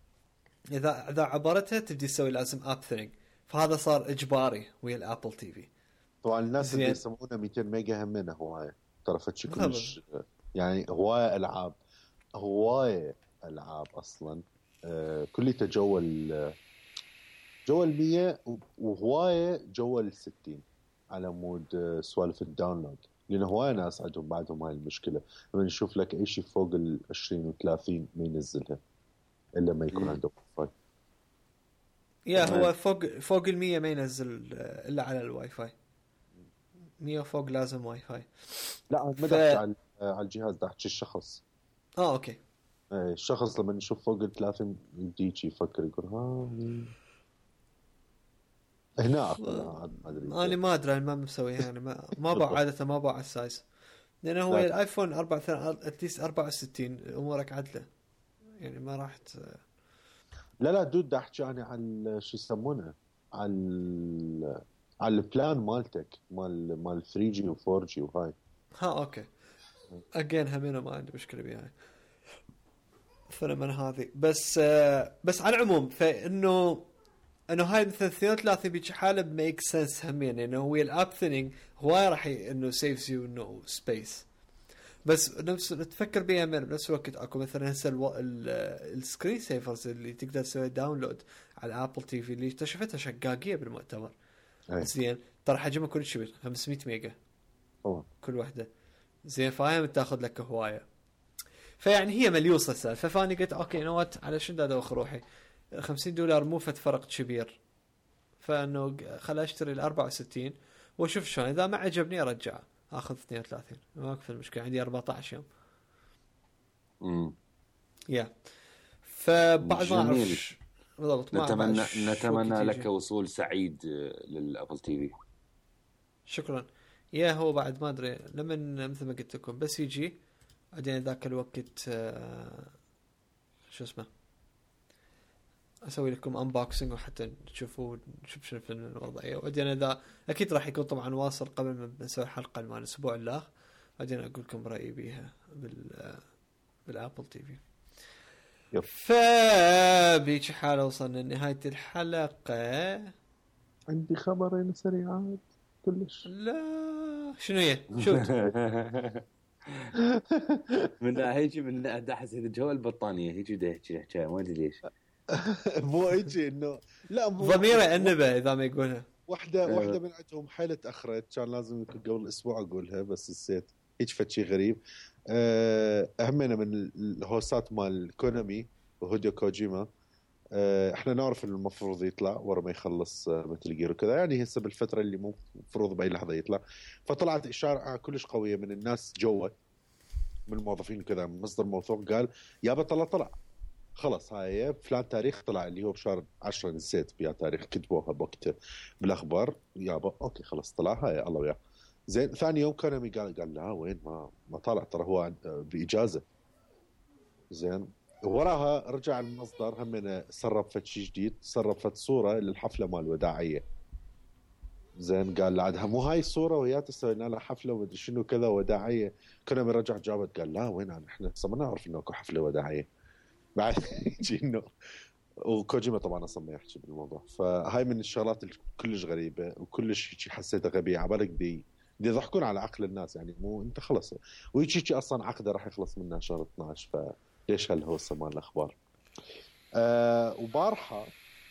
اذا اذا عبرتها تبدي تسوي لازم اب ثينينج. فهذا صار اجباري ويا الابل تي في. طبعا الناس اللي يسمونه مئتين ميجا همنا هوايه ترى فتش كلش يعني هوايه العاب هوايه العاب اصلا آه كليته جو ال جو ال مية وهوايه جو ال ستين على مود سوالف الداونلود لأنه هوايه ناس عندهم بعدهم هاي المشكله لما نشوف لك اي شيء فوق ال عشرين وثلاثين ما ينزلها الا ما يكون عنده واي فاي. يا هو فوق فوق ال مية ما ينزل الا على الواي فاي. مية فوق لازم واي فاي. لا ما ف... على على الجهاز ده احكي الشخص. اه اوكي. الشخص لما نشوف فوق ال ثلاثين يجي يفكر يقول ها هنا اقل ادري انا ما ادري ما مسويها يعني ما ما باع عاده ما باع السايز لانه هو الايفون أربعة اتليست أربعة وستين امورك عدله يعني ما راح ت... لا لا دود احكي انا عن شو يسمونه على على البلان مالتك مال مال ثري جي و4 جي وهاي. ها اوكي اجين همينه ما عندي مشكله بيها فلما هذه بس بس على العموم فانه انه هاي مثل اثنين وثلاثين بيجي حاله بميك سنس همين انه هو الاب ثينينج هو راح انه سيفز يو انه سبيس بس نفس تفكر بيها من بنفس الوقت اكو مثلا هسه السكرين سيفرز اللي تقدر تسوي داونلود على ابل تي في اللي اكتشفتها شقاقيه بالمؤتمر زين ترى حجمها كل شيء خمسمية ميجا أوه. كل واحده زين فاهم تاخذ لك هوايه فيعني هي مليوصه السالفه فاني قلت اوكي نوت على شنو ادوخ روحي خمسين دولار مو فت فرق كبير فانه خل اشتري ال أربعة وستين واشوف شلون اذا ما عجبني ارجعه اخذ اثنين وثلاثين ما في المشكله عندي أربعة عشر يوم امم يا فبعد ما اعرف بالضبط ما نتمنى نتمنى لك وصول سعيد للابل تي في. شكرا يا هو بعد ما ادري لمن مثل ما قلت لكم بس يجي بعدين ذاك الوقت شو اسمه اسوي لكم انبوكسنج وحتى تشوفوا نشوف شنو في الوضعيه وبعدين اذا اكيد راح يكون طبعا واصل قبل ما نسوي حلقه مال الاسبوع الاخ بعدين اقول لكم رايي بيها بال بالابل تي في. فبيجي حاله وصلنا لنهايه الحلقه. عندي خبرين سريعات كلش. لا شنو هي شوت من هيجي من احس جو البطانيه هيجي ده يحكي ما ادري ليش مو هيجي انه لا ضميره انبه اذا ما يقولها واحده واحده من عندهم حيله تاخرت كان لازم قبل اسبوع اقولها بس نسيت هيك فشي غريب. اهمنا من الهوسات مال كونامي وهيديو كوجيما احنا نعرف انه المفروض يطلع ورا ما يخلص مثل جير وكذا يعني هسه بالفتره اللي مو مفروض باي لحظه يطلع فطلعت اشاره كلش قويه من الناس جوا من الموظفين وكذا مصدر موثوق قال يابا طلع طلع خلص هاي فلان تاريخ طلع اللي هو بشهر عشرة نسيت بيا تاريخ كتبوها بوقته بالاخبار يابا اوكي خلص طلع هاي الله وياه. زين ثاني يوم كونامي قال قال لا وين ما ما طلع ترى هو باجازه. زين وراها رجع المصدر هم سرب فد شيء جديد سرب فد صوره للحفله مال الوداعيه. زين قال عادها مو هاي الصوره ويا تسوينا لها حفله ودي شنو كذا وداعيه. كونامي رجع جابت قال لا وين احنا ما نعرف انه اكو حفله وداعيه بعد يجي انه وكوجيما طبعا اصلا ما يحكي بالموضوع. فهاي من الشغلات كلش غريبه وكلش شيء حسيته غبي عبالك دي دي يضحكون على عقل الناس يعني مو انت خلص ويجي اصلا عقده راح يخلص منها شهر اثناشر فليش هالهوسه مال الاخبار. آه وبارحه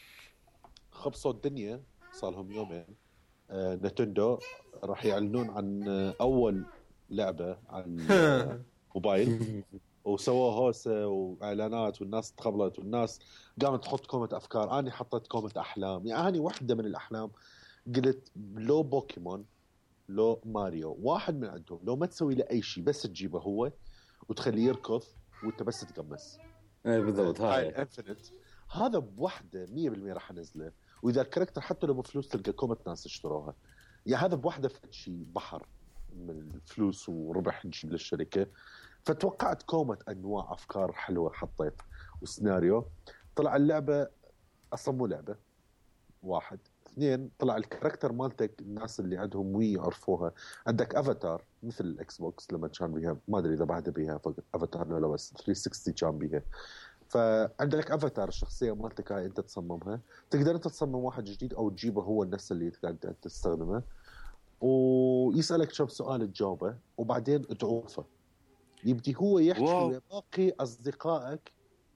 خبصوا الدنيا صار لهم يومين. آه نتندو راح يعلنون عن اول لعبه عن موبايل وسووا هوسه واعلانات والناس تخبلت والناس قامت تحط كومه افكار. اني حطيت كومه احلام يعني اني واحده من الاحلام قلت لو بوكيمون لو ماريو واحد من عندهم لو ما تسوي له اي شيء بس تجيبه هو وتخليه يركض وانت بس تقمص. اي بالضبط هاي انفينيت هذا بوحده مية بالمية راح انزله واذا الكاركتر حتى لو بفلوس تلقى كومه ناس اشتروها يا هذا بوحده في شيء بحر من الفلوس وربح نجيب للشركه. فتوقعت كومة أنواع أفكار حلوة حطيت وسيناريو. طلع اللعبة أصلا مو لعبة واحد اثنين طلع الكاركتر مالتك الناس اللي عندهم وي يعرفوها عندك أفاتار مثل الإكس بوكس لما كان بيها ما أدري إذا بعد بيها فقط أفاتار ولا بس ثلاثمية وستين كان بيها. فعندك أفاتار الشخصية مالتك هاي أنت تصممها تقدر أنت تصمم واحد جديد أو تجيبه هو النفس اللي قاعد تستخدمه ويسألك كم سؤال تجاوبه وبعدين تعوفه يبدي هو يحكي ويا باقي أصدقائك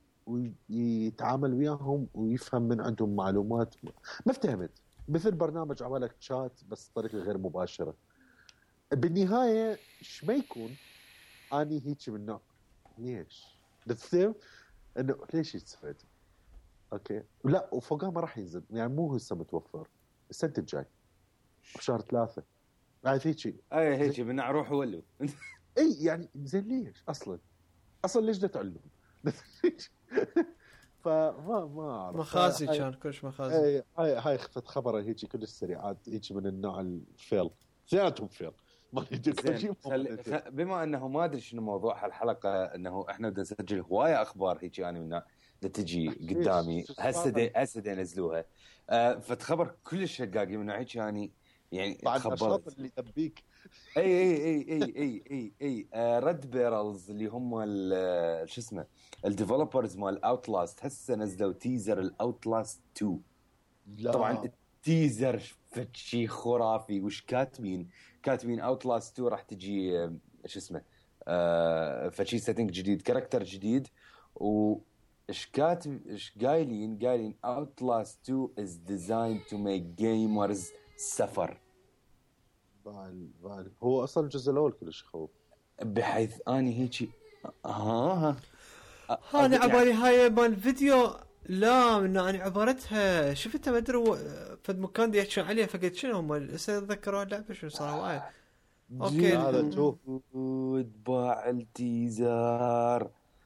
ويتعامل وياهم ويفهم من عندهم معلومات ما افتهمت مثل برنامج عملك شات بس بطريقة غير مباشرة. بالنهاية ايش ما يكون أني هيك من نوع ليش بتفهم إنه ليش يستفيد أوكي لا وفوقها ما راح ينزل يعني مو هسه متوفر السنة الجاي بشهر ثلاثة بعد هيك أي هيك بدنا نروح ولو اي يعني زين ليش اصلا اصلا ليش ده تعلم فما ما اعرف مخازي هاي- كان كلش مخازي. هاي هاي هاي خفت خبره هيجي كل السريعات هيجي من النوع الفيل اثنيناتهم فيل ما زين خل... خ... بما انه ما ادري شنو موضوع هالحلقه انه احنا بدنا نسجل هوايه اخبار هيك يعني من تجي قدامي هسه دي هسه دي نزلوها آه فتخبر كل الشقاقين من هيك يعني يعني بعد تخبرت النشاط اللي يبيك اي اي اي اي اي اي اي آه ريد بيرلز اللي هم ال- شو اسمه الديفلوبرز مال اوتلاست هسه نزلوا تيزر الاوتلاست تو. لا طبعا التيزر فد شيء خرافي. وش كاتبين؟ كاتبين اوتلاست تو راح تجي آه، شو اسمه آه فشي سيتنج جديد كاركتر جديد وش كاتب ايش قايلين قايلين اوتلاست تو is designed to make gamers suffer بال بال هو اصلا الجزء الاول كلش يخوف بحيث اني هيك ها ها انا يعني- عبالي هاي مال الفيديو لا من انا عبرتها شفتها ما ادري و- فد مكان دي يحكون عليها فقلت شنو هم هسه اتذكروا اللعبه شنو صار وايد. اوكي هذا تو باع التيزر.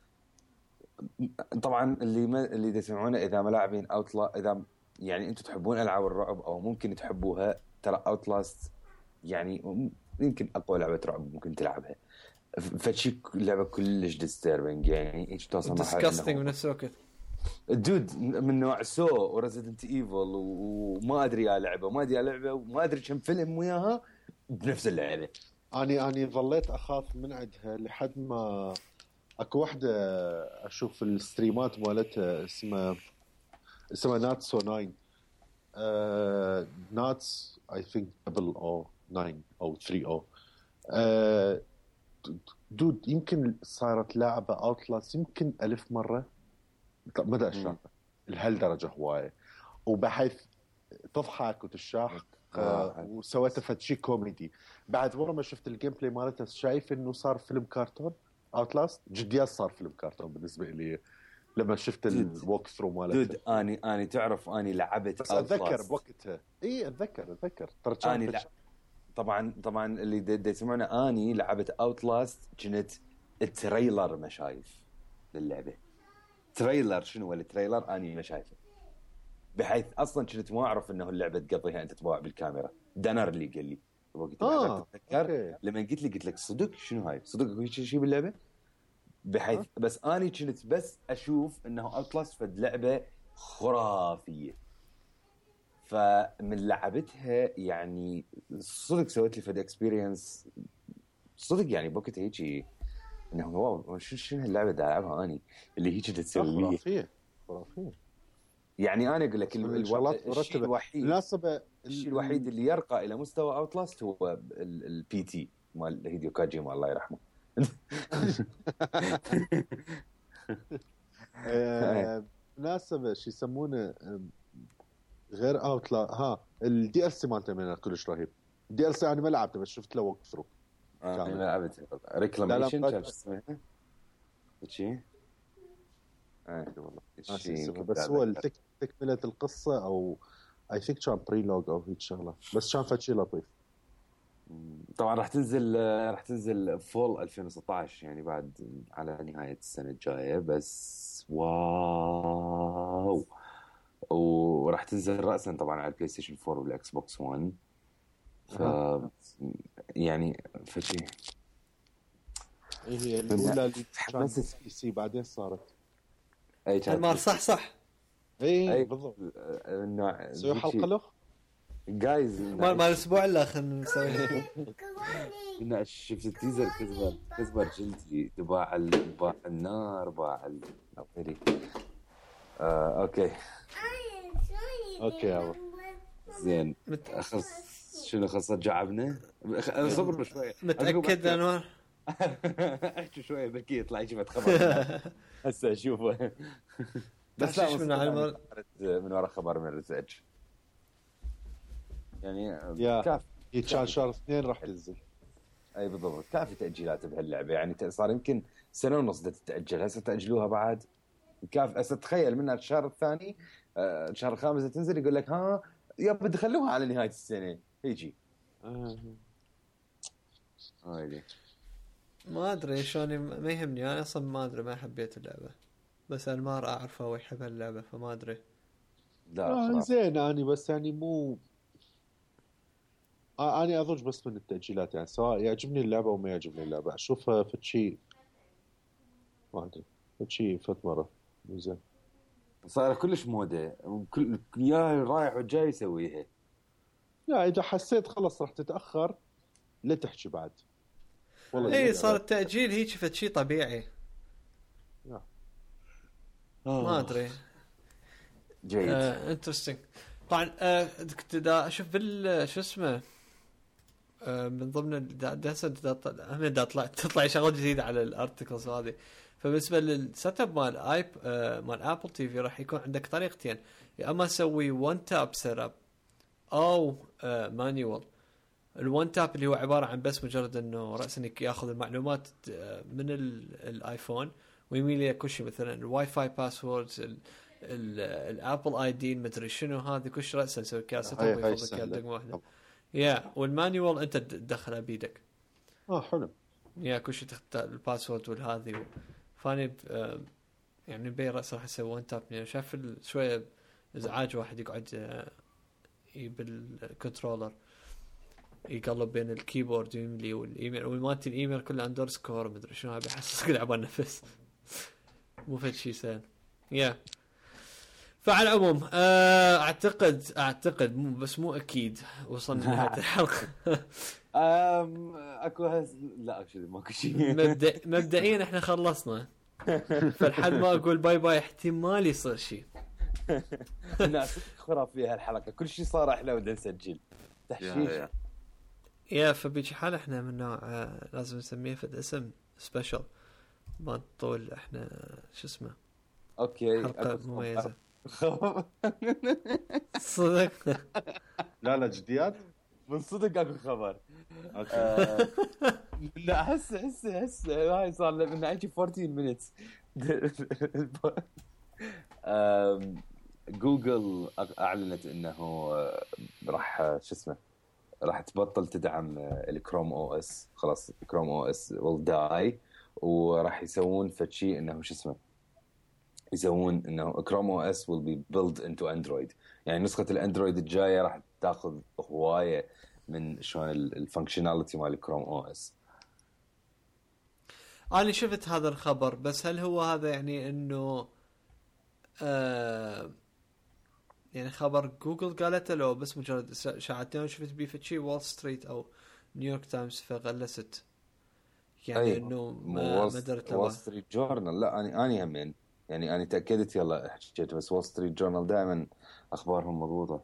طبعا اللي ما اللي تسمعونه اذا ما لاعبين اوتلا اذا يعني انتم تحبون العاب الرعب او ممكن تحبوها ترى اوتلاست يعني يمكن اقوى لعبه رعب ممكن تلعبها. فشي لعبه كلش ديستربنج يعني ايش توصل ديسكاستنج بنفس الوقت دود من نوع سو وريزيدنت ايفل وما ادري يا لعبه وما ادري يا لعبه وما ادري كم فيلم وياها بنفس اللعبه. اني اني ظليت اخاف من عندها لحد ما اكو واحده اشوف الستريمات مالتها اسمها اسمها ناتسو تسعة آه ناتس اي ثينك دبل او تسعة او ثلاثة او آه دود يمكن صارت لعبه اوتلاست يمكن ألف مره مدى الشهر لهالدرجه هوايه وبحيث تضحك وتشاح آه وسويتها فد شيء كوميدي. بعد ورا ما شفت الجيم بلاي مالتها شايف انه صار فيلم كرتون اوتلاست جديات صار فيلم كرتون بالنسبه لي لما شفت الوك ثرو مالتها. دود اني اني تعرف اني لعبت بس اتذكر بوقتها اي اتذكر اتذكر ترى اني لا طبعا طبعا اللي دا يسمعونه اني لعبت اوتلاست كنت التريلر ما شايف للعبه تريلر شنو التريلر اني ما شايفه بحيث اصلا كنت ما اعرف انه اللعبه تقضيها انت تباع بالكاميرا. دانر اللي قال لي وقت آه. تذكر لما قلت لي قلت لك صدق شنو هاي صدق هيك شيء باللعبه بحيث آه. بس اني كنت بس اشوف انه اوتلاست فد لعبه خرافيه فمن لعبتها يعني صدق سويت لي فد اكسبيرينس صدق يعني بوقت هيك انه واو شو شنو هاللعبه دا العبها اني اللي هيك تسوي خرافيه خرافيه يعني انا اقول لك الو... الشيء الوحيد مناسبه الشيء الوحيد اللي يرقى الى مستوى اوتلاست هو البي تي مال هيديو كوجيما الله يرحمه. مناسبه شو يسمونه غير اوتلا ها الدي ال سي مالته من كلش رهيب. الدي ال سي انا ما لعبته بس شفت له وقت ثرو انا لعبت ريكلاميشن كان اسمه شيء اه والله بس هو تكمله القصه او اي ثينك كان بريلوج او هيك شغله بس كان فشي لطيف. طبعا راح تنزل راح تنزل فول ألفين وستة عشر يعني بعد على نهايه السنه الجايه بس واو وراح تنزل راسا طبعا على البلاي ستيشن فور والاكس بوكس ون ف يعني فشي هي الاولى اللي كانت بي سي بعدين صارت اي المار صح صح اي, أي بالضبط انه سوي حلقه له جايز ما ما الاسبوع الاخر نسوي انه شفت التيزر كذبر كذبر جلدي باع باع النار باع الغيري آه اوكي اوكي يا زين خلص شنو خلص جعبنا صبر شويه متاكد انوار احكي شويه بكي يطلع يجي خبر هسه اشوفه بس لا من على من ورا خبر من الريسيرش يعني كافي كان شهر اثنين راح تنزل. اي بالضبط كافي تاجيلات بهاللعبه يعني صار يمكن سنه ونص تتاجل هسه تاجلوها بعد كافي. هسه تخيل منها الشهر الثاني الشهر الخامس تنزل يقول لك ها يا بدي خلوها على نهايه السنه يجي آه. هاي ما ادري شلون ما يهمني انا اصلا ما ادري ما حبيت اللعبه بس انا ما اعرفه ويحب اللعبه فما ادري. لا آه صراحة. زين اني بس يعني مو آه اني اضج بس من التاجيلات، يعني سواء يعجبني اللعبه او ما يعجبني اللعبه اشوفها فد شيء ما ادري فد شيء فد مره مو زين. صار كلش موده وكل يا رايح وجاي يسويها. لا اذا حسيت خلص راح تتاخر لا تحكي بعد والله اي اللعبة. صار التاجيل هيك فد شيء طبيعي. آه. ما ادري. جيد. انترستينج طبعا. آه دا اشوف بال شو اسمه آه من ضمن دهسه هم دا تطلع تطلع شغله جديده على الارتكلز هذه. فبالنسبه للسيت اب مال ايب آه مال ابل تي في راح يكون عندك طريقتين، يا اما تسوي وان تاب سيت اب او آه مانيوال. الوان تاب اللي هو عباره عن بس مجرد انه راسا انك ياخذ المعلومات من الايفون ويميل لك كل شيء، مثلا الواي فاي باسوردز الابل اي دي مدري شنو هذه كل شيء راسا نسوي كاسه هاي- هاي ويفضلك سهلة. دقمه واحده. يا والمانيوال انت تدخلها بيدك. اه حلو. يا كل شيء تختار الباسورد والهذه. فاني ب- آه، يعني بي راس راح اسوي وان تاب. يعني شاف ال- شويه ازعاج واحد يقعد آه، بالكنترولر يقلب بين الكيبورد ويملي والايميل ومالتي الايميل كله اندرسكور مدري شنو هذا بيحسسك لعبه نفس مو فد شيء سهل. يا فعلى العموم آه، اعتقد اعتقد مو بس مو اكيد وصلنا لنهايه الحلقه. أم اكو هز... لا اكشلي ماكو شيء. مبدأ مبدئيا احنا خلصنا، فالحد ما اقول باي باي احتمال يصير شيء. الناس خرافيه هالحلقه كل شيء صار احنا بدنا نسجل تحشيش. يا فبيجي حال احنا من نوع آه، لازم نسميه فد اسم سبيشل ما تطول احنا شو اسمه اوكي حلقه أكو مميزه خبر. صدق. لا لا جديات. من صدق اكو خبر. اوكي. آه، لا هسه هسه هسه هاي صار لنا نحكي أربعطعش مينتس. آم، جوجل اعلنت انه آه، راح آه، شو اسمه راح تبطل تدعم آه، الكروم او اس. خلاص كروم او اس will die وراح يسوون فشي انه شو اسمه يسوون انه كروم او اس will be built into اندرويد. يعني نسخه الاندرويد الجايه راح تاخذ هوايه من شلون الفانكشناليتي مال كروم او اس. انا شفت هذا الخبر بس هل هو هذا يعني انه آه يعني خبر جوجل قالته لو بس مجرد شاعتين شفت بيه في شيء وول ستريت او نيويورك تايمز فغلست يعني أي انه مو ما وول ما درت وول له. ستريت جورنال. لا اني اني همين يعني انا تاكدت يلا حكيت بس وول ستريت جورنال دائما اخبارهم مضبوطه.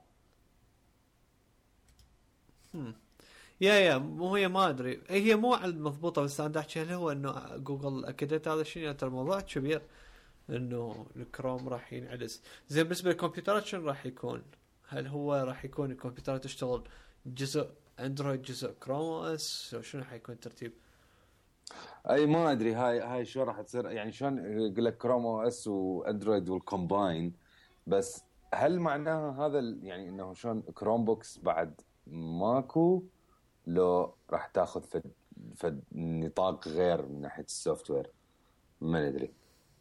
يا يا مو هي ما ادري هي مو على مضبوطه بس انا احكي هل هو انه جوجل اكدت هذا الشيء يعني ترى الموضوع كبير انه الكروم راح ينعدس. زين بالنسبه للكمبيوترات شنو راح يكون؟ هل هو راح يكون الكمبيوترات تشتغل جزء اندرويد جزء كروم او اس او شنو حيكون الترتيب؟ اي ما ادري هاي هاي شو راح تصير يعني شلون يقول لك كروم او اس واندرويد والكومباين. بس هل معناها هذا ال- يعني انه شلون كروم بوكس بعد ماكو لو راح تاخذ فد فد نطاق غير من ناحيه السوفت وير ما ندري.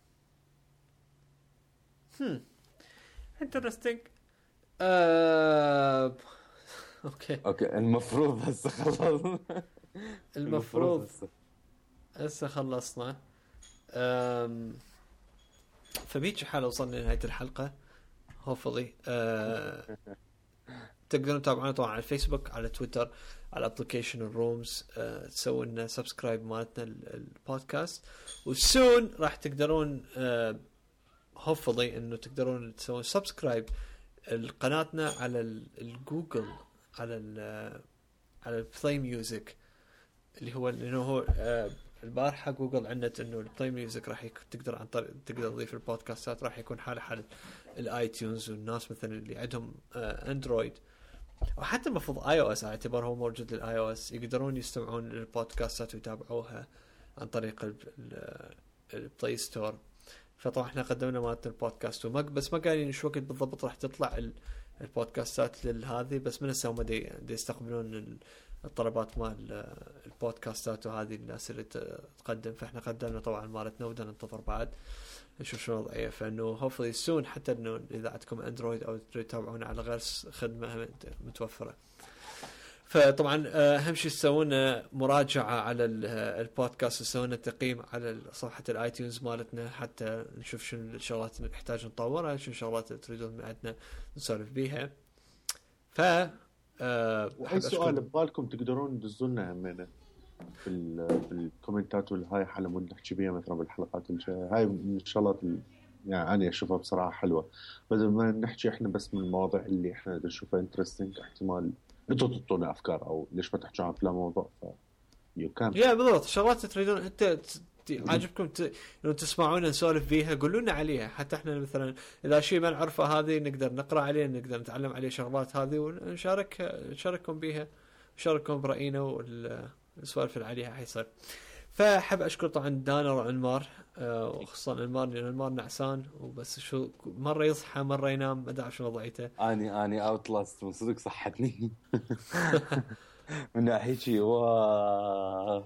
هم انترستينج. آه... اوكي اوكي المفروض هسه خلص. المفروض هسه. هسه خلصنا. أم... فبيجي حال وصلنا لنهاية الحلقة هوفلي. أه... تقدرون تتابعونا طبعا على الفيسبوك على تويتر على ابلكيشن الرومز. أه... تسوون لنا سبسكرايب مالتنا البودكاست وسون راح تقدرون أه... هوفلي انه تقدرون تسوون سبسكرايب لقناتنا على الجوجل على ال على البلاي ميوزك اللي هو لانه هو أه... البارحه جوجل عندت انه البلاي ميوزك راح يك... تقدر عن طريق تقدر تضيف البودكاستات راح يكون حاله حال الاي تيونز والناس مثلا اللي عندهم آه اندرويد او حتى المفروض اي او اس على اعتبار هو موجود للاي او اس يقدرون يستمعون للبودكاستات ويتابعوها عن طريق البلاي ستور. فطبعا احنا قدمنا مالتنا البودكاست وما بس ما قايلين ايش وقت بالضبط راح تطلع البودكاستات لهذه بس من هسه هم دي, دي يستقبلون الطلبات مال البودكاستات وهذه الناس اللي تقدم. فاحنا قدمنا طبعا مالتنا وبدنا ننتظر بعد نشوف شنو وضعيه. فانه hopefully soon حتى انه اذا عندكم اندرويد او تتابعونا على غير خدمه متوفره. فطبعا اهم شيء تسوون مراجعه على البودكاست وتسوون تقييم على صفحه الايتونز مالتنا حتى نشوف شنو الشغلات اللي نحتاج نطورها، شنو الشغلات اللي تريدون من عندنا نسولف بيها. ف أه واي سؤال ببالكم تقدرون تدزونا همنا في بالكومنتات والهاي على مود نحكي بيها مثلا بالحلقات الجايه. هاي من الشغلات يعني انا اشوفها بصراحه حلوه، بدل ما نحكي احنا بس من المواضيع اللي احنا نشوفها انترستينج، احتمال انتوا تعطونا افكار او ليش ما تحكوا عن فلان موضوع. ف يو كان يا بالضبط شغلات تريدون انت عاجبكم ت... انه تسمعونا نسولف بيها قولوا لنا عليها، حتى احنا مثلا اذا شيء ما نعرفه هذه نقدر نقرا عليه، نقدر نتعلم عليه شغلات هذه ونشارك نشارككم بيها، نشارككم براينا والسوالف اللي عليها حيصير. فحب اشكر طبعا دانا وانمار وخصوصا انمار لان انمار نعسان وبس شو مره يصحى مره ينام ما ادري شو وضعيته. اني اني اوتلاست من صدق صحتني من ناحيه شيء وا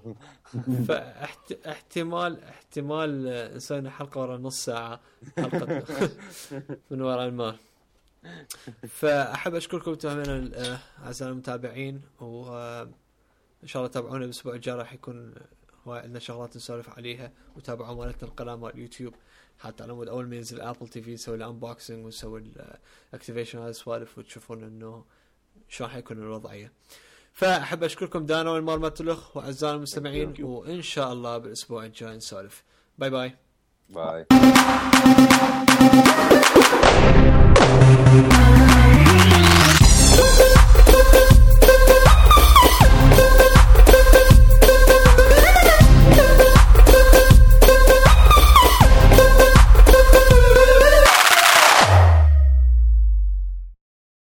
فاحتمال احتمال نسوي حلقه ورا نص ساعه حلقه من وراء المال. فاحب اشكركم انتم اعزائي المتابعين، وان شاء الله تابعونا الاسبوع الجاي راح يكون هو عندنا شغلات نسولف عليها، وتابعوا مالتنا القناه مال اليوتيوب حتى على مود اول ما ينزل ابل تي في نسوي الانبوكسنج ونسوي الاكتيفيشن هذا السوالف وتشوفون انه شلون حيكون الوضعيه. فاحب اشكركم دانا والمار ماتلخ واعزائي المستمعين، وان شاء الله بالاسبوع الجاي نسولف. باي باي باي.